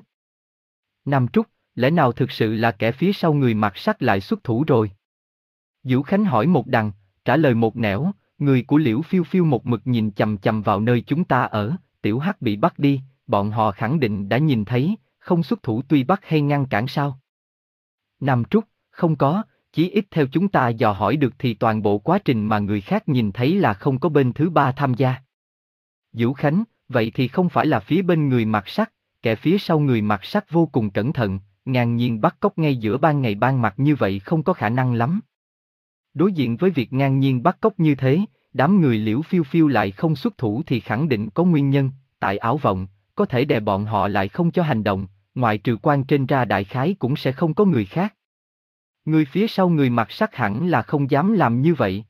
Nam Trúc, lẽ nào thực sự là kẻ phía sau người mặc sắt lại xuất thủ rồi? Dữu Khánh hỏi một đằng, trả lời một nẻo, người của Liễu Phiêu Phiêu một mực nhìn chằm chằm vào nơi chúng ta ở, Tiểu Hắc bị bắt đi, bọn họ khẳng định đã nhìn thấy, không xuất thủ truy bắt hay ngăn cản sao? Nam Trúc, không có, chí ít theo chúng ta dò hỏi được thì toàn bộ quá trình mà người khác nhìn thấy là không có bên thứ ba tham gia. Dữu Khánh, vậy thì không phải là phía bên người mặc sắt, kẻ phía sau người mặc sắt vô cùng cẩn thận, ngang nhiên bắt cóc ngay giữa ban ngày ban mặt như vậy không có khả năng lắm. Đối diện với việc ngang nhiên bắt cóc như thế, đám người Liễu Phiêu Phiêu lại không xuất thủ thì khẳng định có nguyên nhân, tại Ảo Vọng, có thể đè bọn họ lại không cho hành động, ngoại trừ quan trên ra đại khái cũng sẽ không có người khác. Người phía sau người mặc sắt hẳn là không dám làm như vậy.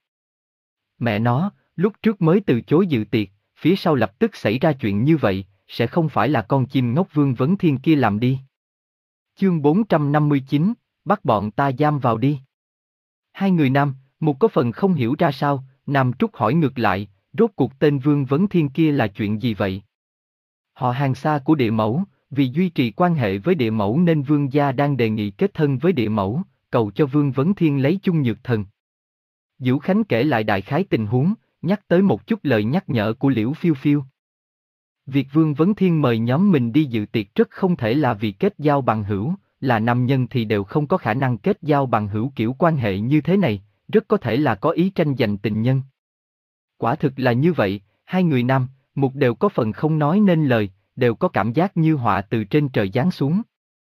Mẹ nó, lúc trước mới từ chối dự tiệc, phía sau lập tức xảy ra chuyện như vậy, sẽ không phải là con chim ngốc Vương Vấn Thiên kia làm đi. Chương bốn trăm năm mươi chín, bắt bọn ta giam vào đi. Hai người nam, một có phần không hiểu ra sao, Nam Trúc hỏi ngược lại, rốt cuộc tên Vương Vấn Thiên kia là chuyện gì vậy? Họ hàng xa của địa mẫu, vì duy trì quan hệ với địa mẫu nên Vương gia đang đề nghị kết thân với địa mẫu, cầu cho Vương Vấn Thiên lấy chung nhược thần. Dữu Khánh kể lại đại khái tình huống, nhắc tới một chút lời nhắc nhở của Liễu Phiêu Phiêu. Việc Vương Vấn Thiên mời nhóm mình đi dự tiệc rất không thể là vì kết giao bằng hữu, là nam nhân thì đều không có khả năng kết giao bằng hữu kiểu quan hệ như thế này, rất có thể là có ý tranh giành tình nhân. Quả thực là như vậy, hai người nam, một đều có phần không nói nên lời, đều có cảm giác như họa từ trên trời giáng xuống.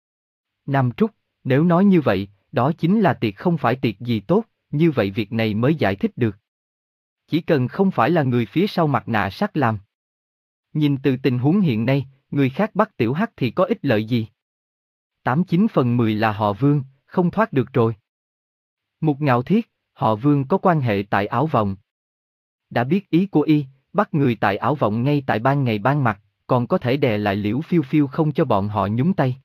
Nam Trúc, nếu nói như vậy, đó chính là tiệc không phải tiệc gì tốt, như vậy việc này mới giải thích được. Chỉ cần không phải là người phía sau mặt nạ sắt làm. Nhìn từ tình huống hiện nay, người khác bắt Tiểu Hắc thì có ích lợi gì? Tám chín phần mười là họ Vương, không thoát được rồi. Mục Ngạo Thiết, họ Vương có quan hệ tại Ảo Vọng. Đã biết ý của y, bắt người tại Ảo Vọng ngay tại ban ngày ban mặt, còn có thể đè lại Liễu Phiêu Phiêu không cho bọn họ nhúng tay.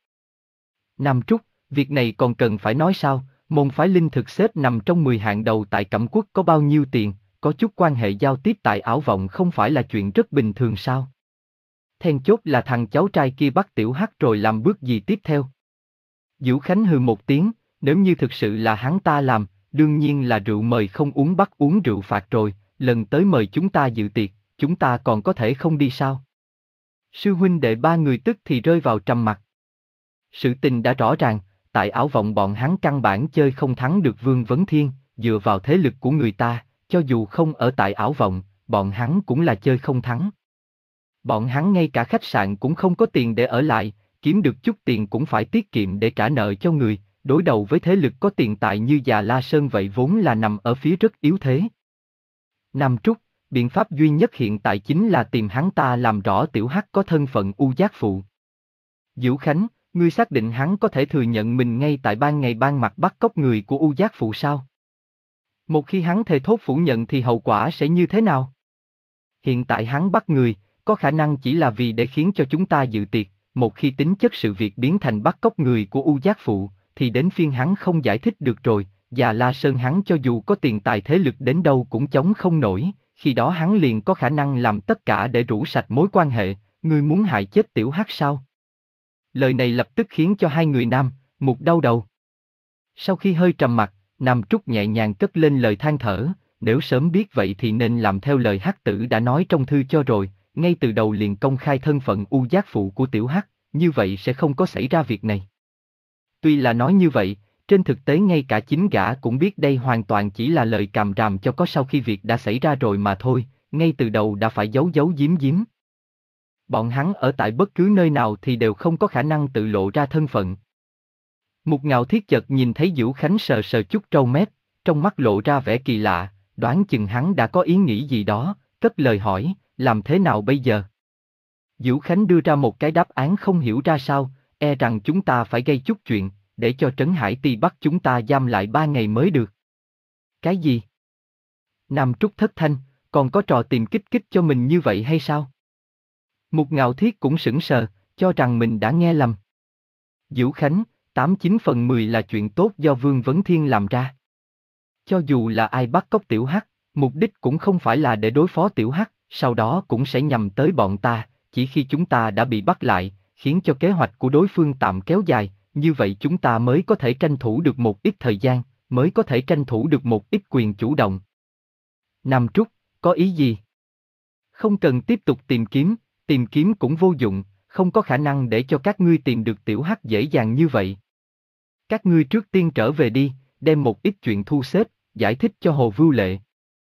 Nam Trúc, việc này còn cần phải nói sao, môn phái linh thực xếp nằm trong mười hạng đầu tại Cẩm Quốc có bao nhiêu tiền, có chút quan hệ giao tiếp tại Ảo Vọng không phải là chuyện rất bình thường sao? Then chốt là thằng cháu trai kia bắt Tiểu Hắc rồi làm bước gì tiếp theo? Dữu Khánh hừ một tiếng, nếu như thực sự là hắn ta làm, đương nhiên là rượu mời không uống bắt uống rượu phạt rồi, lần tới mời chúng ta dự tiệc, chúng ta còn có thể không đi sao? Sư huynh đệ ba người tức thì rơi vào trầm mặc. Sự tình đã rõ ràng, tại Ảo Vọng bọn hắn căn bản chơi không thắng được Vương Vấn Thiên, dựa vào thế lực của người ta, cho dù không ở tại Ảo Vọng, bọn hắn cũng là chơi không thắng. Bọn hắn ngay cả khách sạn cũng không có tiền để ở lại, kiếm được chút tiền cũng phải tiết kiệm để trả nợ cho người, đối đầu với thế lực có tiền tài như Già La Sơn vậy vốn là nằm ở phía rất yếu thế. Nam Trúc, biện pháp duy nhất hiện tại chính là tìm hắn ta làm rõ Tiểu Hắc có thân phận U Giác Phụ. Dữu Khánh, ngươi xác định hắn có thể thừa nhận mình ngay tại ban ngày ban mặt bắt cóc người của U Giác Phụ sao? Một khi hắn thề thốt phủ nhận thì hậu quả sẽ như thế nào? Hiện tại hắn bắt người, có khả năng chỉ là vì để khiến cho chúng ta dự tiệc, một khi tính chất sự việc biến thành bắt cóc người của U Giác Phụ, thì đến phiên hắn không giải thích được rồi, Già La Sơn hắn cho dù có tiền tài thế lực đến đâu cũng chống không nổi, khi đó hắn liền có khả năng làm tất cả để rũ sạch mối quan hệ, ngươi muốn hại chết Tiểu Hắc sao? Lời này lập tức khiến cho hai người nam, một đau đầu. Sau khi hơi trầm mặc, Nam Trúc nhẹ nhàng cất lên lời than thở, nếu sớm biết vậy thì nên làm theo lời Hắc Tử đã nói trong thư cho rồi, ngay từ đầu liền công khai thân phận U Giác Phụ của Tiểu Hắc, như vậy sẽ không có xảy ra việc này. Tuy là nói như vậy, trên thực tế ngay cả chính gã cũng biết đây hoàn toàn chỉ là lời càm ràm cho có sau khi việc đã xảy ra rồi mà thôi, ngay từ đầu đã phải giấu giấu giếm giếm. bọn hắn ở tại bất cứ nơi nào thì đều không có khả năng tự lộ ra thân phận. Mục Ngạo Thiết chợt nhìn thấy Dữu Khánh sờ sờ chút râu mép, trong mắt lộ ra vẻ kỳ lạ, đoán chừng hắn đã có ý nghĩ gì đó, cất lời hỏi, làm thế nào bây giờ? Dữu Khánh đưa ra một cái đáp án không hiểu ra sao, e rằng chúng ta phải gây chút chuyện, để cho Trấn Hải Ti bắt chúng ta giam lại ba ngày mới được. Cái gì? Nam Trúc thất thanh, còn có trò tìm kích kích cho mình như vậy hay sao? Mục Ngạo Thiết cũng sững sờ, cho rằng mình đã nghe lầm. Dữu Khánh, tám chín phần mười là chuyện tốt do Vương Vấn Thiên làm ra. Cho dù là ai bắt cóc Tiểu Hắc, mục đích cũng không phải là để đối phó Tiểu Hắc, sau đó cũng sẽ nhằm tới bọn ta, chỉ khi chúng ta đã bị bắt lại, khiến cho kế hoạch của đối phương tạm kéo dài, như vậy chúng ta mới có thể tranh thủ được một ít thời gian, mới có thể tranh thủ được một ít quyền chủ động. Nam Trúc, có ý gì? Không cần tiếp tục tìm kiếm, tìm kiếm cũng vô dụng, không có khả năng để cho các ngươi tìm được Tiểu Hắc dễ dàng như vậy. Các ngươi trước tiên trở về đi, đem một ít chuyện thu xếp, giải thích cho Hồ Vưu Lệ.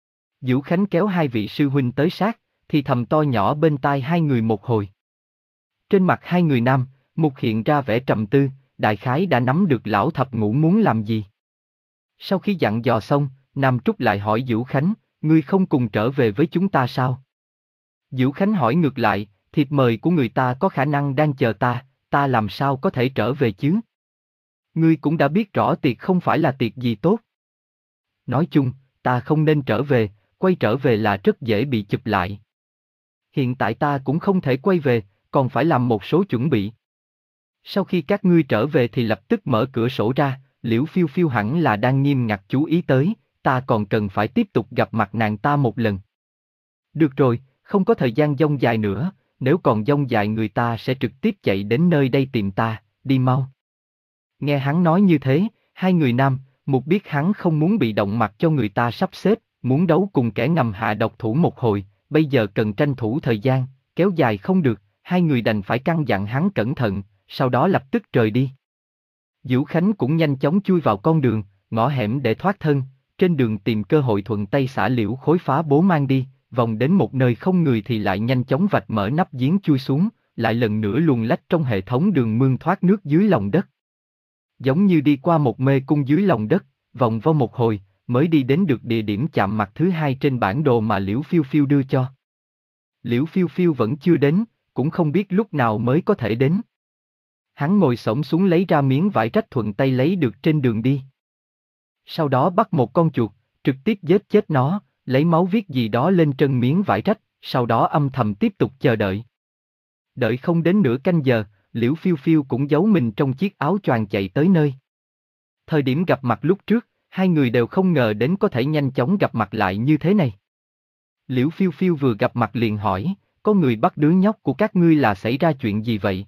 Dữu Khánh kéo hai vị sư huynh tới sát, thì thầm to nhỏ bên tai hai người một hồi. Trên mặt hai người nam, Mục hiện ra vẻ trầm tư, đại khái đã nắm được lão thập ngũ muốn làm gì. Sau khi dặn dò xong, Nam Trúc lại hỏi Dữu Khánh, ngươi không cùng trở về với chúng ta sao? Dữu Khánh hỏi ngược lại, thiệp mời của người ta có khả năng đang chờ ta, ta làm sao có thể trở về chứ? Ngươi cũng đã biết rõ tiệc không phải là tiệc gì tốt. Nói chung, ta không nên trở về, quay trở về là rất dễ bị chụp lại. Hiện tại ta cũng không thể quay về, còn phải làm một số chuẩn bị. Sau khi các ngươi trở về thì lập tức mở cửa sổ ra, Liễu Phiêu Phiêu hẳn là đang nghiêm ngặt chú ý tới, ta còn cần phải tiếp tục gặp mặt nàng ta một lần. Được rồi, không có thời gian dông dài nữa, nếu còn dông dài người ta sẽ trực tiếp chạy đến nơi đây tìm ta, đi mau. Nghe hắn nói như thế, hai người nam, Mục biết hắn không muốn bị động mặt cho người ta sắp xếp, muốn đấu cùng kẻ ngầm hạ độc thủ một hồi, bây giờ cần tranh thủ thời gian, kéo dài không được, hai người đành phải căn dặn hắn cẩn thận, sau đó lập tức rời đi. Dữu Khánh cũng nhanh chóng chui vào con đường, ngõ hẻm để thoát thân, trên đường tìm cơ hội thuận tay xả liễu khối phá bố mang đi, vòng đến một nơi không người thì lại nhanh chóng vạch mở nắp giếng chui xuống, lại lần nữa luồn lách trong hệ thống đường mương thoát nước dưới lòng đất. Giống như đi qua một mê cung dưới lòng đất, vòng vo một hồi, mới đi đến được địa điểm chạm mặt thứ hai trên bản đồ mà Liễu Phiêu Phiêu đưa cho. Liễu Phiêu Phiêu vẫn chưa đến, cũng không biết lúc nào mới có thể đến. Hắn ngồi xổm xuống lấy ra miếng vải rách thuận tay lấy được trên đường đi. Sau đó bắt một con chuột, trực tiếp giết chết nó, lấy máu viết gì đó lên trên miếng vải rách, sau đó âm thầm tiếp tục chờ đợi. Đợi không đến nửa canh giờ, Liễu Phiêu Phiêu cũng giấu mình trong chiếc áo choàng chạy tới nơi. Thời điểm gặp mặt lúc trước, hai người đều không ngờ đến có thể nhanh chóng gặp mặt lại như thế này. Liễu Phiêu Phiêu vừa gặp mặt liền hỏi, có người bắt đứa nhóc của các ngươi là xảy ra chuyện gì vậy?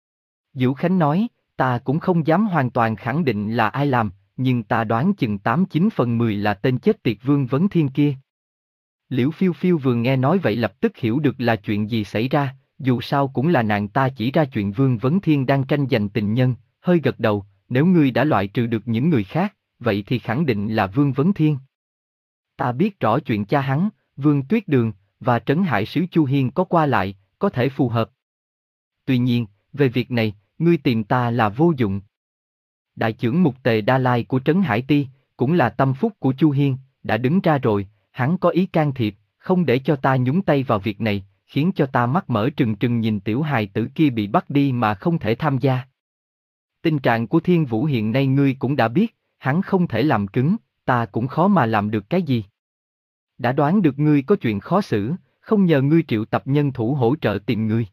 Dữu Khánh nói, ta cũng không dám hoàn toàn khẳng định là ai làm, nhưng ta đoán chừng tám chín phần mười là tên chết tiệt Vương Vấn Thiên kia. Liễu Phiêu Phiêu vừa nghe nói vậy lập tức hiểu được là chuyện gì xảy ra, dù sao cũng là nàng ta chỉ ra chuyện Vương Vấn Thiên đang tranh giành tình nhân, hơi gật đầu, nếu ngươi đã loại trừ được những người khác, vậy thì khẳng định là Vương Vấn Thiên. Ta biết rõ chuyện cha hắn, Vương Tuyết Đường, và Trấn Hải Sứ Chu Hiên có qua lại, có thể phù hợp. Tuy nhiên, về việc này, ngươi tìm ta là vô dụng. Đại trưởng Mục Tề Đa Lai của Trấn Hải Ti, cũng là tâm phúc của Chu Hiên, đã đứng ra rồi, hắn có ý can thiệp, không để cho ta nhúng tay vào việc này, khiến cho ta mắt mở trừng trừng nhìn tiểu hài tử kia bị bắt đi mà không thể tham gia. Tình trạng của Thiên Vũ hiện nay ngươi cũng đã biết, hắn không thể làm cứng, ta cũng khó mà làm được cái gì. Đã đoán được ngươi có chuyện khó xử, không nhờ ngươi triệu tập nhân thủ hỗ trợ tìm ngươi.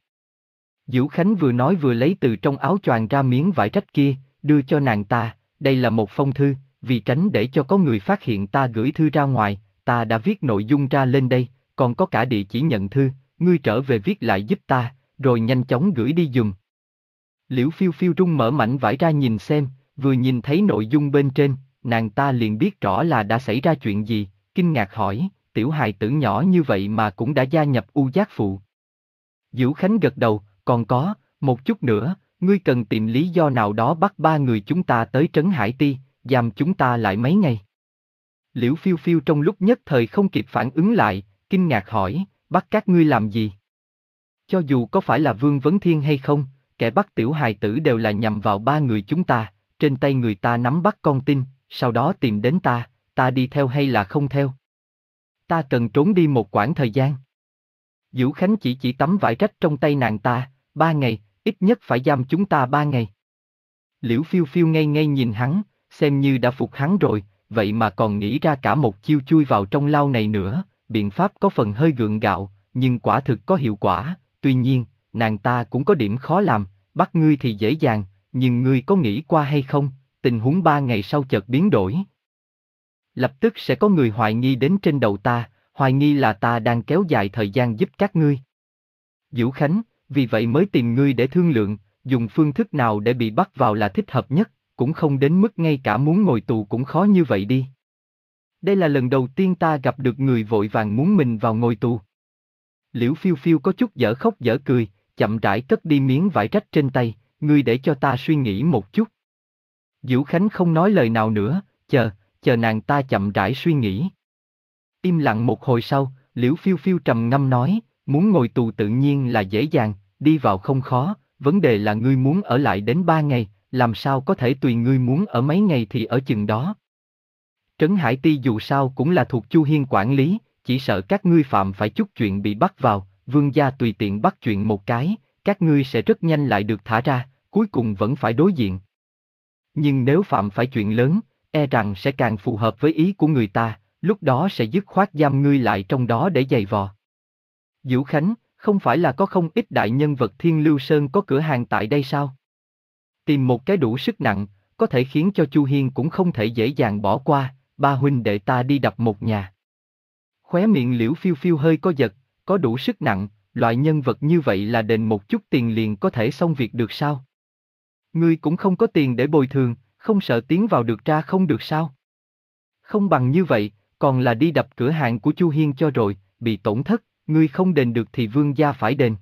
Dữu Khánh vừa nói vừa lấy từ trong áo choàng ra miếng vải rách kia, đưa cho nàng ta, đây là một phong thư, vì tránh để cho có người phát hiện ta gửi thư ra ngoài, ta đã viết nội dung ra lên đây, còn có cả địa chỉ nhận thư, ngươi trở về viết lại giúp ta, rồi nhanh chóng gửi đi giùm. Liễu Phiêu Phiêu rung mở mảnh vải ra nhìn xem, vừa nhìn thấy nội dung bên trên, nàng ta liền biết rõ là đã xảy ra chuyện gì, kinh ngạc hỏi, tiểu hài tử nhỏ như vậy mà cũng đã gia nhập U Giác Phụ. Dữu Khánh gật đầu, còn có, một chút nữa, ngươi cần tìm lý do nào đó bắt ba người chúng ta tới Trấn Hải Ti, giam chúng ta lại mấy ngày. Liễu Phiêu Phiêu trong lúc nhất thời không kịp phản ứng lại, kinh ngạc hỏi, bắt các ngươi làm gì? Cho dù có phải là Vương Vấn Thiên hay không, kẻ bắt tiểu hài tử đều là nhằm vào ba người chúng ta, trên tay người ta nắm bắt con tin, sau đó tìm đến ta, ta đi theo hay là không theo? Ta cần trốn đi một quãng thời gian. Vũ Khánh chỉ chỉ tấm vải rách trong tay nàng ta, ba ngày, ít nhất phải giam chúng ta ba ngày. Liễu Phiêu Phiêu ngây ngây nhìn hắn, xem như đã phục hắn rồi, vậy mà còn nghĩ ra cả một chiêu chui vào trong lao này nữa, biện pháp có phần hơi gượng gạo, nhưng quả thực có hiệu quả, tuy nhiên, nàng ta cũng có điểm khó làm, bắt ngươi thì dễ dàng, nhưng ngươi có nghĩ qua hay không, tình huống ba ngày sau chợt biến đổi. Lập tức sẽ có người hoài nghi đến trên đầu ta, hoài nghi là ta đang kéo dài thời gian giúp các ngươi. Vũ Khánh, vì vậy mới tìm ngươi để thương lượng, dùng phương thức nào để bị bắt vào là thích hợp nhất, cũng không đến mức ngay cả muốn ngồi tù cũng khó như vậy đi. Đây là lần đầu tiên ta gặp được người vội vàng muốn mình vào ngồi tù. Liễu Phiêu Phiêu có chút dở khóc dở cười, chậm rãi cất đi miếng vải rách trên tay, ngươi để cho ta suy nghĩ một chút. Vũ Khánh không nói lời nào nữa, chờ, chờ nàng ta chậm rãi suy nghĩ. Im lặng một hồi sau, Liễu Phiêu Phiêu trầm ngâm nói, muốn ngồi tù tự nhiên là dễ dàng, đi vào không khó, vấn đề là ngươi muốn ở lại đến ba ngày, làm sao có thể tùy ngươi muốn ở mấy ngày thì ở chừng đó. Trấn Hải Ti dù sao cũng là thuộc Chu Hiên quản lý, chỉ sợ các ngươi phạm phải chút chuyện bị bắt vào, vương gia tùy tiện bắt chuyện một cái, các ngươi sẽ rất nhanh lại được thả ra, cuối cùng vẫn phải đối diện. Nhưng nếu phạm phải chuyện lớn, e rằng sẽ càng phù hợp với ý của người ta, lúc đó sẽ dứt khoát giam ngươi lại trong đó để giày vò. Vũ Khánh, không phải là có không ít đại nhân vật Thiên Lưu Sơn có cửa hàng tại đây sao? Tìm một cái đủ sức nặng, có thể khiến cho Chu Hiên cũng không thể dễ dàng bỏ qua, ba huynh đệ ta đi đập một nhà. Khóe miệng Liễu Phiêu Phiêu hơi co giật, có đủ sức nặng, loại nhân vật như vậy là đền một chút tiền liền có thể xong việc được sao? Ngươi cũng không có tiền để bồi thường, không sợ tiến vào được ra không được sao? Không bằng như vậy, còn là đi đập cửa hàng của Chu Hiên cho rồi, bị tổn thất, ngươi không đền được thì vương gia phải đền.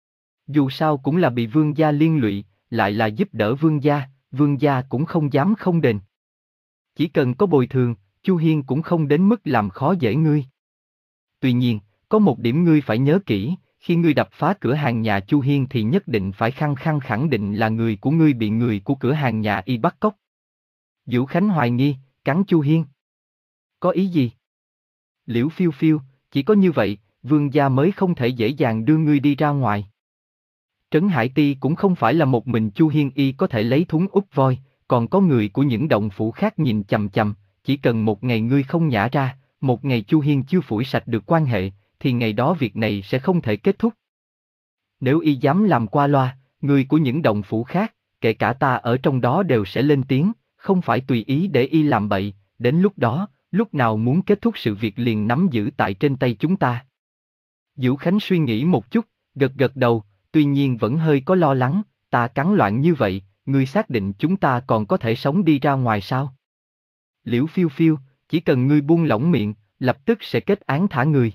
Dù sao cũng là bị vương gia liên lụy, lại là giúp đỡ vương gia, vương gia cũng không dám không đền. Chỉ cần có bồi thường, Chu Hiên cũng không đến mức làm khó dễ ngươi. Tuy nhiên, có một điểm ngươi phải nhớ kỹ, khi ngươi đập phá cửa hàng nhà Chu Hiên thì nhất định phải khăng khăng khẳng định là người của ngươi bị người của cửa hàng nhà y bắt cóc. Vũ Khánh hoài nghi, cắn Chu Hiên. Có ý gì? Liễu Phiêu Phiêu, chỉ có như vậy, vương gia mới không thể dễ dàng đưa ngươi đi ra ngoài. Trấn Hải Ti cũng không phải là một mình Chu Hiên y có thể lấy thúng úp voi, còn có người của những động phủ khác nhìn chằm chằm, chỉ cần một ngày ngươi không nhả ra, một ngày Chu Hiên chưa phủi sạch được quan hệ, thì ngày đó việc này sẽ không thể kết thúc. Nếu y dám làm qua loa, người của những động phủ khác, kể cả ta ở trong đó đều sẽ lên tiếng, không phải tùy ý để y làm bậy, đến lúc đó, lúc nào muốn kết thúc sự việc liền nắm giữ tại trên tay chúng ta. Vũ Khánh suy nghĩ một chút, gật gật đầu, tuy nhiên vẫn hơi có lo lắng, ta cắn loạn như vậy, ngươi xác định chúng ta còn có thể sống đi ra ngoài sao? Liễu Phiêu Phiêu, chỉ cần ngươi buông lỏng miệng, lập tức sẽ kết án thả người.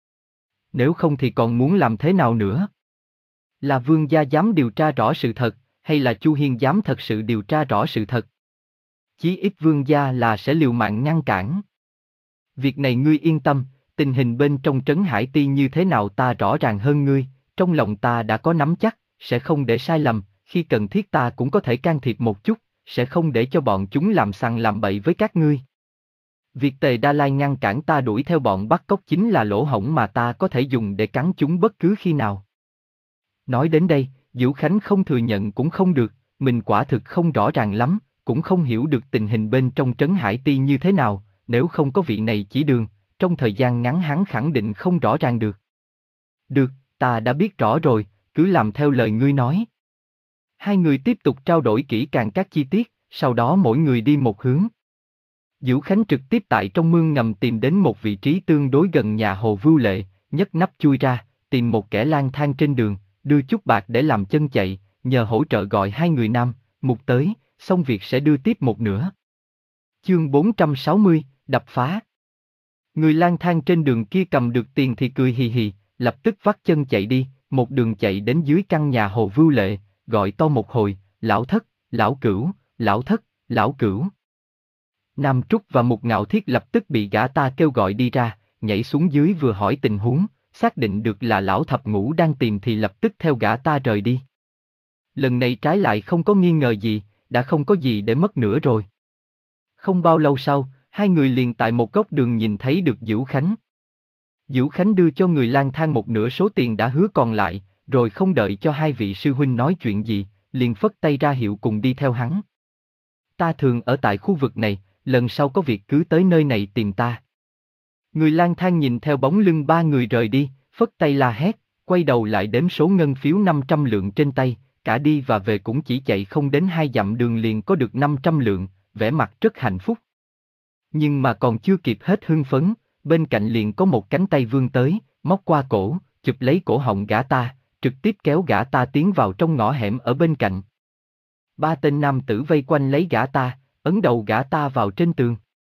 Nếu không thì còn muốn làm thế nào nữa? Là vương gia dám điều tra rõ sự thật, hay là Chu Hiên dám thật sự điều tra rõ sự thật? Chí ít vương gia là sẽ liều mạng ngăn cản. Việc này ngươi yên tâm, tình hình bên trong Trấn Hải Ti như thế nào ta rõ ràng hơn ngươi, trong lòng ta đã có nắm chắc, sẽ không để sai lầm, khi cần thiết ta cũng có thể can thiệp một chút, sẽ không để cho bọn chúng làm sằng làm bậy với các ngươi. Việc Tề Đa Lai ngăn cản ta đuổi theo bọn bắt cóc chính là lỗ hổng mà ta có thể dùng để cắn chúng bất cứ khi nào. Nói đến đây, Vũ Khánh không thừa nhận cũng không được, mình quả thực không rõ ràng lắm, cũng không hiểu được tình hình bên trong Trấn Hải Ti như thế nào, nếu không có vị này chỉ đường, trong thời gian ngắn hắn khẳng định không rõ ràng được. Được, ta đã biết rõ rồi, cứ làm theo lời ngươi nói. Hai người tiếp tục trao đổi kỹ càng các chi tiết, sau đó mỗi người đi một hướng. Vũ Khánh trực tiếp tại trong mương ngầm tìm đến một vị trí tương đối gần nhà Hồ Vưu Lệ, nhấc nắp chui ra, tìm một kẻ lang thang trên đường, đưa chút bạc để làm chân chạy, nhờ hỗ trợ gọi hai người nam, mục tới, xong việc sẽ đưa tiếp một nửa. Chương bốn trăm sáu mươi, đập phá. Người lang thang trên đường kia cầm được tiền thì cười hì hì, lập tức vắt chân chạy đi, một đường chạy đến dưới căn nhà Hồ Vưu Lệ, gọi to một hồi, lão thất, lão cửu, lão thất, lão cửu. Nam Trúc và Mục Ngạo Thiết lập tức bị gã ta kêu gọi đi ra, nhảy xuống dưới vừa hỏi tình huống, xác định được là lão thập ngũ đang tìm thì lập tức theo gã ta rời đi. Lần này trái lại không có nghi ngờ gì, đã không có gì để mất nữa rồi. Không bao lâu sau, hai người liền tại một góc đường nhìn thấy được Dữu Khánh. Dữu Khánh đưa cho người lang thang một nửa số tiền đã hứa còn lại, rồi không đợi cho hai vị sư huynh nói chuyện gì, liền phất tay ra hiệu cùng đi theo hắn. Ta thường ở tại khu vực này, lần sau có việc cứ tới nơi này tìm ta. Người lang thang nhìn theo bóng lưng ba người rời đi, phất tay la hét, quay đầu lại đếm số ngân phiếu năm trăm lượng trên tay, cả đi và về cũng chỉ chạy không đến hai dặm đường liền có được năm trăm lượng, vẻ mặt rất hạnh phúc. Nhưng mà còn chưa kịp hết hưng phấn, bên cạnh liền có một cánh tay vươn tới, móc qua cổ, chụp lấy cổ họng gã ta, trực tiếp kéo gã ta tiến vào trong ngõ hẻm ở bên cạnh. Ba tên nam tử vây quanh lấy gã ta, ấn đầu gã ta vào trên tường.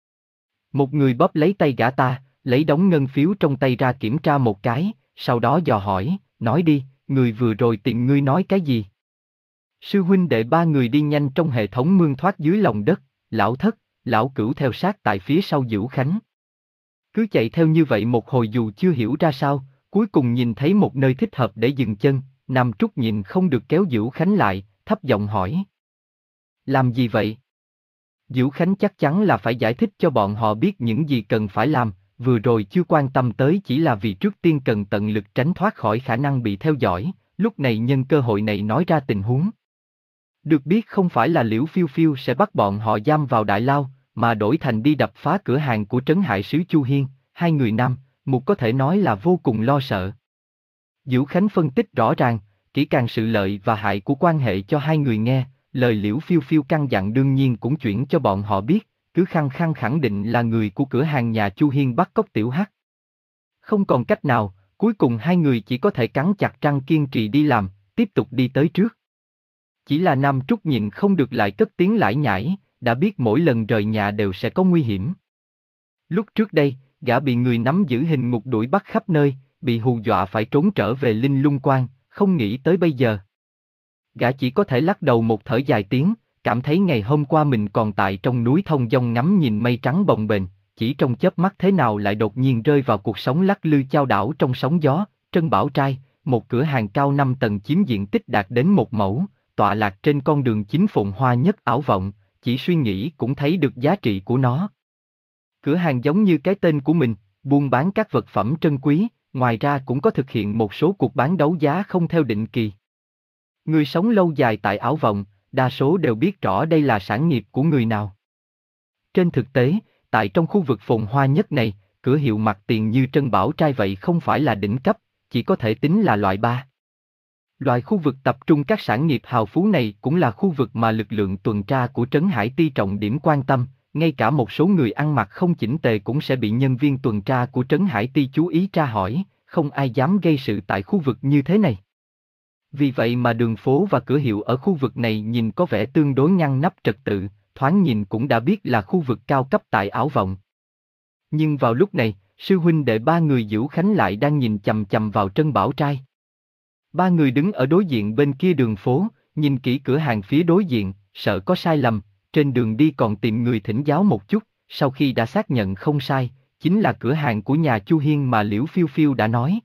Một người bóp lấy tay gã ta, lấy đống ngân phiếu trong tay ra kiểm tra một cái, sau đó dò hỏi, nói đi, người vừa rồi tìm ngươi nói cái gì? Sư huynh đệ ba người đi nhanh trong hệ thống mương thoát dưới lòng đất, lão thất, lão cửu theo sát tại phía sau Dữu Khánh. Cứ chạy theo như vậy một hồi dù chưa hiểu ra sao, cuối cùng nhìn thấy một nơi thích hợp để dừng chân, Nam Trúc nhìn không được kéo Dữu Khánh lại, thấp giọng hỏi. Làm gì vậy? Dữu Khánh chắc chắn là phải giải thích cho bọn họ biết những gì cần phải làm, vừa rồi chưa quan tâm tới chỉ là vì trước tiên cần tận lực tránh thoát khỏi khả năng bị theo dõi, lúc này nhân cơ hội này nói ra tình huống. Được biết không phải là Liễu Phiêu Phiêu sẽ bắt bọn họ giam vào đại lao, mà đổi thành đi đập phá cửa hàng của trấn hải sứ Chu Hiên, hai người nam, một có thể nói là vô cùng lo sợ. Dữu Khánh phân tích rõ ràng, kỹ càng sự lợi và hại của quan hệ cho hai người nghe, lời Liễu Phiêu Phiêu căn dặn đương nhiên cũng chuyển cho bọn họ biết, cứ khăng khăng khẳng định là người của cửa hàng nhà Chu Hiên bắt cóc Tiểu Hắc. Không còn cách nào, cuối cùng hai người chỉ có thể cắn chặt răng kiên trì đi làm, tiếp tục đi tới trước. Chỉ là Nam Trúc nhịn không được lại cất tiếng lải nhải, đã biết mỗi lần rời nhà đều sẽ có nguy hiểm. Lúc trước đây, gã bị người nắm giữ hình ngục đuổi bắt khắp nơi, bị hù dọa phải trốn trở về Linh Lung Quan, không nghĩ tới bây giờ. Gã chỉ có thể lắc đầu một thở dài tiếng, cảm thấy ngày hôm qua mình còn tại trong núi thông dong ngắm nhìn mây trắng bồng bềnh, chỉ trong chớp mắt thế nào lại đột nhiên rơi vào cuộc sống lắc lư chao đảo trong sóng gió. Trân Bảo Trai, một cửa hàng cao năm tầng chiếm diện tích đạt đến một mẫu, tọa lạc trên con đường chính phồn hoa nhất ảo vọng, chỉ suy nghĩ cũng thấy được giá trị của nó. Cửa hàng giống như cái tên của mình, buôn bán các vật phẩm trân quý, ngoài ra cũng có thực hiện một số cuộc bán đấu giá không theo định kỳ. Người sống lâu dài tại ảo vọng, đa số đều biết rõ đây là sản nghiệp của người nào. Trên thực tế, tại trong khu vực phồn hoa nhất này, cửa hiệu mặt tiền như Trân Bảo Trai vậy không phải là đỉnh cấp, chỉ có thể tính là loại ba. Loại khu vực tập trung các sản nghiệp hào phú này cũng là khu vực mà lực lượng tuần tra của Trấn Hải Ti trọng điểm quan tâm, ngay cả một số người ăn mặc không chỉnh tề cũng sẽ bị nhân viên tuần tra của Trấn Hải Ti chú ý tra hỏi, không ai dám gây sự tại khu vực như thế này. Vì vậy mà đường phố và cửa hiệu ở khu vực này nhìn có vẻ tương đối ngăn nắp trật tự, thoáng nhìn cũng đã biết là khu vực cao cấp tại ảo vọng. Nhưng vào lúc này, sư huynh đệ ba người Dữu Khánh lại đang nhìn chằm chằm vào Trân Bảo Trai. Ba người đứng ở đối diện bên kia đường phố, nhìn kỹ cửa hàng phía đối diện, sợ có sai lầm, trên đường đi còn tìm người thỉnh giáo một chút, sau khi đã xác nhận không sai, chính là cửa hàng của nhà Chu Hiên mà Liễu Phiêu Phiêu đã nói.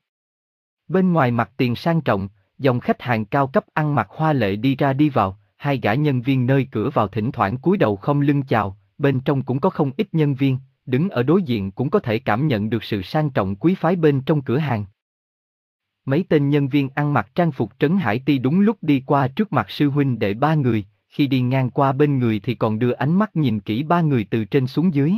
Bên ngoài mặt tiền sang trọng, dòng khách hàng cao cấp ăn mặc hoa lệ đi ra đi vào, hai gã nhân viên nơi cửa vào thỉnh thoảng cúi đầu không lưng chào, bên trong cũng có không ít nhân viên, đứng ở đối diện cũng có thể cảm nhận được sự sang trọng quý phái bên trong cửa hàng. Mấy tên nhân viên ăn mặc trang phục Trấn Hải Ti đúng lúc đi qua trước mặt sư huynh đệ ba người, khi đi ngang qua bên người thì còn đưa ánh mắt nhìn kỹ ba người từ trên xuống dưới.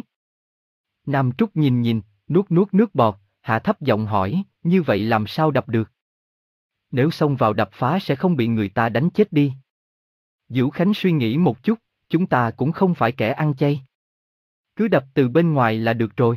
Nam Trúc nhìn nhìn, nuốt nuốt nước bọt, hạ thấp giọng hỏi, như vậy làm sao đập được? Nếu xông vào đập phá sẽ không bị người ta đánh chết đi. Dữu Khánh suy nghĩ một chút, chúng ta cũng không phải kẻ ăn chay. Cứ đập từ bên ngoài là được rồi.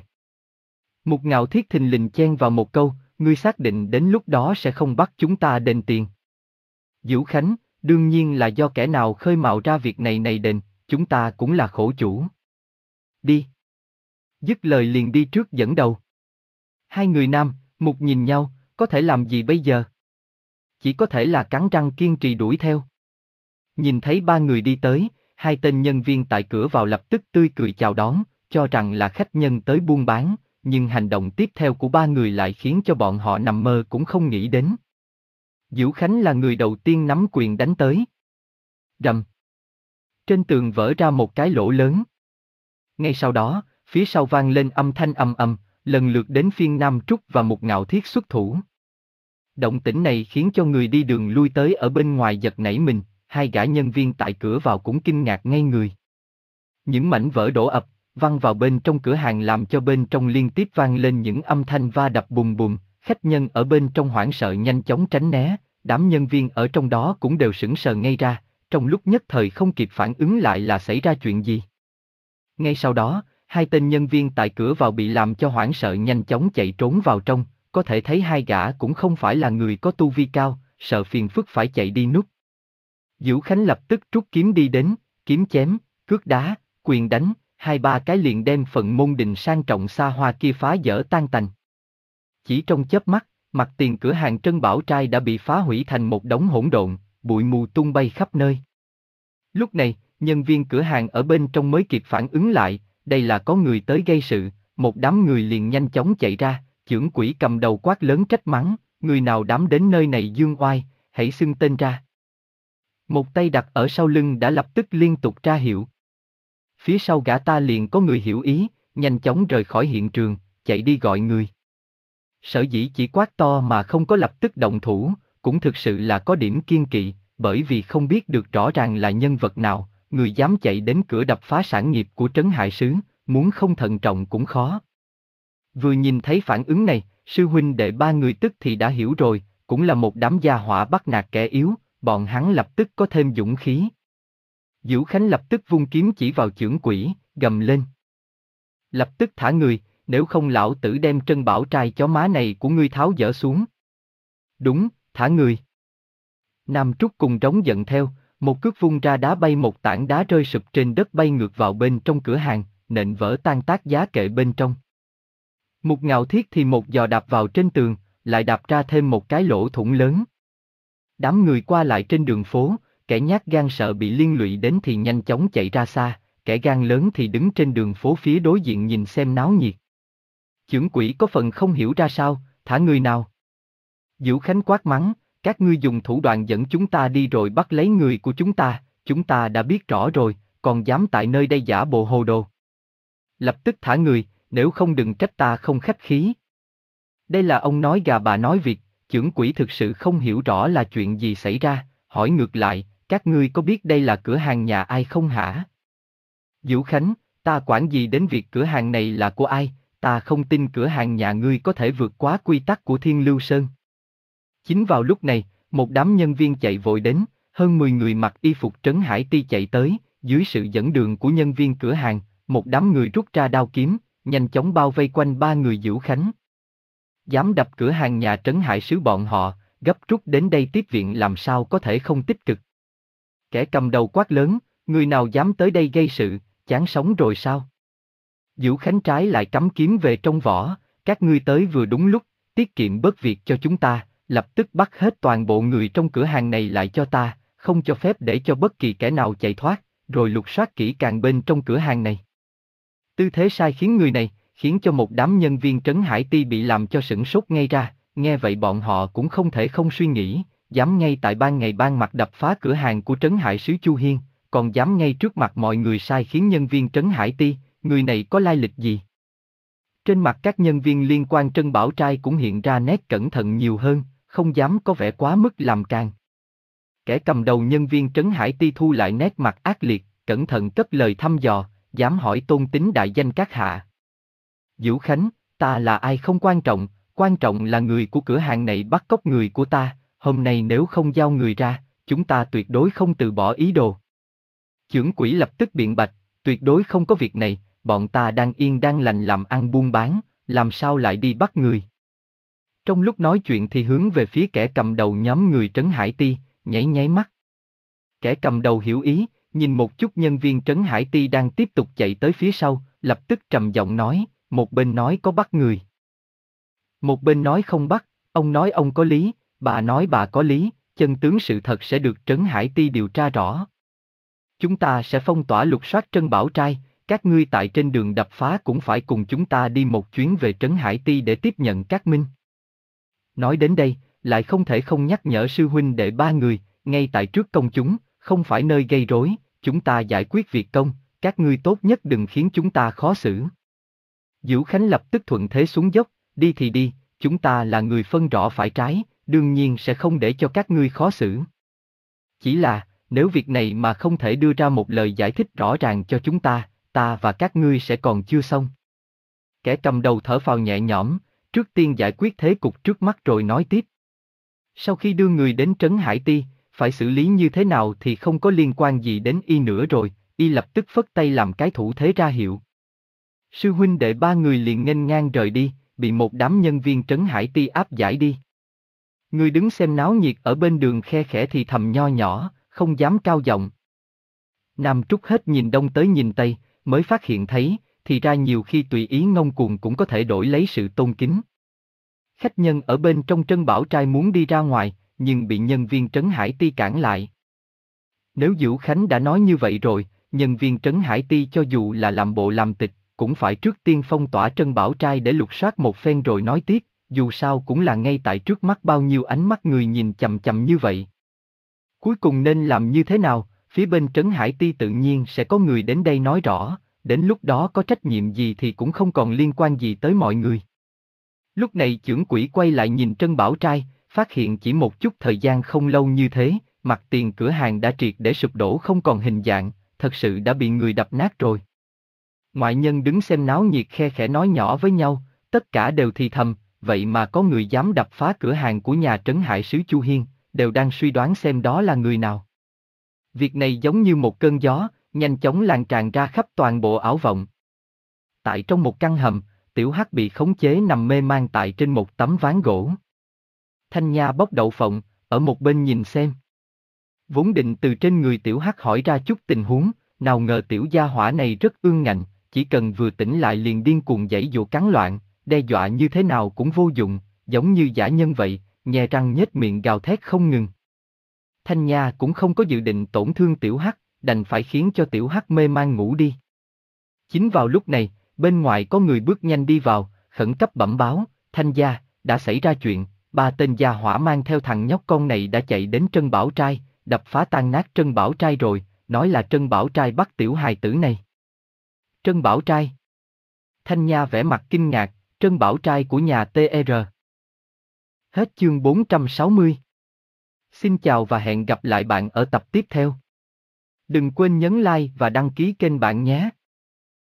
Mục Ngạo Thiết thình lình chen vào một câu, ngươi xác định đến lúc đó sẽ không bắt chúng ta đền tiền. Dữu Khánh, đương nhiên là do kẻ nào khơi mào ra việc này này đền, chúng ta cũng là khổ chủ. Đi. Dứt lời liền đi trước dẫn đầu. Hai người nam, Mục nhìn nhau, có thể làm gì bây giờ? Chỉ có thể là cắn răng kiên trì đuổi theo. Nhìn thấy ba người đi tới, hai tên nhân viên tại cửa vào lập tức tươi cười chào đón, cho rằng là khách nhân tới buôn bán, nhưng hành động tiếp theo của ba người lại khiến cho bọn họ nằm mơ cũng không nghĩ đến. Diễu Khánh là người đầu tiên nắm quyền đánh tới. Rầm. Trên tường vỡ ra một cái lỗ lớn. Ngay sau đó, phía sau vang lên âm thanh ầm ầm, lần lượt đến phiên Nam Trúc và Mục Ngạo Thiết xuất thủ. Động tĩnh này khiến cho người đi đường lui tới ở bên ngoài giật nảy mình, hai gã nhân viên tại cửa vào cũng kinh ngạc ngây người. Những mảnh vỡ đổ ập, văng vào bên trong cửa hàng làm cho bên trong liên tiếp vang lên những âm thanh va đập bùm bùm, khách nhân ở bên trong hoảng sợ nhanh chóng tránh né, đám nhân viên ở trong đó cũng đều sững sờ ngây ra, trong lúc nhất thời không kịp phản ứng lại là xảy ra chuyện gì. Ngay sau đó, hai tên nhân viên tại cửa vào bị làm cho hoảng sợ nhanh chóng chạy trốn vào trong, có thể thấy hai gã cũng không phải là người có tu vi cao, sợ phiền phức phải chạy đi núp. Diễu Khánh lập tức rút kiếm đi đến, kiếm chém, cước đá, quyền đánh, hai ba cái liền đem phần môn đình sang trọng xa hoa kia phá dỡ tan tành. Chỉ trong chớp mắt, mặt tiền cửa hàng Trân Bảo Trai đã bị phá hủy thành một đống hỗn độn, bụi mù tung bay khắp nơi. Lúc này, nhân viên cửa hàng ở bên trong mới kịp phản ứng lại, đây là có người tới gây sự, một đám người liền nhanh chóng chạy ra, chưởng quỷ cầm đầu quát lớn trách mắng, người nào dám đến nơi này dương oai, hãy xưng tên ra. Một tay đặt ở sau lưng đã lập tức liên tục ra hiệu. Phía sau gã ta liền có người hiểu ý, nhanh chóng rời khỏi hiện trường, chạy đi gọi người. Sở dĩ chỉ quát to mà không có lập tức động thủ, cũng thực sự là có điểm kiêng kỵ, bởi vì không biết được rõ ràng là nhân vật nào, người dám chạy đến cửa đập phá sản nghiệp của Trấn Hải Sứ, muốn không thận trọng cũng khó. Vừa nhìn thấy phản ứng này, sư huynh đệ ba người tức thì đã hiểu rồi, cũng là một đám gia hỏa bắt nạt kẻ yếu, bọn hắn lập tức có thêm dũng khí. Diễu Khánh lập tức vung kiếm chỉ vào chưởng quỷ, gầm lên. Lập tức thả người, nếu không lão tử đem Trân Bảo Trai chó má này của ngươi tháo dỡ xuống. Đúng, thả người. Nam Trúc cùng trống giận theo, một cước vung ra đá bay một tảng đá rơi sụp trên đất bay ngược vào bên trong cửa hàng, nện vỡ tan tác giá kệ bên trong. Mục Ngạo Thiết thì một giò đạp vào trên tường, lại đạp ra thêm một cái lỗ thủng lớn. Đám người qua lại trên đường phố, kẻ nhát gan sợ bị liên lụy đến thì nhanh chóng chạy ra xa, kẻ gan lớn thì đứng trên đường phố phía đối diện nhìn xem náo nhiệt. Chưởng quỷ có phần không hiểu ra sao, thả người nào. Diễu Khánh quát mắng, các ngươi dùng thủ đoạn dẫn chúng ta đi rồi bắt lấy người của chúng ta, chúng ta đã biết rõ rồi, còn dám tại nơi đây giả bộ hồ đồ. Lập tức thả người, nếu không đừng trách ta không khách khí. Đây là ông nói gà bà nói vịt, chưởng quỷ thực sự không hiểu rõ là chuyện gì xảy ra, hỏi ngược lại, các ngươi có biết đây là cửa hàng nhà ai không hả? Diễu Khánh, ta quản gì đến việc cửa hàng này là của ai, ta không tin cửa hàng nhà ngươi có thể vượt quá quy tắc của Thiên Lưu Sơn. Chính vào lúc này, một đám nhân viên chạy vội đến, hơn mười người mặc y phục Trấn Hải Ti chạy tới, dưới sự dẫn đường của nhân viên cửa hàng, một đám người rút ra đao kiếm, nhanh chóng bao vây quanh ba người Diễu Khánh. Dám đập cửa hàng nhà Trấn Hải Sứ bọn họ, gấp rút đến đây tiếp viện làm sao có thể không tích cực. Kẻ cầm đầu quát lớn, người nào dám tới đây gây sự, chán sống rồi sao? Diễu Khánh trái lại cắm kiếm về trong vỏ, các ngươi tới vừa đúng lúc, tiết kiệm bớt việc cho chúng ta, lập tức bắt hết toàn bộ người trong cửa hàng này lại cho ta, không cho phép để cho bất kỳ kẻ nào chạy thoát, rồi lục soát kỹ càng bên trong cửa hàng này. Tư thế sai khiến người này, khiến cho một đám nhân viên Trấn Hải Ti bị làm cho sửng sốt ngay ra, nghe vậy bọn họ cũng không thể không suy nghĩ, dám ngay tại ban ngày ban mặt đập phá cửa hàng của Trấn Hải Sứ Chu Hiên, còn dám ngay trước mặt mọi người sai khiến nhân viên Trấn Hải Ti, người này có lai lịch gì? Trên mặt các nhân viên liên quan Trân Bảo Trai cũng hiện ra nét cẩn thận nhiều hơn, không dám có vẻ quá mức làm càng. Kẻ cầm đầu nhân viên Trấn Hải Ti thu lại nét mặt ác liệt, cẩn thận cất lời thăm dò, dám hỏi tôn tính đại danh các hạ. Diễu Khánh, ta là ai không quan trọng, quan trọng là người của cửa hàng này bắt cóc người của ta, hôm nay nếu không giao người ra, chúng ta tuyệt đối không từ bỏ ý đồ. Chưởng quỷ lập tức biện bạch, tuyệt đối không có việc này, bọn ta đang yên đang lành làm ăn buôn bán, làm sao lại đi bắt người. Trong lúc nói chuyện thì hướng về phía kẻ cầm đầu nhóm người Trấn Hải Ti, nháy nháy mắt. Kẻ cầm đầu hiểu ý, nhìn một chút nhân viên Trấn Hải Ti đang tiếp tục chạy tới phía sau, lập tức trầm giọng nói, một bên nói có bắt người. Một bên nói không bắt, ông nói ông có lý, bà nói bà có lý, chân tướng sự thật sẽ được Trấn Hải Ti điều tra rõ. Chúng ta sẽ phong tỏa lục soát Trân Bảo Trai, các ngươi tại trên đường đập phá cũng phải cùng chúng ta đi một chuyến về Trấn Hải Ti để tiếp nhận các minh. Nói đến đây, lại không thể không nhắc nhở sư huynh đệ ba người, ngay tại trước công chúng, không phải nơi gây rối, chúng ta giải quyết việc công, các ngươi tốt nhất đừng khiến chúng ta khó xử. Dữu Khánh lập tức thuận thế xuống dốc, đi thì đi, chúng ta là người phân rõ phải trái, đương nhiên sẽ không để cho các ngươi khó xử. Chỉ là, nếu việc này mà không thể đưa ra một lời giải thích rõ ràng cho chúng ta, ta và các ngươi sẽ còn chưa xong. Kẻ cầm đầu thở phào nhẹ nhõm, trước tiên giải quyết thế cục trước mắt rồi nói tiếp. Sau khi đưa người đến Trấn Hải Ti, phải xử lý như thế nào thì không có liên quan gì đến y nữa rồi, y lập tức phất tay làm cái thủ thế ra hiệu. Sư huynh đệ ba người liền nghênh ngang rời đi, bị một đám nhân viên Trấn Hải Ti áp giải đi. Người đứng xem náo nhiệt ở bên đường khe khẽ thì thầm nho nhỏ, không dám cao giọng. Nam Trúc hết nhìn đông tới nhìn tây, mới phát hiện thấy, thì ra nhiều khi tùy ý ngông cuồng cũng có thể đổi lấy sự tôn kính. Khách nhân ở bên trong Trân Bảo Trai muốn đi ra ngoài, nhưng bị nhân viên Trấn Hải Ti cản lại. Nếu Dữu Khánh đã nói như vậy rồi, nhân viên Trấn Hải Ti cho dù là làm bộ làm tịch, cũng phải trước tiên phong tỏa Trân Bảo Trai để lục soát một phen rồi nói tiếp, dù sao cũng là ngay tại trước mắt bao nhiêu ánh mắt người nhìn chằm chằm như vậy. Cuối cùng nên làm như thế nào, phía bên Trấn Hải Ti tự nhiên sẽ có người đến đây nói rõ, đến lúc đó có trách nhiệm gì thì cũng không còn liên quan gì tới mọi người. Lúc này chưởng quỹ quay lại nhìn Trân Bảo Trai, phát hiện chỉ một chút thời gian không lâu như thế, mặt tiền cửa hàng đã triệt để sụp đổ không còn hình dạng, thật sự đã bị người đập nát rồi. Ngoại nhân đứng xem náo nhiệt khe khẽ nói nhỏ với nhau, tất cả đều thì thầm, vậy mà có người dám đập phá cửa hàng của nhà trấn hải sứ Chu Hiên, đều đang suy đoán xem đó là người nào. Việc này giống như một cơn gió, nhanh chóng lan tràn ra khắp toàn bộ ảo vọng. Tại trong một căn hầm, Tiểu Hắc bị khống chế nằm mê man tại trên một tấm ván gỗ. Thanh Nha bóc đậu phộng, ở một bên nhìn xem. Vốn định từ trên người Tiểu Hắc hỏi ra chút tình huống, nào ngờ tiểu gia hỏa này rất ương ngạnh, chỉ cần vừa tỉnh lại liền điên cuồng giãy giụa cắn loạn, đe dọa như thế nào cũng vô dụng, giống như dã nhân vậy, nhe răng nhếch miệng gào thét không ngừng. Thanh Nha cũng không có dự định tổn thương Tiểu Hắc, đành phải khiến cho Tiểu Hắc mê man ngủ đi. Chính vào lúc này, bên ngoài có người bước nhanh đi vào, khẩn cấp bẩm báo, Thanh gia, đã xảy ra chuyện, ba tên gia hỏa mang theo thằng nhóc con này đã chạy đến Trân Bảo Trai, đập phá tan nát Trân Bảo Trai rồi, nói là Trân Bảo Trai bắt tiểu hài tử này. Trân Bảo Trai? Thanh Nha vẻ mặt kinh ngạc, Trân Bảo Trai của nhà tê rờ. Hết chương bốn trăm sáu mươi. Xin chào và hẹn gặp lại bạn ở tập tiếp theo. Đừng quên nhấn like và đăng ký kênh bạn nhé.